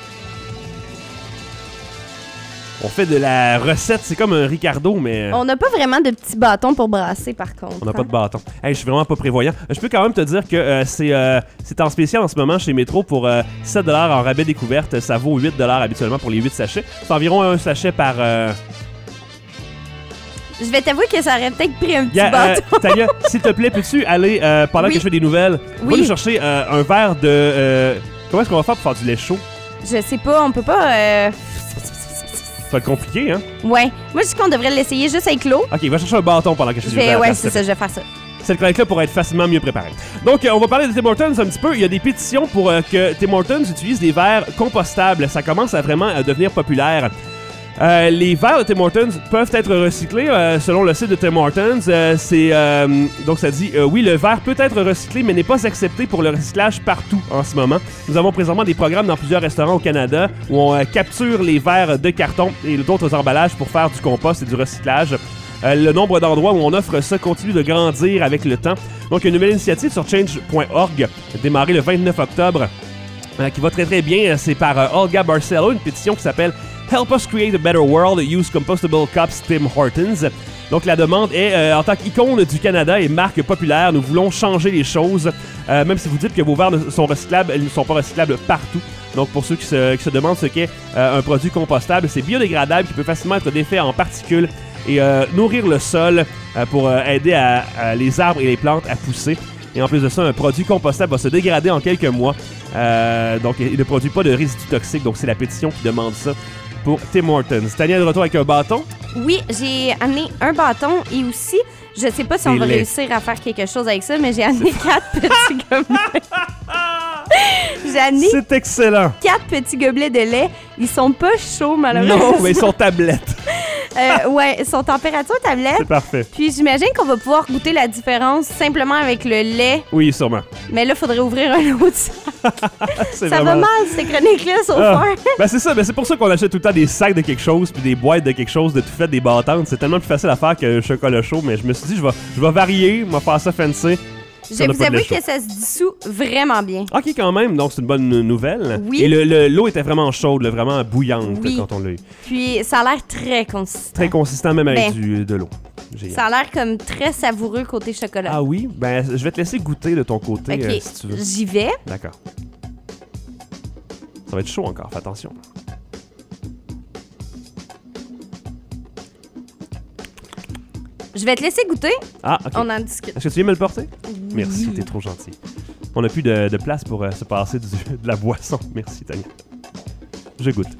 Speaker 4: On fait de la recette, c'est comme un Ricardo, mais...
Speaker 3: On n'a pas vraiment de petits bâtons pour brasser, par contre.
Speaker 4: On n'a
Speaker 3: hein?
Speaker 4: pas de bâton. Hey, je suis vraiment pas prévoyant. Je peux quand même te dire que euh, c'est euh, c'est en spécial en ce moment chez Métro pour euh, sept dollars en rabais découverte. Ça vaut huit dollars habituellement pour les huit sachets. C'est environ un sachet par... Euh...
Speaker 3: Je vais t'avouer que ça aurait peut-être pris un petit
Speaker 4: Yeah, euh,
Speaker 3: bâton.
Speaker 4: Tania, s'il te plaît, peux-tu aller, euh, pendant
Speaker 3: Oui.
Speaker 4: que je fais des nouvelles,
Speaker 3: Oui.
Speaker 4: va nous chercher euh, un verre de... Euh... Comment est-ce qu'on va faire pour faire du lait chaud?
Speaker 3: Je sais pas, on peut pas... Euh...
Speaker 4: Ça va être compliqué, hein?
Speaker 3: Ouais. Moi, je dis qu'on devrait l'essayer juste avec l'eau.
Speaker 4: Ok, va chercher un bâton pendant que je fais
Speaker 3: Je
Speaker 4: du
Speaker 3: vais...
Speaker 4: verre.
Speaker 3: Ouais, c'est ça, je vais faire ça.
Speaker 4: Cette chronique-là pourrait être facilement mieux préparée. Donc, euh, on va parler de Tim Hortons un petit peu. Il y a des pétitions pour euh, que Tim Hortons utilise des verres compostables. Ça commence à vraiment à devenir populaire. Euh, les verres de Tim Hortons peuvent être recyclés euh, selon le site de Tim Hortons. Euh, c'est euh, donc ça dit euh, oui, le verre peut être recyclé, mais n'est pas accepté pour le recyclage partout en ce moment. Nous avons présentement des programmes dans plusieurs restaurants au Canada où on euh, capture les verres de carton et d'autres emballages pour faire du compost et du recyclage. Euh, le nombre d'endroits où on offre ça continue de grandir avec le temps. Donc, une nouvelle initiative sur change point org, démarrée le vingt-neuf octobre, euh, qui va très très bien. C'est par euh, Olga Barcelo, une pétition qui s'appelle Help us create a better world, use compostable cups Tim Hortons. Donc, la demande est, euh, en tant qu'icône du Canada et marque populaire, nous voulons changer les choses. Euh, même si vous dites que vos verres sont recyclables, ils ne sont pas recyclables partout. Donc, pour ceux qui se, qui se demandent ce qu'est euh, un produit compostable, c'est biodégradable qui peut facilement être défait en particules et euh, nourrir le sol euh, pour euh, aider à, à les arbres et les plantes à pousser. Et en plus de ça, un produit compostable va se dégrader en quelques mois. Euh, donc, il ne produit pas de résidus toxiques. Donc, c'est la pétition qui demande ça pour Tim Hortons. Tania de retour avec un bâton.
Speaker 3: Oui, j'ai amené un bâton et aussi, je sais pas si on
Speaker 4: Des
Speaker 3: va
Speaker 4: laits.
Speaker 3: réussir à faire quelque chose avec ça, mais j'ai amené quatre petits gobelets. J'ai amené
Speaker 4: C'est excellent.
Speaker 3: quatre petits gobelets de lait. Ils sont pas chauds, malheureusement.
Speaker 4: Non, mais ils sont tablettes.
Speaker 3: Euh, ouais, ils sont température tablette.
Speaker 4: C'est parfait.
Speaker 3: Puis j'imagine qu'on va pouvoir goûter la différence simplement avec le lait.
Speaker 4: Oui, sûrement.
Speaker 3: Mais là, il faudrait ouvrir un autre sac.
Speaker 4: C'est
Speaker 3: Ça va
Speaker 4: vraiment-
Speaker 3: mal, ces chroniques-là, sauf
Speaker 4: Ah.
Speaker 3: un.
Speaker 4: Ben c'est ça, ben c'est pour ça qu'on achète tout le temps des sacs de quelque chose puis des boîtes de quelque chose de tout fait, des bâtons. C'est tellement plus facile à faire que le chocolat chaud, mais je me suis dit je vais je vais varier, je vais faire ça fancy.
Speaker 3: Je
Speaker 4: Ça n'a
Speaker 3: vous
Speaker 4: pas de
Speaker 3: avoue
Speaker 4: lait chaud.
Speaker 3: que ça se dissout vraiment bien.
Speaker 4: Ok, quand même, donc c'est une bonne nouvelle.
Speaker 3: Oui.
Speaker 4: Et le- le- l'eau était vraiment chaude, là, vraiment bouillante
Speaker 3: Oui.
Speaker 4: quand on l'a eu.
Speaker 3: Puis ça a l'air très consistant.
Speaker 4: Très consistant même avec
Speaker 3: Ben.
Speaker 4: du, de l'eau. Génial.
Speaker 3: Ça a l'air comme très savoureux côté chocolat.
Speaker 4: Ah oui? Ben je vais te laisser goûter de ton côté
Speaker 3: Ok,
Speaker 4: euh, si tu veux.
Speaker 3: j'y vais.
Speaker 4: D'accord. Ça va être chaud encore, fais attention.
Speaker 3: Je vais te laisser goûter.
Speaker 4: Ah, ok.
Speaker 3: On en discute.
Speaker 4: Est-ce que tu viens me le porter? Merci, t'es trop gentil. On n'a plus de, de place pour euh, se passer du- de la boisson. Merci, Tania. Je goûte.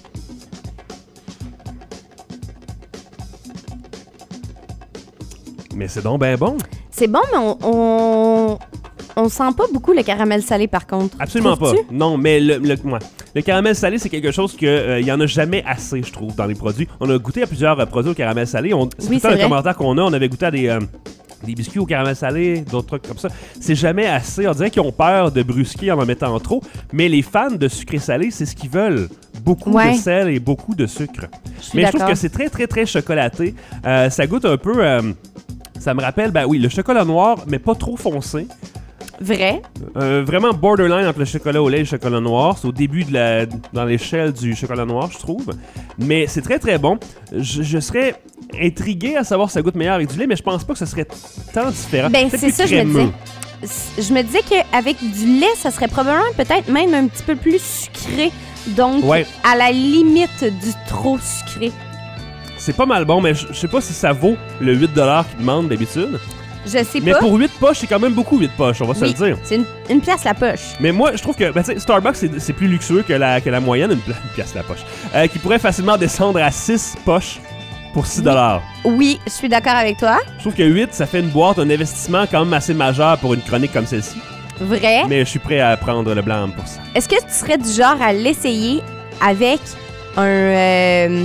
Speaker 4: Mais c'est donc ben bon.
Speaker 3: C'est bon, mais on, on, on sent pas beaucoup le caramel salé, par contre.
Speaker 4: Absolument pas.
Speaker 3: Trouves-tu?
Speaker 4: Non, mais le, le, ouais. Le caramel salé, c'est quelque chose qu'il euh, y en a jamais assez, je trouve, dans les produits. On a goûté à plusieurs euh, produits au caramel salé. On, c'est
Speaker 3: Oui,
Speaker 4: tout le temps
Speaker 3: c'est
Speaker 4: le
Speaker 3: vrai.
Speaker 4: commentaire qu'on a. On avait goûté à des, euh, des biscuits au caramel salé, d'autres trucs comme ça. C'est jamais assez. On dirait qu'ils ont peur de brusquer en en mettant trop. Mais les fans de sucré salé, c'est ce qu'ils veulent. Beaucoup
Speaker 3: Ouais.
Speaker 4: de sel et beaucoup de sucre.
Speaker 3: Je suis
Speaker 4: Mais je trouve
Speaker 3: d'accord.
Speaker 4: que c'est très, très, très chocolaté. Euh, ça goûte un peu... euh, ça me rappelle, ben oui, le chocolat noir, mais pas trop foncé.
Speaker 3: Vrai.
Speaker 4: Euh, vraiment borderline entre le chocolat au lait et le chocolat noir. C'est au début de la, dans l'échelle du chocolat noir, je trouve. Mais c'est très très bon. Je, je serais intrigué à savoir si ça goûte meilleur avec du lait, mais je pense pas que ce serait tant différent.
Speaker 3: Ben,
Speaker 4: Peut-être
Speaker 3: c'est
Speaker 4: plus
Speaker 3: ça, je me
Speaker 4: crémeux.
Speaker 3: disais. Je me disais qu'avec du lait, ça serait probablement peut-être même un petit peu plus sucré. Donc,
Speaker 4: Ouais.
Speaker 3: à la limite du trop sucré.
Speaker 4: C'est pas mal bon, mais je je sais pas si ça vaut le huit dollars qu'ils demandent d'habitude.
Speaker 3: Je sais
Speaker 4: Mais
Speaker 3: pas.
Speaker 4: pour huit poches, c'est quand même beaucoup huit poches, on va
Speaker 3: Oui,
Speaker 4: se le dire.
Speaker 3: c'est une, une pièce la poche.
Speaker 4: Mais moi, je trouve que ben, tu sais, Starbucks, c'est, c'est plus luxueux que la, que la moyenne, une, pla- une pièce la poche, euh, qui pourrait facilement descendre à six poches pour six dollars.
Speaker 3: Oui, je suis d'accord avec toi.
Speaker 4: Je trouve que huit, ça fait une boîte, un investissement quand même assez majeur pour une chronique comme celle-ci.
Speaker 3: Vrai?
Speaker 4: Mais je suis prêt à prendre le blâme pour ça.
Speaker 3: Est-ce que tu serais du genre à l'essayer avec un, euh,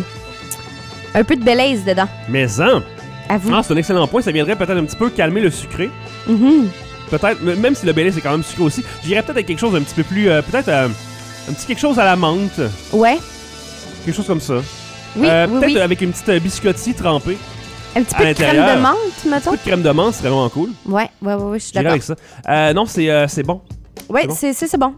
Speaker 3: un peu de Baileys dedans?
Speaker 4: Mais hein?
Speaker 3: Avoue.
Speaker 4: Ah, c'est un excellent point. Ça viendrait peut-être un petit peu calmer le sucré.
Speaker 3: Mhm.
Speaker 4: Peut-être, m- même si le Baileys c'est quand même sucré aussi, j'irais peut-être avec quelque chose un petit peu plus... euh, peut-être euh, un petit quelque chose à la menthe.
Speaker 3: Ouais.
Speaker 4: Quelque chose comme ça.
Speaker 3: Oui,
Speaker 4: Euh,
Speaker 3: oui,
Speaker 4: peut-être
Speaker 3: oui.
Speaker 4: avec une petite euh, biscotti trempée.
Speaker 3: Un petit
Speaker 4: à
Speaker 3: peu de crème
Speaker 4: l'intérieur.
Speaker 3: de menthe,
Speaker 4: Un
Speaker 3: mettons?
Speaker 4: peu de crème de menthe, c'est vraiment cool.
Speaker 3: Ouais, ouais, ouais, ouais, je suis
Speaker 4: J'irais
Speaker 3: d'accord.
Speaker 4: avec ça. Euh, non, c'est, euh, c'est bon.
Speaker 3: Ouais,
Speaker 4: c'est bon.
Speaker 3: c'est c'est- c'est bon.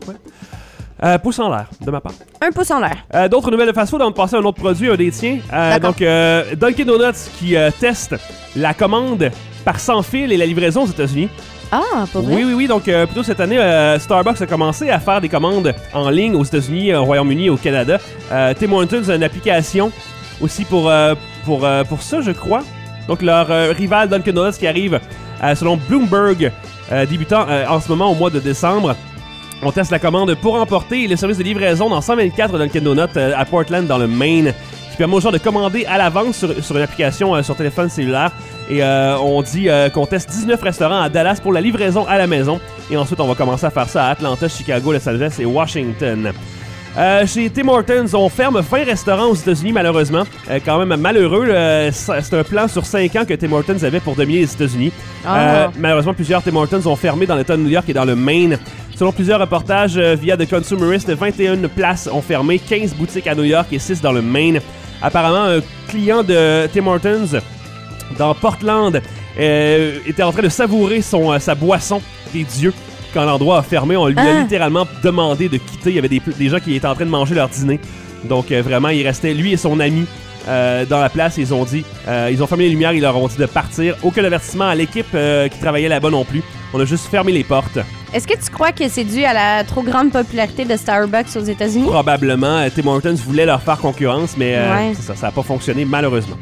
Speaker 4: Euh, pouce en l'air, de ma part.
Speaker 3: Un pouce en l'air.
Speaker 4: Euh, d'autres nouvelles de fast-food avant de passer à un autre produit, un des tiens. Euh,
Speaker 3: D'accord.
Speaker 4: donc, euh, Dunkin' Donuts qui euh, teste la commande par sans fil et la livraison aux États-Unis.
Speaker 3: Ah, pas vrai?
Speaker 4: Oui, oui, oui. Donc, euh, plutôt cette année, euh, Starbucks a commencé à faire des commandes en ligne aux États-Unis, au Royaume-Uni et au Canada. Euh, Tim Hortons a une application aussi pour, euh, pour, euh, pour ça, je crois. Donc, leur euh, rival Dunkin' Donuts qui arrive, euh, selon Bloomberg, euh, débutant euh, en ce moment au mois de décembre. On teste la commande pour emporter le service de livraison dans cent vingt-quatre Dunkin' Donuts euh, à Portland, dans le Maine, qui permet aux gens de commander à l'avance sur, sur une application euh, sur téléphone cellulaire. Et euh, on dit euh, qu'on teste dix-neuf restaurants à Dallas pour la livraison à la maison. Et ensuite, on va commencer à faire ça à Atlanta, Chicago, Los Angeles et Washington. Euh, chez Tim Hortons, on ferme vingt restaurants aux États-Unis, malheureusement. Euh, quand même malheureux. Euh, c'est un plan sur cinq ans que Tim Hortons avait pour dominer les États-Unis.
Speaker 3: Ah.
Speaker 4: Euh, malheureusement, plusieurs Tim Hortons ont fermé dans l'État de New York et dans le Maine. Selon plusieurs reportages euh, via The Consumerist, vingt et une places ont fermé, quinze boutiques à New York et six dans le Maine. Apparemment, un client de Tim Hortons dans Portland euh, était en train de savourer son, euh, sa boisson des dieux quand l'endroit a fermé. On lui a
Speaker 3: Ah.
Speaker 4: littéralement demandé de quitter. Il y avait des, des gens qui étaient en train de manger leur dîner. Donc euh, vraiment, il restait lui et son ami euh, dans la place. Ils ont dit, euh, ils ont fermé les lumières, ils leur ont dit de partir. Aucun avertissement à l'équipe euh, qui travaillait là-bas non plus. On a juste fermé les portes.
Speaker 3: Est-ce que tu crois que c'est dû à la trop grande popularité de Starbucks aux États-Unis?
Speaker 4: Probablement, euh, Tim Hortons voulait leur faire concurrence, mais euh,
Speaker 3: Ouais.
Speaker 4: c'est ça, ça n'a pas fonctionné malheureusement.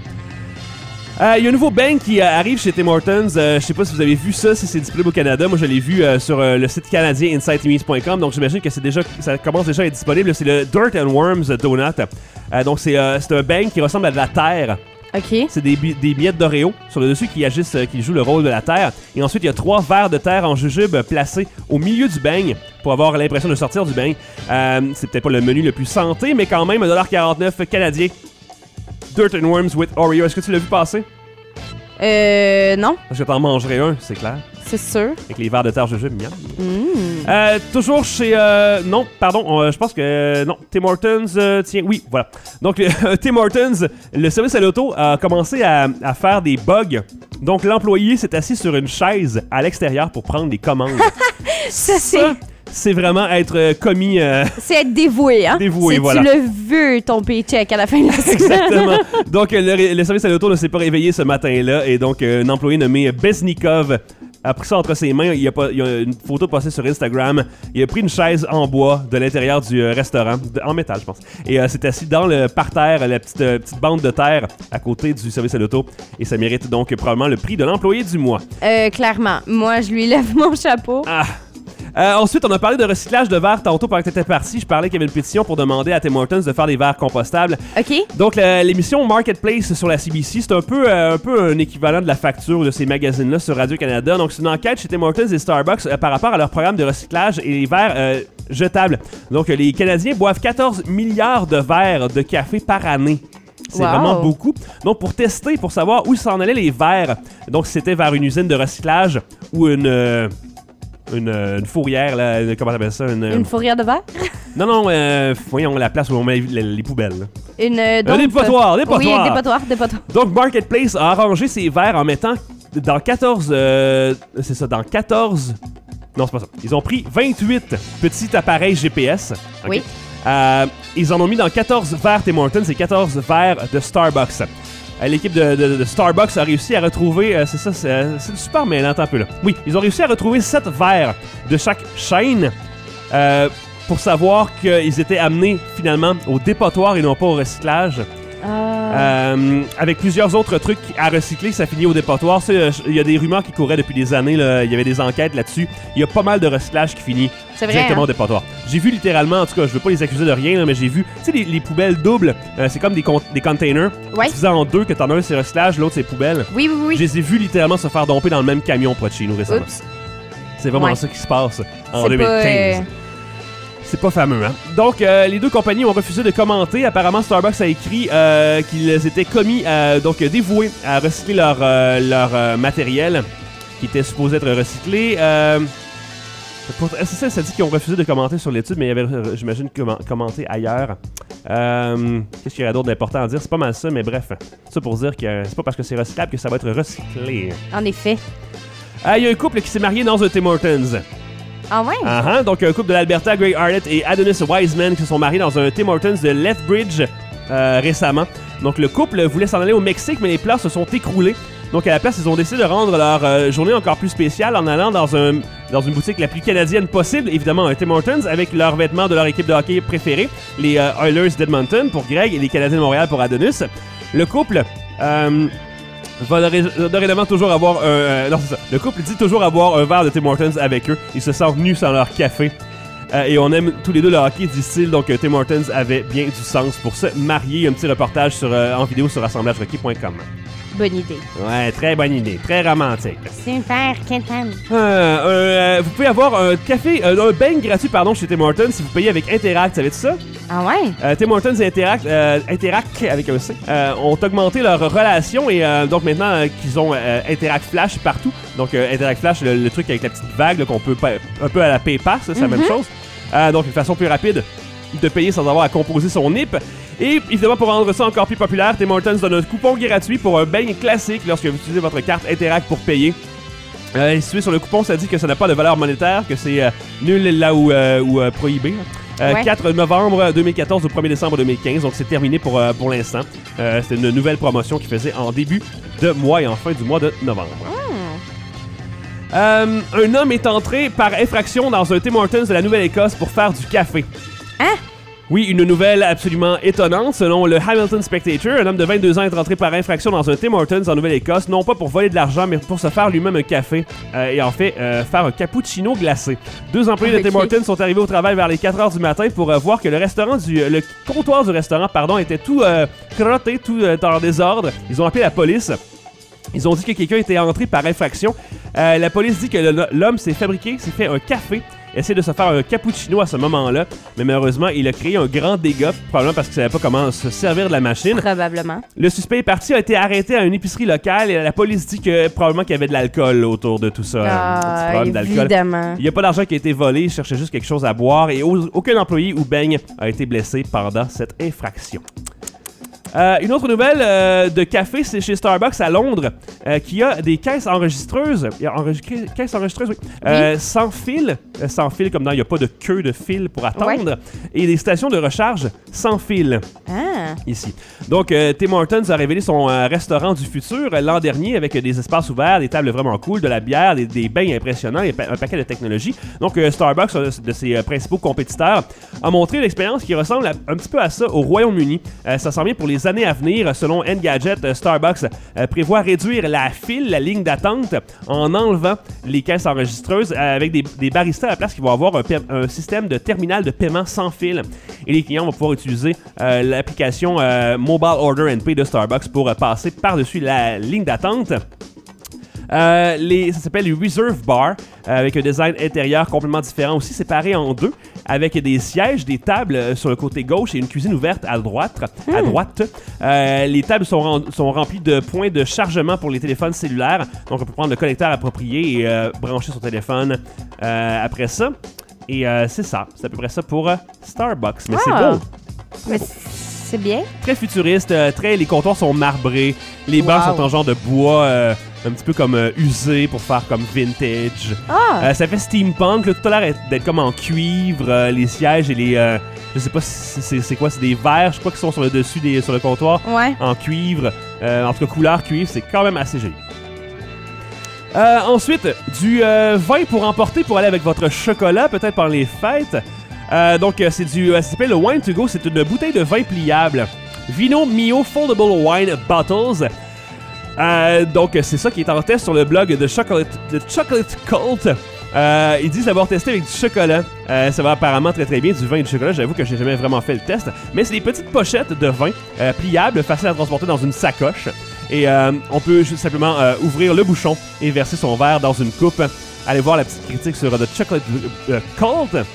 Speaker 4: Euh, Il y a un nouveau bang qui euh, arrive chez Tim Hortons. Euh, je sais pas si vous avez vu ça, si c'est disponible au Canada. Moi, je l'ai vu euh, sur euh, le site canadien inside timmys point com. Donc, j'imagine que c'est déjà, ça commence déjà à être disponible. C'est le Dirt and Worms Donut. Euh, donc, c'est euh, c'est un bang qui ressemble à de la terre.
Speaker 3: OK.
Speaker 4: C'est des, bi- des miettes d'Oreo sur le dessus qui agissent, euh, qui jouent le rôle de la terre. Et ensuite, il y a trois verres de terre en jujube placés au milieu du bang pour avoir l'impression de sortir du bang. Euh, c'est peut-être pas le menu le plus santé, mais quand même, un dollar quarante-neuf canadien. Dirt and Worms with Oreo. Est-ce que tu l'as vu passer?
Speaker 3: Euh, non,
Speaker 4: Parce que t'en mangerais un, c'est clair.
Speaker 3: c'est sûr.
Speaker 4: Avec les verres de terre jujube, miam.
Speaker 3: Mmh.
Speaker 4: Euh, toujours chez... Euh, non, pardon, on, euh, je pense que... euh, non, Tim Hortons, euh, tiens, oui, voilà. Donc, le, Tim Hortons, le service à l'auto a commencé à, à faire des bugs. Donc, l'employé s'est assis sur une chaise à l'extérieur pour prendre des commandes.
Speaker 3: Ça, c'est...
Speaker 4: Ça, c'est vraiment être euh, commis... euh,
Speaker 3: C'est être dévoué, hein?
Speaker 4: Dévoué,
Speaker 3: c'est
Speaker 4: voilà.
Speaker 3: Tu le veux, ton paycheck à la fin de la semaine.
Speaker 4: Exactement. Donc, euh, le, le service à l'auto ne s'est pas réveillé ce matin-là. Et donc, euh, un employé nommé Beznikov a pris ça entre ses mains. Il y a, pas, il y a une photo passée sur Instagram. Il a pris une chaise en bois de l'intérieur du euh, restaurant, de- en métal, je pense. Et euh, s'est assis dans le parterre, la petite, euh, petite bande de terre à côté du service à l'auto. Et ça mérite donc probablement le prix de l'employé du mois.
Speaker 3: Euh, clairement. Moi, je lui lève mon chapeau.
Speaker 4: Ah! Euh, ensuite, on a parlé de recyclage de verres tantôt pendant que tu étais parti. Je parlais qu'il y avait une pétition pour demander à Tim Hortons de faire des verres compostables.
Speaker 3: OK?
Speaker 4: Donc, la- l'émission Marketplace sur la C B C, c'est un peu, euh, un peu un équivalent de la facture de ces magazines-là sur Radio-Canada. Donc, c'est une enquête chez Tim Hortons et Starbucks euh, par rapport à leur programme de recyclage et les verres euh, jetables. Donc, euh, les Canadiens boivent quatorze milliards de verres de café par année. C'est
Speaker 3: Wow.
Speaker 4: vraiment beaucoup. Donc, pour tester, pour savoir où s'en allaient les verres, donc si c'était vers une usine de recyclage ou une... euh, Une, euh, une fourrière, là, une- comment t'appelles ça? Une, euh,
Speaker 3: Une fourrière de verre?
Speaker 4: Non, non, euh, voyons la place où on met les, les poubelles. là.
Speaker 3: Une... Euh,
Speaker 4: Un
Speaker 3: dompe.
Speaker 4: dépotoir, dépotoir.
Speaker 3: Oui, dépotoir, dépotoir.
Speaker 4: Donc, Marketplace a arrangé ses verres en mettant dans quatorze... euh, c'est ça, dans quatorze... Non, c'est pas ça. Ils ont pris vingt-huit petits appareils G P S. ok?
Speaker 3: Oui.
Speaker 4: Euh, ils en ont mis dans quatorze verres Tim Hortons et quatorze verres de Starbucks. Euh, L'équipe de, de- de Starbucks a réussi à retrouver... euh, c'est ça, c'est euh, c'est super mêlant un peu là. Oui, ils ont réussi à retrouver sept verres de chaque chaîne euh, pour savoir qu'ils étaient amenés finalement au dépotoir et non pas au recyclage.
Speaker 3: Ah.
Speaker 4: Euh, avec plusieurs autres trucs à recycler, ça finit au dépotoir. Ça, euh, Il y a des rumeurs qui couraient depuis des années. Là. Il y avait des enquêtes là-dessus. Il y a pas mal de recyclage qui finit
Speaker 3: C'est vrai,
Speaker 4: directement
Speaker 3: hein?
Speaker 4: au dépotoir. J'ai vu littéralement, en tout cas, je veux pas les accuser de rien, là, mais j'ai vu, tu sais, les, les poubelles doubles. euh, c'est comme des, con- des containers.
Speaker 3: Ouais.
Speaker 4: Divisés en deux, que t'en as un c'est recyclage, l'autre c'est poubelle.
Speaker 3: Oui, oui,
Speaker 4: Je
Speaker 3: oui.
Speaker 4: les ai vus littéralement se faire domper dans le même camion près de chez nous récemment.
Speaker 3: Oups.
Speaker 4: C'est vraiment
Speaker 3: Ouais.
Speaker 4: ça qui se passe en
Speaker 3: C'est
Speaker 4: deux mille quinze.
Speaker 3: pas, euh,
Speaker 4: C'est pas fameux, hein? Donc, euh, les deux compagnies ont refusé de commenter. Apparemment, Starbucks a écrit euh, qu'ils étaient commis, à, donc dévoués à recycler leur, euh, leur euh, matériel qui était supposé être recyclé. Euh, pour- c'est ça, ça dit qu'ils ont refusé de commenter sur l'étude, mais il y avait, euh, j'imagine, comment- commenté ailleurs. Euh, Qu'est-ce qu'il y aurait d'autre d'important à dire? C'est pas mal ça, mais bref. Ça pour dire que c'est pas parce que c'est recyclable que ça va être recyclé.
Speaker 3: En effet.
Speaker 4: Ah, il y a un couple qui s'est marié dans un Tim Hortons.
Speaker 3: Ah ouais?
Speaker 4: Uh-huh. Donc, un couple de l'Alberta, Greg Arlett et Adonis Wiseman, qui se sont mariés dans un Tim Hortons de Lethbridge euh, récemment. Donc, le couple voulait s'en aller au Mexique, mais les places se sont écroulées. Donc, à la place, ils ont décidé de rendre leur euh, journée encore plus spéciale en allant dans, un, dans une boutique la plus canadienne possible, évidemment un Tim Hortons, avec leurs vêtements de leur équipe de hockey préférée, les euh, Oilers d'Edmonton pour Greg et les Canadiens de Montréal pour Adonis. Le couple... Euh, va doré- dorénavant toujours avoir un... Euh, non, c'est ça. Le couple dit toujours avoir un verre de Tim Hortons avec eux. Ils se sentent nus sans leur café. Euh, et on aime tous les deux le hockey, disent-ils. Donc, euh, Tim Hortons avait bien du sens pour se marier. Un petit reportage sur, euh, en vidéo sur assemblage hockey point com.
Speaker 3: Bonne idée.
Speaker 4: Ouais, très bonne idée. Très romantique.
Speaker 3: Super, Kentan.
Speaker 4: Euh, euh, vous pouvez avoir un café, euh, un bang gratuit, pardon, chez Tim Hortons si vous payez avec Interact. Savez-tu ça?
Speaker 3: Ah ouais?
Speaker 4: Euh, Tim Hortons et Interact, euh, Interact avec un C, euh, ont augmenté leur relation et euh, donc maintenant euh, qu'ils ont euh, Interact Flash partout. Donc euh, Interact Flash, le, le truc avec la petite vague là, qu'on peut pa- un peu à la PayPass, ça, c'est la même chose. Euh, donc une façon plus rapide de payer sans avoir à composer son I P. Et évidemment, pour rendre ça encore plus populaire, Tim Hortons donne un coupon gratuit pour un beigne classique lorsque vous utilisez votre carte Interact pour payer. Euh, situé sur le coupon, ça dit que ça n'a pas de valeur monétaire, que c'est euh, nul là où, euh, ou euh, prohibé. Euh,
Speaker 3: Ouais.
Speaker 4: quatre novembre deux mille quatorze au premier décembre deux mille quinze, donc c'est terminé pour, euh, pour l'instant. Euh, C'était une nouvelle promotion qu'ils faisaient en début de mois et en fin du mois de novembre. Euh, un homme est entré par infraction dans un Tim Hortons de la Nouvelle-Écosse pour faire du café.
Speaker 3: Hein?
Speaker 4: Oui, une nouvelle absolument étonnante. Selon le Hamilton Spectator, un homme de vingt-deux ans est rentré par infraction dans un Tim Hortons en Nouvelle-Écosse, non pas pour voler de l'argent, mais pour se faire lui-même un café euh, et en fait euh, faire un cappuccino glacé. Deux employés
Speaker 3: Ok.
Speaker 4: de Tim Hortons sont arrivés au travail vers les quatre heures du matin pour euh, voir que le restaurant du le comptoir du restaurant, pardon, était tout euh, crotté, tout euh, en désordre. Ils ont appelé la police. Ils ont dit que quelqu'un était entré par infraction. Euh, la police dit que le- l'homme s'est fabriqué, s'est fait un café, essaie de se faire un cappuccino à ce moment-là, mais malheureusement, il a créé un grand dégât, probablement parce qu'il savait pas comment se servir de la machine.
Speaker 3: Probablement.
Speaker 4: Le suspect est parti, a été arrêté à une épicerie locale et la police dit que probablement qu'il y avait de l'alcool autour de tout ça. un petit
Speaker 3: Ah,
Speaker 4: problème d'alcool.
Speaker 3: évidemment.
Speaker 4: Il n'y a pas d'argent qui a été volé, il cherchait juste quelque chose à boire et au- aucun employé ou beigne a été blessé pendant cette infraction. Euh, une autre nouvelle euh, de café, c'est chez Starbucks à Londres, euh, qui a des caisses enregistreuses. Il y a enregistré- caisses enregistreuses, oui. Euh, sans fil, euh, sans fil, comme dans il n'y a pas de queue de fil pour attendre, et des stations de recharge sans fil.
Speaker 3: Ah.
Speaker 4: Ici. Donc, euh, Tim Hortons a révélé son euh, restaurant du futur euh, l'an dernier avec euh, des espaces ouverts, des tables vraiment cool, de la bière, des, des bains impressionnants et pa- un paquet de technologies. Donc, euh, Starbucks, un de ses euh, principaux compétiteurs, a montré une expérience qui ressemble à- un petit peu à ça au Royaume-Uni. Euh, ça s'en vient pour les années à venir. Selon Engadget, euh, Starbucks euh, prévoit réduire la file, la ligne d'attente, en enlevant les caisses enregistreuses euh, avec des, des baristas à la place qui vont avoir un, pa- un système de terminal de paiement sans fil. Et les clients vont pouvoir utiliser euh, l'application euh, Mobile Order and Pay de Starbucks pour euh, passer par-dessus la ligne d'attente. Euh, les, ça s'appelle les Reserve Bar, euh, avec un design intérieur complètement différent aussi, séparé en deux, avec des sièges, des tables euh, sur le côté gauche et une cuisine ouverte à droite. À droite. Euh, les tables sont, ren- sont remplies de points de chargement pour les téléphones cellulaires, donc on peut prendre le connecteur approprié et euh, brancher son téléphone euh, après ça. Et euh, c'est ça, c'est à peu près ça pour euh, Starbucks, mais
Speaker 3: Ah.
Speaker 4: c'est beau.
Speaker 3: Mais c'est bien.
Speaker 4: Très futuriste, euh, très, les comptoirs sont marbrés, les bancs
Speaker 3: Wow.
Speaker 4: sont en genre de bois euh, un petit peu comme euh, usé pour faire comme vintage.
Speaker 3: Ah.
Speaker 4: Euh, ça fait steampunk, là, tout a l'air d'être comme en cuivre, euh, les sièges et les... euh, je sais pas si c'est, c'est quoi, c'est des verres, je crois qu'ils sont sur le dessus, des, sur le comptoir,
Speaker 3: Ouais.
Speaker 4: en cuivre, euh, en tout cas couleur cuivre, c'est quand même assez joli. Euh, ensuite, du euh, vin pour emporter pour aller avec votre chocolat, peut-être pendant les fêtes. Euh, donc, euh, c'est du, euh, ça s'appelle le Wine to Go, c'est une bouteille de vin pliable. Vino Mio Foldable Wine Bottles. Euh, donc, c'est ça qui est en test sur le blog de Chocolate, de Chocolate Cult. Euh, ils disent l'avoir testé avec du chocolat. Euh, ça va apparemment très très bien, du vin et du chocolat. J'avoue que j'ai jamais vraiment fait le test. Mais c'est des petites pochettes de vin euh, pliables, faciles à transporter dans une sacoche. Et euh, on peut juste simplement euh, ouvrir le bouchon et verser son verre dans une coupe. Allez voir la petite critique sur The Chocolate euh, Cult.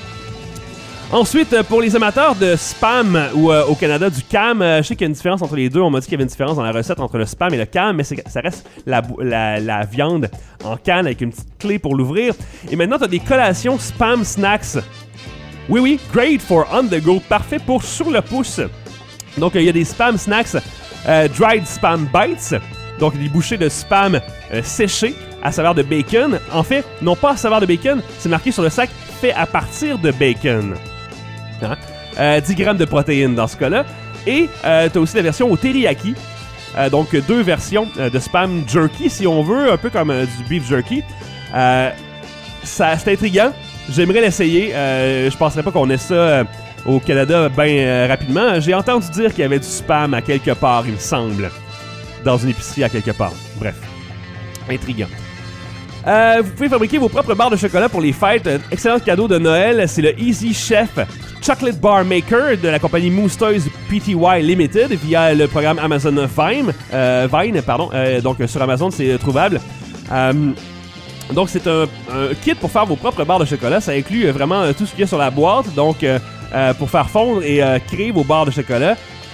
Speaker 4: Ensuite, pour les amateurs de spam ou euh, au Canada du cam, euh, je sais qu'il y a une différence entre les deux. On m'a dit qu'il y avait une différence dans la recette entre le spam et le cam, mais c'est, ça reste la, la, la viande en canne avec une petite clé pour l'ouvrir. Et maintenant, tu as des collations spam snacks. Oui, oui, great for on the go, parfait pour sur le pouce. Donc, il euh, y a des spam snacks, euh, dried spam bites, donc des bouchées de spam euh, séchées à saveur de bacon. En fait, non pas à saveur de bacon, c'est marqué sur le sac fait à partir de bacon. Hein? Euh, dix grammes de protéines dans ce cas-là. Et euh, tu as aussi la version au teriyaki. Euh, donc, deux versions euh, de spam jerky, si on veut, un peu comme euh, du beef jerky. Euh, ça, c'est intriguant. J'aimerais l'essayer. Euh, je penserais pas qu'on ait ça euh, au Canada bien euh, rapidement. J'ai entendu dire qu'il y avait du spam à quelque part, il me semble. Dans une épicerie à quelque part. Bref. Intriguant. Euh, vous pouvez fabriquer vos propres barres de chocolat pour les fêtes. Euh, excellent cadeau de Noël, c'est le Easy Chef Chocolate Bar Maker de la compagnie Moose Toys P T Y Limited via le programme Amazon Vine. Euh, Vine, pardon. Euh, donc sur Amazon, c'est trouvable. Euh, donc c'est un, un kit pour faire vos propres barres de chocolat. Ça inclut euh, vraiment euh, tout ce qu'il y a sur la boîte. Donc euh, euh, pour faire fondre et euh, créer vos barres de chocolat.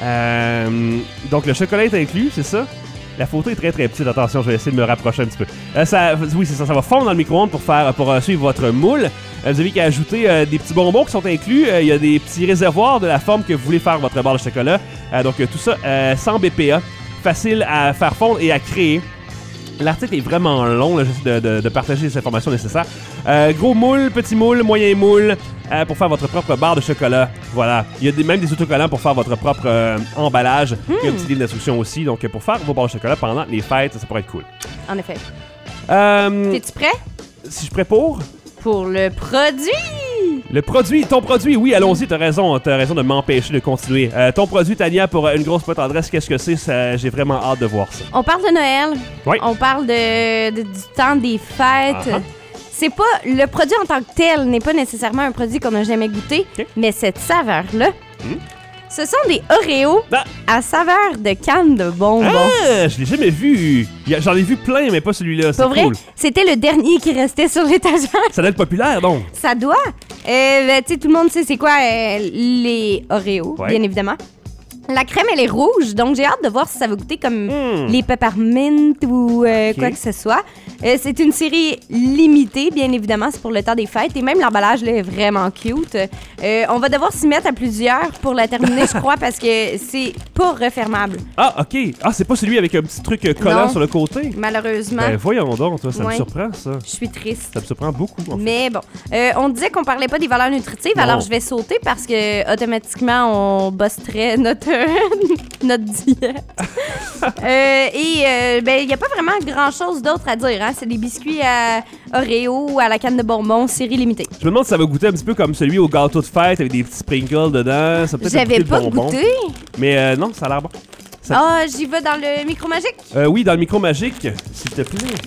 Speaker 4: Euh, donc le chocolat est inclus, c'est ça? La photo est très très petite, attention, je vais essayer de me rapprocher un petit peu. Euh, ça, oui, c'est ça, ça va fondre dans le micro-ondes pour faire pour euh, suivre votre moule. Euh, vous avez qu'à ajouter euh, des petits bonbons qui sont inclus. Il euh, y a des petits réservoirs de la forme que vous voulez faire votre barre de chocolat. Euh, donc euh, tout ça euh, sans B P A, facile à faire fondre et à créer. L'article est vraiment long, là, j'essaie de, de, de partager les informations nécessaires. Euh, gros moule, petit moule, moyen moule, euh, pour faire votre propre barre de chocolat. Voilà. Il y a des, même des autocollants pour faire votre propre euh, emballage. Mm. Il y a un petit livre d'instruction aussi. Donc, pour faire vos barres de chocolat pendant les fêtes, ça pourrait être cool.
Speaker 3: En effet.
Speaker 4: Euh,
Speaker 3: T'es-tu prêt?
Speaker 4: Si je suis prêt pour?
Speaker 3: Pour le produit!
Speaker 4: Le produit, ton produit, oui, allons-y, t'as raison, t'as raison de m'empêcher de continuer. Euh, ton produit, Tania, pour une grosse pointe tendresse, qu'est-ce que c'est? Ça, j'ai vraiment hâte de voir ça.
Speaker 3: On parle de Noël.
Speaker 4: Oui.
Speaker 3: On parle de, de- du temps des fêtes.
Speaker 4: Uh-huh.
Speaker 3: C'est pas... Le produit en tant que tel n'est pas nécessairement un produit qu'on n'a jamais goûté,
Speaker 4: Ok.
Speaker 3: mais cette saveur-là,
Speaker 4: Mm.
Speaker 3: ce sont des Oreos
Speaker 4: Ah.
Speaker 3: à saveur de canne de bonbons.
Speaker 4: Ah, je l'ai jamais vu. Il y a- J'en ai vu plein, mais pas celui-là. C'est
Speaker 3: Pour vrai,
Speaker 4: cool.
Speaker 3: c'était le dernier qui restait sur l'étagère.
Speaker 4: Ça doit être populaire, donc.
Speaker 3: Ça doit. Euh, ben, tu sais, tout le monde sait c'est quoi euh, les Oreos,
Speaker 4: Ouais.
Speaker 3: bien évidemment. La crème, elle est rouge, donc j'ai hâte de voir si ça va goûter comme
Speaker 4: Mm.
Speaker 3: les peppermint ou euh,
Speaker 4: Ok.
Speaker 3: quoi que ce soit. Euh, c'est une série limitée, bien évidemment, c'est pour le temps des fêtes. Et même l'emballage là, est vraiment cute. Euh, on va devoir s'y mettre à plusieurs pour la terminer, je crois, parce que c'est pas refermable,
Speaker 4: Ah, OK. Ah, c'est pas celui avec un petit truc euh, collant
Speaker 3: Non.
Speaker 4: sur le côté?
Speaker 3: malheureusement.
Speaker 4: Ben, voyons donc, toi, ça me
Speaker 3: Ouais.
Speaker 4: surprend, ça.
Speaker 3: Je suis triste.
Speaker 4: Ça me surprend beaucoup, en fait.
Speaker 3: Mais bon, euh, on disait qu'on parlait pas des valeurs nutritives,
Speaker 4: Non.
Speaker 3: alors je vais sauter parce que automatiquement on bosserait notre notre diète. Euh, et euh, ben il y a pas vraiment grand chose d'autre à dire. Hein? C'est des biscuits à Oreo à la canne de bonbons, série limitée.
Speaker 4: Je me demande si ça va goûter un petit peu comme celui au gâteau de fête avec des petits sprinkles dedans. Ça peut-être un
Speaker 3: J'avais
Speaker 4: petit peu
Speaker 3: pas
Speaker 4: de bonbons.
Speaker 3: goûté.
Speaker 4: Mais euh, non, ça a l'air bon. Ça-
Speaker 3: Ah, j'y vais dans le micro magique.
Speaker 4: Euh, oui, dans le micro magique, s'il te plaît.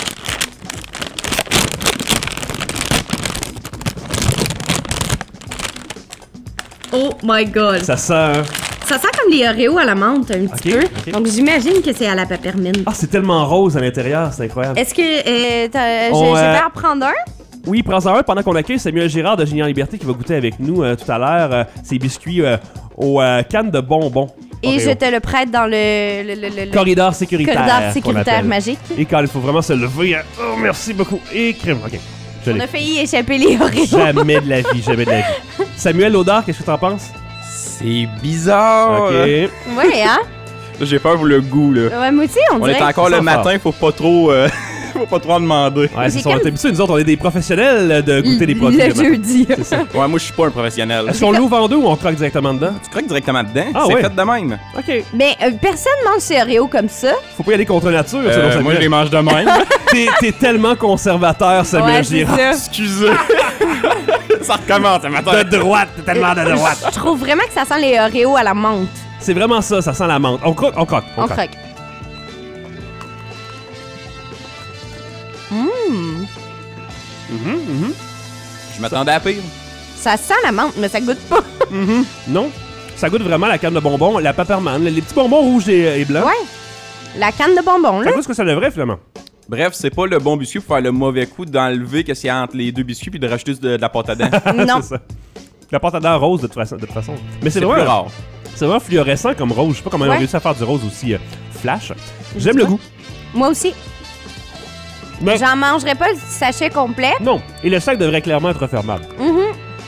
Speaker 3: Oh my god.
Speaker 4: Ça sent... hein?
Speaker 3: Ça sent comme les Oreos à la menthe un petit
Speaker 4: Ok,
Speaker 3: peu.
Speaker 4: ok.
Speaker 3: Donc j'imagine que c'est à la peppermint.
Speaker 4: Ah, c'est tellement rose à l'intérieur, c'est incroyable.
Speaker 3: Est-ce que euh, t'as- je,
Speaker 4: On,
Speaker 3: je
Speaker 4: euh,
Speaker 3: vais en prendre un?
Speaker 4: Oui, prends-en un pendant qu'on accueille Samuel Girard de Génie en Liberté qui va goûter avec nous euh, tout à l'heure euh, ces biscuits euh, aux euh, cannes de bonbons.
Speaker 3: Et
Speaker 4: Oreo.
Speaker 3: je te le prête dans le, le, le, le- le
Speaker 4: Corridor sécuritaire.
Speaker 3: corridor
Speaker 4: qu'on
Speaker 3: sécuritaire
Speaker 4: appelle.
Speaker 3: magique.
Speaker 4: Et quand il faut vraiment se lever, hein. Oh, merci beaucoup. Et crème, ok. Je
Speaker 3: On
Speaker 4: l'ai.
Speaker 3: a failli échapper les Oreos.
Speaker 4: Jamais de la vie, jamais de la vie. Samuel, l'odeur, qu'est-ce que t'en penses?
Speaker 7: C'est bizarre.
Speaker 4: Ok.
Speaker 7: là.
Speaker 3: Ouais, hein?
Speaker 7: Là, j'ai peur pour le goût, là.
Speaker 3: Ouais, moi aussi, on,
Speaker 7: On
Speaker 3: dirait.
Speaker 7: est encore
Speaker 4: ça
Speaker 7: le
Speaker 4: sent
Speaker 7: matin, faut pas trop, euh, faut pas trop en demander.
Speaker 4: Ouais,
Speaker 3: J'ai
Speaker 4: c'est ça, on
Speaker 3: comme-
Speaker 4: est habitués, nous autres, on est des professionnels de goûter des produits.
Speaker 3: Le
Speaker 4: le matin.
Speaker 3: jeudi.
Speaker 4: C'est ça.
Speaker 7: Ouais, moi, je suis pas un professionnel.
Speaker 4: Est-ce qu'on l'ouvre en deux ou on croque directement dedans?
Speaker 7: Tu croques directement dedans?
Speaker 4: Ah
Speaker 7: c'est
Speaker 4: ouais.
Speaker 7: fait de même.
Speaker 4: Ok.
Speaker 3: Mais euh, personne mange ses Oreos comme ça.
Speaker 4: Faut pas y aller contre nature, selon
Speaker 7: Euh,
Speaker 4: Samuel.
Speaker 7: moi, je les mange de même.
Speaker 4: T'es, t'es tellement conservateur, Samuel
Speaker 3: Ouais, c'est
Speaker 4: Girard.
Speaker 3: ça.
Speaker 7: Excusez. Ça recommence ce matin.
Speaker 4: De droite, t'es tellement de droite.
Speaker 3: Je trouve vraiment que ça sent les Oreos à la menthe.
Speaker 4: C'est vraiment ça, ça sent la menthe. On croque, on croque.
Speaker 3: On
Speaker 4: croque.
Speaker 3: croque. Mmh.
Speaker 4: Mhm, mhm,
Speaker 7: Je m'attendais à pire.
Speaker 3: Ça sent la menthe, mais ça goûte pas.
Speaker 4: mhm. Non, ça goûte vraiment la canne de bonbons, la peppermint, les petits bonbons rouges et, et blancs.
Speaker 3: Ouais. La canne de bonbons,
Speaker 4: Ça
Speaker 3: là.
Speaker 4: goûte ce que ça devrait, finalement.
Speaker 7: Bref, c'est pas le bon biscuit pour faire le mauvais coup d'enlever qu'est-ce qu'il y a entre les deux biscuits puis de rajouter de, de la pâte à dents.
Speaker 3: Non.
Speaker 4: C'est ça. La pâte à dents rose, de toute façon. De toute façon. Mais c'est
Speaker 7: C'est
Speaker 4: vraiment,
Speaker 7: plus rare.
Speaker 4: c'est vraiment fluorescent comme rose. Je sais pas comment ils
Speaker 3: Ouais.
Speaker 4: ont réussi à faire du rose aussi euh, flash.
Speaker 3: Je
Speaker 4: J'aime
Speaker 3: sais
Speaker 4: le
Speaker 3: pas.
Speaker 4: goût.
Speaker 3: Moi aussi.
Speaker 4: Mais
Speaker 3: J'en mangerai pas le sachet complet.
Speaker 4: non. Et le sac devrait clairement être refermable.
Speaker 3: Mhm.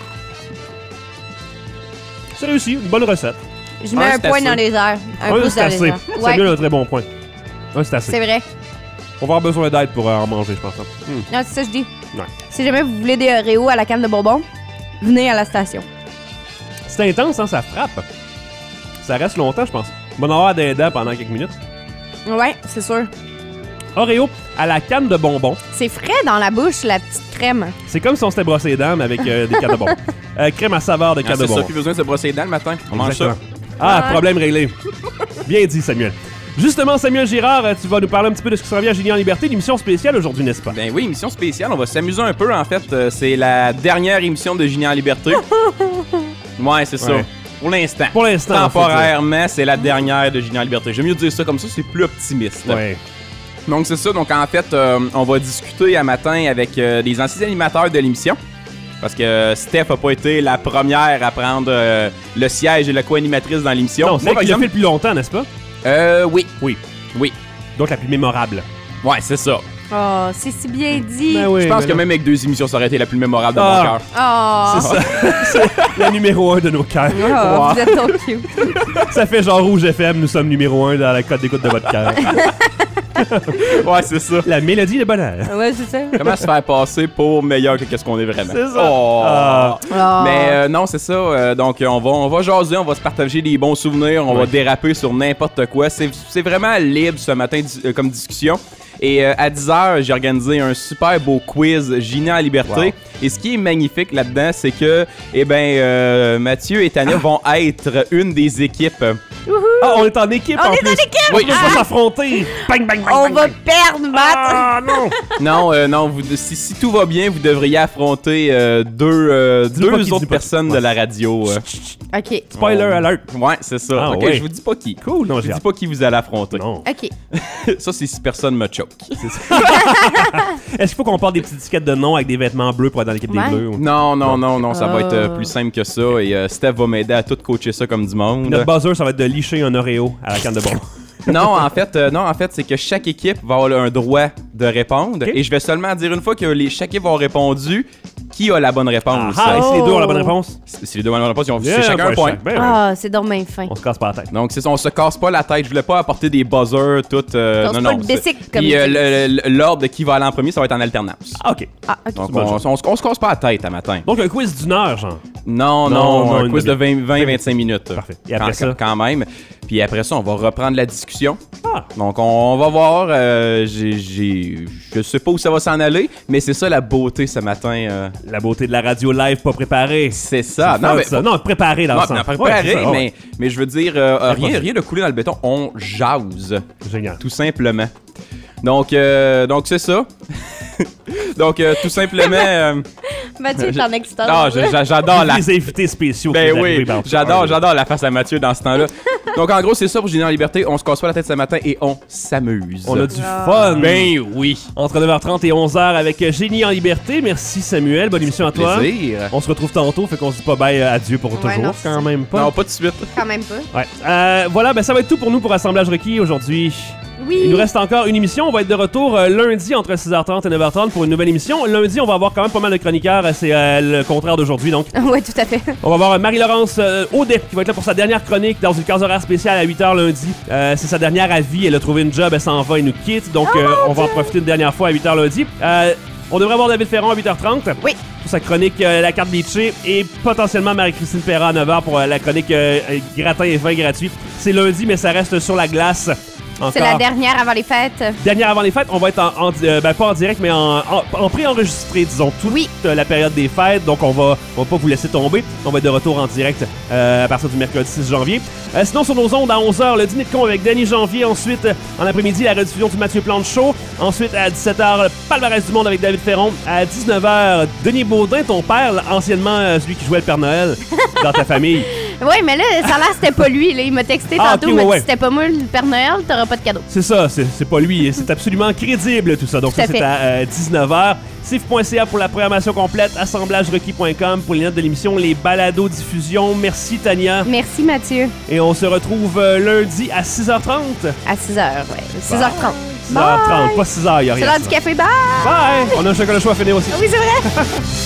Speaker 4: C'est réussi. Une bonne recette.
Speaker 3: Je mets
Speaker 7: Un,
Speaker 3: un
Speaker 7: c'est
Speaker 3: point
Speaker 7: assez.
Speaker 3: dans les airs. Un
Speaker 4: Un,
Speaker 3: pouce
Speaker 4: c'est
Speaker 3: dans les
Speaker 4: assez.
Speaker 3: airs.
Speaker 4: Samuel
Speaker 3: Ouais,
Speaker 4: a un très bon point. Un, c'est assez.
Speaker 3: c'est vrai.
Speaker 4: On va avoir besoin d'aide pour euh, en manger, je pense. hein. Hmm.
Speaker 3: Non, c'est ça que je dis.
Speaker 4: Ouais.
Speaker 3: Si jamais vous voulez des Oreos à la canne de bonbons, venez à la station.
Speaker 4: C'est intense, hein, ça frappe. Ça reste longtemps, je pense. On va en avoir des dents pendant quelques minutes.
Speaker 3: Ouais, c'est sûr.
Speaker 4: Oreo à la canne de bonbons.
Speaker 3: C'est frais dans la bouche, la petite crème.
Speaker 4: C'est comme si on s'était brossé les dents, mais avec euh, des cannes de bonbons. Euh, crème à saveur de
Speaker 7: Ah,
Speaker 4: canne de
Speaker 7: c'est ça,
Speaker 4: bonbons.
Speaker 7: plus besoin de se brosser les dents le matin. On mange ça.
Speaker 4: Exactement. Ah,
Speaker 3: Ouais.
Speaker 4: problème réglé. Bien dit, Samuel. Justement, Samuel Girard, euh, tu vas nous parler un petit peu de ce qui s'en vient à Génie en Liberté, l'émission spéciale aujourd'hui, n'est-ce pas?
Speaker 7: Ben oui, émission spéciale. On va s'amuser un peu, en fait. Euh, c'est la dernière émission de Génie en Liberté. Ouais, c'est ça.
Speaker 4: Ouais.
Speaker 7: Pour l'instant.
Speaker 4: Pour l'instant, faut dire.
Speaker 7: Temporairement, c'est la dernière de Génie en Liberté. J'aime mieux dire ça comme ça, c'est plus optimiste.
Speaker 4: Ouais.
Speaker 7: Donc c'est ça, donc en fait, euh, on va discuter à matin avec euh, des anciens animateurs de l'émission. Parce que euh, Steph a pas été la première à prendre euh, le siège et la co-animatrice dans l'émission.
Speaker 4: Non,
Speaker 7: Moi,
Speaker 4: c'est
Speaker 7: par
Speaker 4: elle qui l'a fait
Speaker 7: exemple-
Speaker 4: le plus longtemps, n'est-ce pas?
Speaker 7: Euh, oui.
Speaker 4: Oui.
Speaker 7: Oui.
Speaker 4: Donc la plus mémorable.
Speaker 7: Ouais, c'est ça.
Speaker 3: Oh, c'est si bien dit.
Speaker 4: Ben oui,
Speaker 7: Je pense
Speaker 4: mais
Speaker 7: que
Speaker 4: non.
Speaker 7: même avec deux émissions, ça aurait été la plus mémorable de
Speaker 4: Ah.
Speaker 7: mon cœur.
Speaker 3: Oh,
Speaker 4: C'est ça. C'est la numéro un de nos cœurs.
Speaker 3: Oh,
Speaker 7: Wow.
Speaker 3: vous êtes trop cute.
Speaker 4: Ça fait genre Rouge F M, nous sommes numéro un dans la cote d'écoute de votre cœur.
Speaker 7: Ouais, c'est ça.
Speaker 4: La mélodie de bonheur.
Speaker 3: Ouais, c'est ça.
Speaker 7: Comment se faire passer pour meilleur que qu'est-ce qu'on est vraiment.
Speaker 4: C'est ça.
Speaker 7: Oh.
Speaker 4: Ah.
Speaker 3: Oh.
Speaker 7: Mais euh, non, c'est ça. euh, donc, euh, on va, on va jaser, on va se partager des bons souvenirs, on
Speaker 4: Ouais.
Speaker 7: va déraper sur n'importe quoi. C'est c'est vraiment libre ce matin dis- euh, comme discussion. Et euh, à dix heures, j'ai organisé un super beau quiz Génie en Liberté.
Speaker 4: Wow.
Speaker 7: Et ce qui est magnifique là-dedans, c'est que, eh ben, euh, Mathieu et Tania vont être une des équipes.
Speaker 4: Ah, on est en équipe
Speaker 3: On
Speaker 4: en
Speaker 3: est
Speaker 4: plus.
Speaker 3: en équipe!
Speaker 4: Oui, on va s'affronter. Bang, bang, bang,
Speaker 3: On
Speaker 4: bang,
Speaker 3: va
Speaker 4: bang.
Speaker 3: perdre, Matt.
Speaker 4: Ah non!
Speaker 7: Non, euh, non, vous, si, si tout va bien, vous devriez affronter euh, deux, euh,
Speaker 4: Dis-nous pas
Speaker 7: deux
Speaker 4: qui,
Speaker 7: autres
Speaker 4: dis-nous pas
Speaker 7: personnes
Speaker 4: qui.
Speaker 7: de la radio. euh.
Speaker 3: OK,
Speaker 4: Spoiler
Speaker 7: On-
Speaker 4: alert.
Speaker 7: Ouais, c'est ça.
Speaker 4: Ah,
Speaker 7: ok,
Speaker 4: ouais.
Speaker 7: je vous dis pas qui.
Speaker 4: Cool, non,
Speaker 7: Je
Speaker 4: j'ai
Speaker 7: vous dis
Speaker 4: hâte.
Speaker 7: pas qui vous allez affronter.
Speaker 4: Non.
Speaker 3: OK.
Speaker 7: Ça, c'est si personne me choque.
Speaker 4: Est-ce qu'il faut qu'on porte des petites étiquettes de nom avec des vêtements bleus pour être dans l'équipe
Speaker 3: Ouais.
Speaker 4: des bleus? ou-
Speaker 7: Non, non, non, non, ça va
Speaker 3: Euh.
Speaker 7: être euh, plus simple que ça. Et euh, Steph va m'aider à tout coacher ça comme du monde.
Speaker 4: Notre buzzer, ça va être de licher un Oreo à la canne de bonbons.
Speaker 7: Non, en fait, euh, non, en fait, c'est que chaque équipe va avoir un droit de répondre.
Speaker 4: Ok.
Speaker 7: Et je vais seulement dire une fois que les, chaque équipe va avoir répondu qui a la bonne réponse.
Speaker 4: Ah, et si les deux ont la bonne
Speaker 3: Oh.
Speaker 4: réponse?
Speaker 7: Si si les deux ont la bonne réponse, ils ont
Speaker 4: Yeah,
Speaker 7: c'est chacun un point.
Speaker 4: Ben ouais.
Speaker 3: Ah, c'est donc bien fin.
Speaker 4: On se casse pas la tête.
Speaker 7: Donc, c'est ça, on se casse pas la tête. Je voulais pas apporter des buzzers, tout. Euh,
Speaker 3: Casse
Speaker 7: non,
Speaker 3: pas
Speaker 7: non.
Speaker 3: le
Speaker 7: c'est-
Speaker 3: basic, comme
Speaker 7: Puis
Speaker 3: ils
Speaker 7: euh,
Speaker 3: disent.
Speaker 7: le- le- l'ordre de qui va aller en premier, ça va être en alternance.
Speaker 4: Ah, OK.
Speaker 3: Ah, OK.
Speaker 7: Donc,
Speaker 4: bonne
Speaker 7: on,
Speaker 4: chose.
Speaker 7: on, se- on se casse pas la tête à matin.
Speaker 4: Donc, un quiz d'une heure, genre.
Speaker 7: Non,
Speaker 4: Non,
Speaker 7: non,
Speaker 4: non,
Speaker 7: un
Speaker 4: une
Speaker 7: quiz de
Speaker 4: demi-
Speaker 7: vingt à vingt-cinq minutes.
Speaker 4: Parfait. Et après
Speaker 7: quand,
Speaker 4: ça?
Speaker 7: Quand même. Puis après ça, on va reprendre la discussion.
Speaker 4: Ah.
Speaker 7: Donc, on, on va voir. euh, j'ai, j'ai, je sais pas où ça va s'en aller, mais c'est ça la beauté ce matin. euh,
Speaker 4: La beauté de la radio live pas préparée.
Speaker 7: c'est ça.
Speaker 4: C'est
Speaker 7: Non,
Speaker 4: fun,
Speaker 7: mais,
Speaker 4: ça. Non, préparée dans
Speaker 7: non,
Speaker 4: le sens.
Speaker 7: non, pas
Speaker 4: Ouais,
Speaker 7: préparé,
Speaker 4: c'est ça, ouais.
Speaker 7: mais, mais je veux dire, euh, rien,
Speaker 4: possible.
Speaker 7: rien de coulé dans le béton. On jase,
Speaker 4: Génial.
Speaker 7: tout simplement. Donc, euh, donc c'est ça. donc, euh, tout simplement. euh,
Speaker 3: Mathieu est en extase.
Speaker 7: ah, j'a- j'a- j'adore la
Speaker 4: Les invités spéciaux.
Speaker 7: Ben
Speaker 4: qui
Speaker 7: oui,
Speaker 4: arrivent dans-
Speaker 7: j'adore,
Speaker 4: Ah,
Speaker 7: j'adore la face à Mathieu dans ce temps-là. Donc en gros, c'est ça pour Génie en Liberté. On se casse pas la tête ce matin et on s'amuse.
Speaker 4: On a du
Speaker 3: Ah.
Speaker 4: fun.
Speaker 7: Ben oui.
Speaker 4: Entre neuf heures trente et onze heures avec Génie en Liberté. Merci Samuel, bonne émission à toi.
Speaker 7: Plaisir.
Speaker 4: On se retrouve tantôt, fait qu'on se dit pas bye euh, adieu pour
Speaker 3: Ouais,
Speaker 4: toujours.
Speaker 3: non, c'est
Speaker 4: quand même pas.
Speaker 7: Non, pas de suite.
Speaker 3: Quand même pas.
Speaker 4: Ouais. Euh, voilà, ben ça va être tout pour nous pour Assemblage requis aujourd'hui.
Speaker 3: Oui.
Speaker 4: Il nous reste encore une émission. On va être de retour euh, lundi entre six heures trente et neuf heures trente pour une nouvelle émission. Lundi, on va avoir quand même pas mal de chroniqueurs. euh, C'est euh, le contraire d'aujourd'hui, donc.
Speaker 3: Oui, tout à fait.
Speaker 4: On va avoir euh, Marie-Laurence euh, Audet qui va être là pour sa dernière chronique dans une case horaire spéciale à huit heures lundi. Euh, c'est sa dernière à vie. Elle a trouvé une job, elle s'en va et nous quitte. Donc, euh, on va en profiter une dernière fois à huit heures lundi. Euh, on devrait avoir David Ferron à huit heures trente.
Speaker 3: Oui.
Speaker 4: Pour sa chronique euh, La carte bleachée et potentiellement Marie-Christine Perra à neuf heures pour euh, la chronique euh, euh, gratin et vin gratuit. C'est lundi, mais ça reste sur la glace.
Speaker 3: C'est
Speaker 4: Encore.
Speaker 3: la dernière avant les fêtes.
Speaker 4: Dernière avant les fêtes, on va être en, en- euh, ben, pas en direct, mais en, en, en pré-enregistré, disons, toute
Speaker 3: Oui.
Speaker 4: euh, la période des fêtes. Donc, on va, on va pas vous laisser tomber. On va être de retour en direct euh, à partir du mercredi six janvier. Euh, sinon, sur nos ondes, à onze heures, le dîner de con avec Danny Janvier. Ensuite, euh, en après-midi, la rediffusion du Mathieu Plante Show. Ensuite, à dix-sept heures, le palmarès du monde avec David Ferron. À dix-neuf heures, Denis Baudin, ton père, anciennement euh, celui qui jouait le Père Noël dans ta famille.
Speaker 3: Ouais, mais là, ça a l'air c'était pas lui. Là. Il m'a texté
Speaker 4: Ah,
Speaker 3: tantôt,
Speaker 4: ok,
Speaker 3: il m'a
Speaker 4: ouais,
Speaker 3: dit
Speaker 4: ouais.
Speaker 3: c'était pas moi le Père Noël, t'auras pas de cadeau.
Speaker 4: C'est ça, c'est, c'est pas lui. C'est absolument crédible tout ça. Donc
Speaker 3: Tout à
Speaker 4: ça,
Speaker 3: fait.
Speaker 4: c'est à euh, dix-neuf heures. sif point c a pour la programmation complète, assemblage requis point com pour les notes de l'émission, les balados diffusion. Merci Tania.
Speaker 3: Merci Mathieu.
Speaker 4: Et on se retrouve euh, lundi à six heures trente.
Speaker 3: À six heures, ouais. six heures trente.
Speaker 4: six heures trente, pas six heures, y a
Speaker 3: C'est
Speaker 4: rien.
Speaker 3: l'heure
Speaker 4: ça.
Speaker 3: du café, bye!
Speaker 4: Bye! On a un chocolat chaud à finir aussi.
Speaker 3: Ah oui, c'est vrai!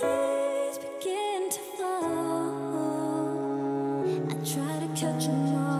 Speaker 6: Try to catch 'em all.